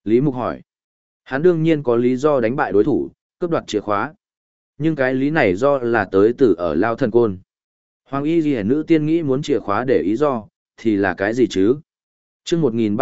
Lý Mục hỏi. Hắn đương nhiên có lý do đánh bại đối thủ, cướp đoạt chìa khóa. Nhưng cái lý này do là tới từ ở Lao Thần Côn. Hoàng y ghi nữ tiên nghĩ muốn chìa khóa để ý do, thì là cái gì chứ? Chương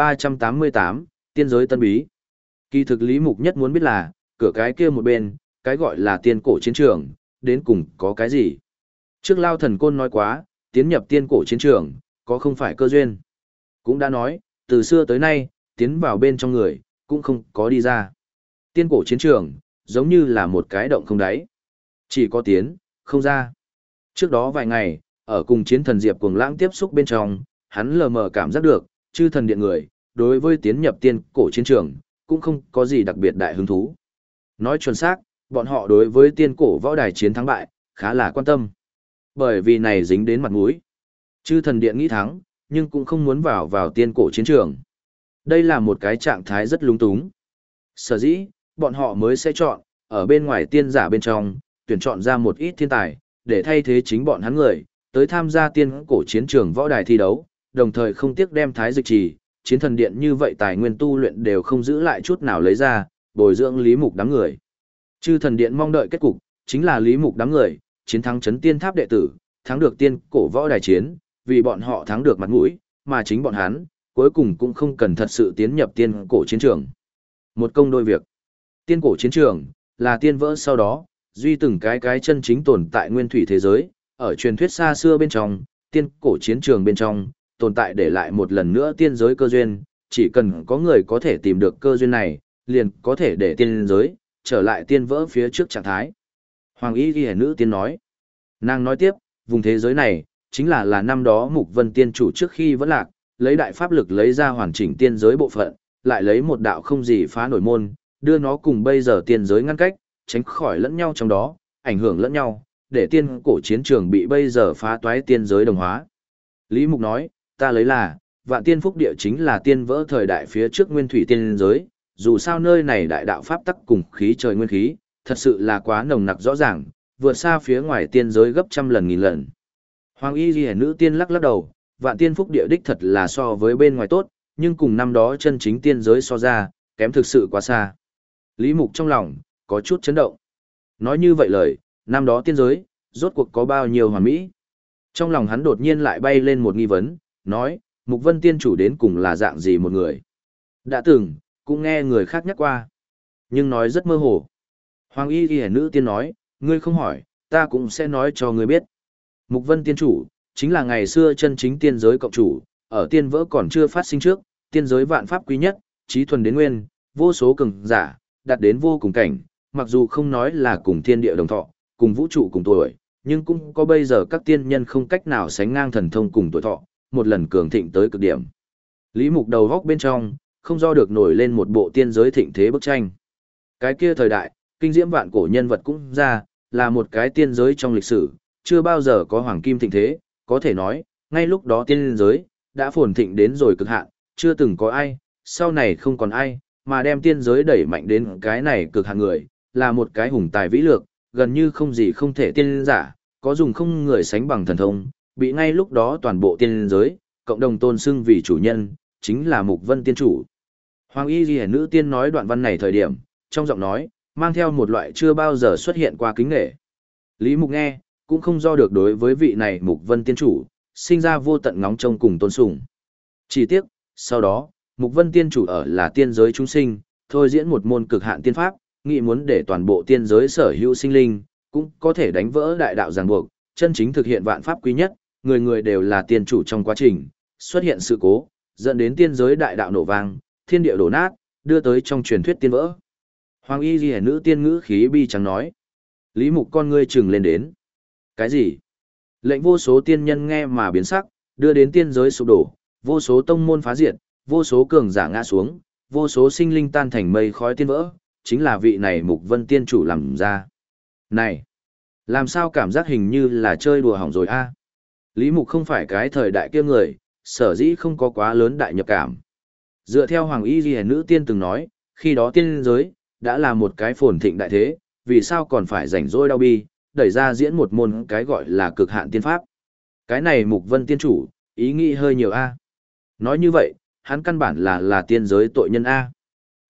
1388, tiên giới tân bí. Kỳ thực Lý Mục nhất muốn biết là, cửa cái kia một bên, cái gọi là tiên cổ chiến trường, đến cùng có cái gì? Trước Lao Thần Côn nói quá, tiến nhập tiên cổ chiến trường, có không phải cơ duyên. Cũng đã nói, từ xưa tới nay, tiến vào bên trong người, cũng không có đi ra. Tiên cổ chiến trường, giống như là một cái động không đáy. Chỉ có tiến, không ra. Trước đó vài ngày, ở cùng chiến thần Diệp Cuồng Lãng tiếp xúc bên trong, hắn lờ mờ cảm giác được, chư thần điện người, đối với tiến nhập tiên cổ chiến trường, cũng không có gì đặc biệt đại hứng thú. Nói chuẩn xác, bọn họ đối với tiên cổ võ đài chiến thắng bại, khá là quan tâm. Bởi vì này dính đến mặt mũi. Chư thần điện nghĩ thắng, nhưng cũng không muốn vào tiên cổ chiến trường. Đây là một cái trạng thái rất lung túng. Sở dĩ, bọn họ mới sẽ chọn, ở bên ngoài tiên giả bên trong, tuyển chọn ra một ít thiên tài, để thay thế chính bọn hắn người, tới tham gia tiên cổ chiến trường võ đài thi đấu, đồng thời không tiếc đem thái dịch trì, chiến thần điện như vậy tài nguyên tu luyện đều không giữ lại chút nào lấy ra, bồi dưỡng Lý Mục đám người. Chư thần điện mong đợi kết cục, chính là Lý Mục đám người, chiến thắng chấn tiên tháp đệ tử, thắng được tiên cổ võ đài chiến, vì bọn họ thắng được mặt mũi, mà chính bọn hắn, cuối cùng cũng không cần thật sự tiến nhập tiên cổ chiến trường. Một công đôi việc. Tiên cổ chiến trường, là tiên vỡ sau đó, duy từng cái chân chính tồn tại nguyên thủy thế giới, ở truyền thuyết xa xưa bên trong, tiên cổ chiến trường bên trong, tồn tại để lại một lần nữa tiên giới cơ duyên, chỉ cần có người có thể tìm được cơ duyên này, liền có thể để tiên giới, trở lại tiên vỡ phía trước trạng thái. Hoàng y ghi nữ tiên nói. Nàng nói tiếp, vùng thế giới này, chính là năm đó Mục Vân tiên chủ trước khi vẫn lạc, lấy đại pháp lực lấy ra hoàn chỉnh tiên giới bộ phận, lại lấy một đạo không gì phá nổi môn, đưa nó cùng bây giờ tiên giới ngăn cách, tránh khỏi lẫn nhau trong đó, ảnh hưởng lẫn nhau, để tiên cổ chiến trường bị bây giờ phá toái tiên giới đồng hóa. Lý Mục nói, ta lấy là, vạn tiên phúc địa chính là tiên vỡ thời đại phía trước nguyên thủy tiên giới, dù sao nơi này đại đạo pháp tắc cùng khí trời nguyên khí, thật sự là quá nồng nặc rõ ràng, vượt xa phía ngoài tiên giới gấp trăm lần nghìn lần. Hoàng y ghi nữ tiên lắc lắc đầu, vạn tiên phúc địa đích thật là so với bên ngoài tốt, nhưng cùng năm đó chân chính tiên giới so ra, kém thực sự quá xa. Lý Mục trong lòng, có chút chấn động. Nói như vậy lời, năm đó tiên giới, rốt cuộc có bao nhiêu hoàn mỹ. Trong lòng hắn đột nhiên lại bay lên một nghi vấn, nói, Mục Vân tiên chủ đến cùng là dạng gì một người. Đã từng, cũng nghe người khác nhắc qua, nhưng nói rất mơ hồ. Hoàng y ghi nữ tiên nói, ngươi không hỏi, ta cũng sẽ nói cho ngươi biết. Mục Vân tiên chủ, chính là ngày xưa chân chính tiên giới cộng chủ, ở tiên vỡ còn chưa phát sinh trước, tiên giới vạn pháp quý nhất, trí thuần đến nguyên, vô số cường giả, đạt đến vô cùng cảnh, mặc dù không nói là cùng thiên địa đồng thọ, cùng vũ trụ cùng tuổi, nhưng cũng có bây giờ các tiên nhân không cách nào sánh ngang thần thông cùng tuổi thọ, một lần cường thịnh tới cực điểm. Lý Mục đầu góc bên trong, không do được nổi lên một bộ tiên giới thịnh thế bức tranh. Cái kia thời đại, kinh diễm vạn cổ nhân vật cũng ra, là một cái tiên giới trong lịch sử, chưa bao giờ có hoàng kim thịnh thế, có thể nói, ngay lúc đó tiên giới, đã phồn thịnh đến rồi cực hạn, chưa từng có ai, sau này không còn ai, mà đem tiên giới đẩy mạnh đến cái này cực hạn người, là một cái hùng tài vĩ lược, gần như không gì không thể tiên giả, có dùng không người sánh bằng thần thông, bị ngay lúc đó toàn bộ tiên giới, cộng đồng tôn xưng vì chủ nhân, chính là Mục Vân tiên chủ. Hoàng y ghi nữ tiên nói đoạn văn này thời điểm, trong giọng nói, mang theo một loại chưa bao giờ xuất hiện qua kính nghệ. Lý Mục nghe, cũng không do được đối với vị này Mục Vân tiên chủ, sinh ra vô tận ngóng trông cùng tôn sùng. Chỉ tiếc, sau đó, Mục Vân tiên chủ ở là tiên giới chúng sinh, thôi diễn một môn cực hạn tiên pháp, nghĩ muốn để toàn bộ tiên giới sở hữu sinh linh, cũng có thể đánh vỡ đại đạo ràng buộc, chân chính thực hiện vạn pháp quý nhất, người người đều là tiên chủ trong quá trình, xuất hiện sự cố, dẫn đến tiên giới đại đạo nổ vang, thiên địa đổ nát, đưa tới trong truyền thuyết tiên vỡ. Hoàng y ghi nữ tiên ngữ khí bi trắng nói. Lý Mục con ngươi trừng lên đến. Cái gì? Lệnh vô số tiên nhân nghe mà biến sắc, đưa đến tiên giới sụp đổ, vô số tông môn phá diệt, vô số cường giả ngã xuống, vô số sinh linh tan thành mây khói tiên vỡ, chính là vị này Mục Vân tiên chủ làm ra. Này, làm sao cảm giác hình như là chơi đùa hỏng rồi a? Lý Mục không phải cái thời đại kia người, sở dĩ không có quá lớn đại nhập cảm. Dựa theo Hoàng y ghi nữ tiên từng nói, khi đó tiên giới, đã là một cái phồn thịnh đại thế, vì sao còn phải rảnh rỗi đau bi, đẩy ra diễn một môn cái gọi là cực hạn tiên pháp. Cái này Mục Vân tiên chủ, ý nghĩ hơi nhiều a. Nói như vậy, hắn căn bản là tiên giới tội nhân a.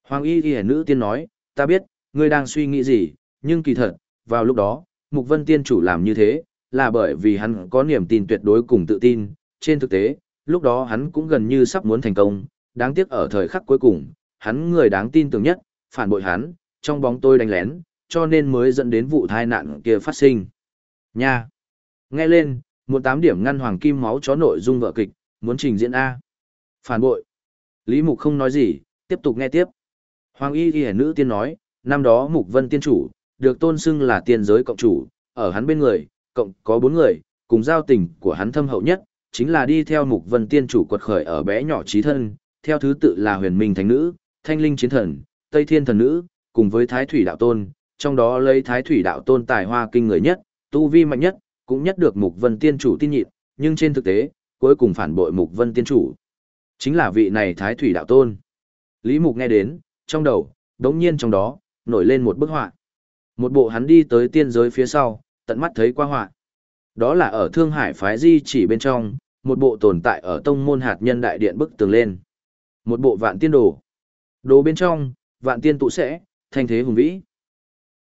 Hoàng y ghi nữ tiên nói, ta biết, ngươi đang suy nghĩ gì, nhưng kỳ thật, vào lúc đó, Mục Vân Tiên chủ làm như thế, là bởi vì hắn có niềm tin tuyệt đối cùng tự tin, trên thực tế, lúc đó hắn cũng gần như sắp muốn thành công, đáng tiếc ở thời khắc cuối cùng, hắn người đáng tin tưởng nhất, phản bội hắn, trong bóng tôi đánh lén, cho nên mới dẫn đến vụ tai nạn kia phát sinh. Nha! Nghe lên, một 8 điểm ngăn hoàng kim máu chó nội dung vở kịch, muốn trình diễn A. Phản bội. Lý Mục không nói gì, tiếp tục nghe tiếp. Hoàng y ghi nữ tiên nói, năm đó Mục Vân tiên chủ, được tôn xưng là tiên giới cộng chủ, ở hắn bên người, cộng có 4 người, cùng giao tình của hắn thâm hậu nhất, chính là đi theo Mục Vân tiên chủ quật khởi ở bé nhỏ trí thân, theo thứ tự là huyền minh thánh nữ, thanh linh chiến thần, tây thiên thần nữ, cùng với thái thủy đạo tôn, trong đó lấy thái thủy đạo tôn tài hoa kinh người nhất, tu vi mạnh nhất, cũng nhất được Mục Vân tiên chủ tin nhịn, nhưng trên thực tế, cuối cùng phản bội Mục Vân tiên chủ. Chính là vị này thái thủy đạo tôn. Lý Mục nghe đến, trong đầu, đống nhiên trong đó, nổi lên một bức họa. Một bộ hắn đi tới tiên giới phía sau, tận mắt thấy qua họa. Đó là ở Thương Hải phái di chỉ bên trong, một bộ tồn tại ở tông môn hạt nhân đại điện bức tường lên. Một bộ vạn tiên đồ. Đồ bên trong, vạn tiên tụ sẽ, thanh thế hùng vĩ.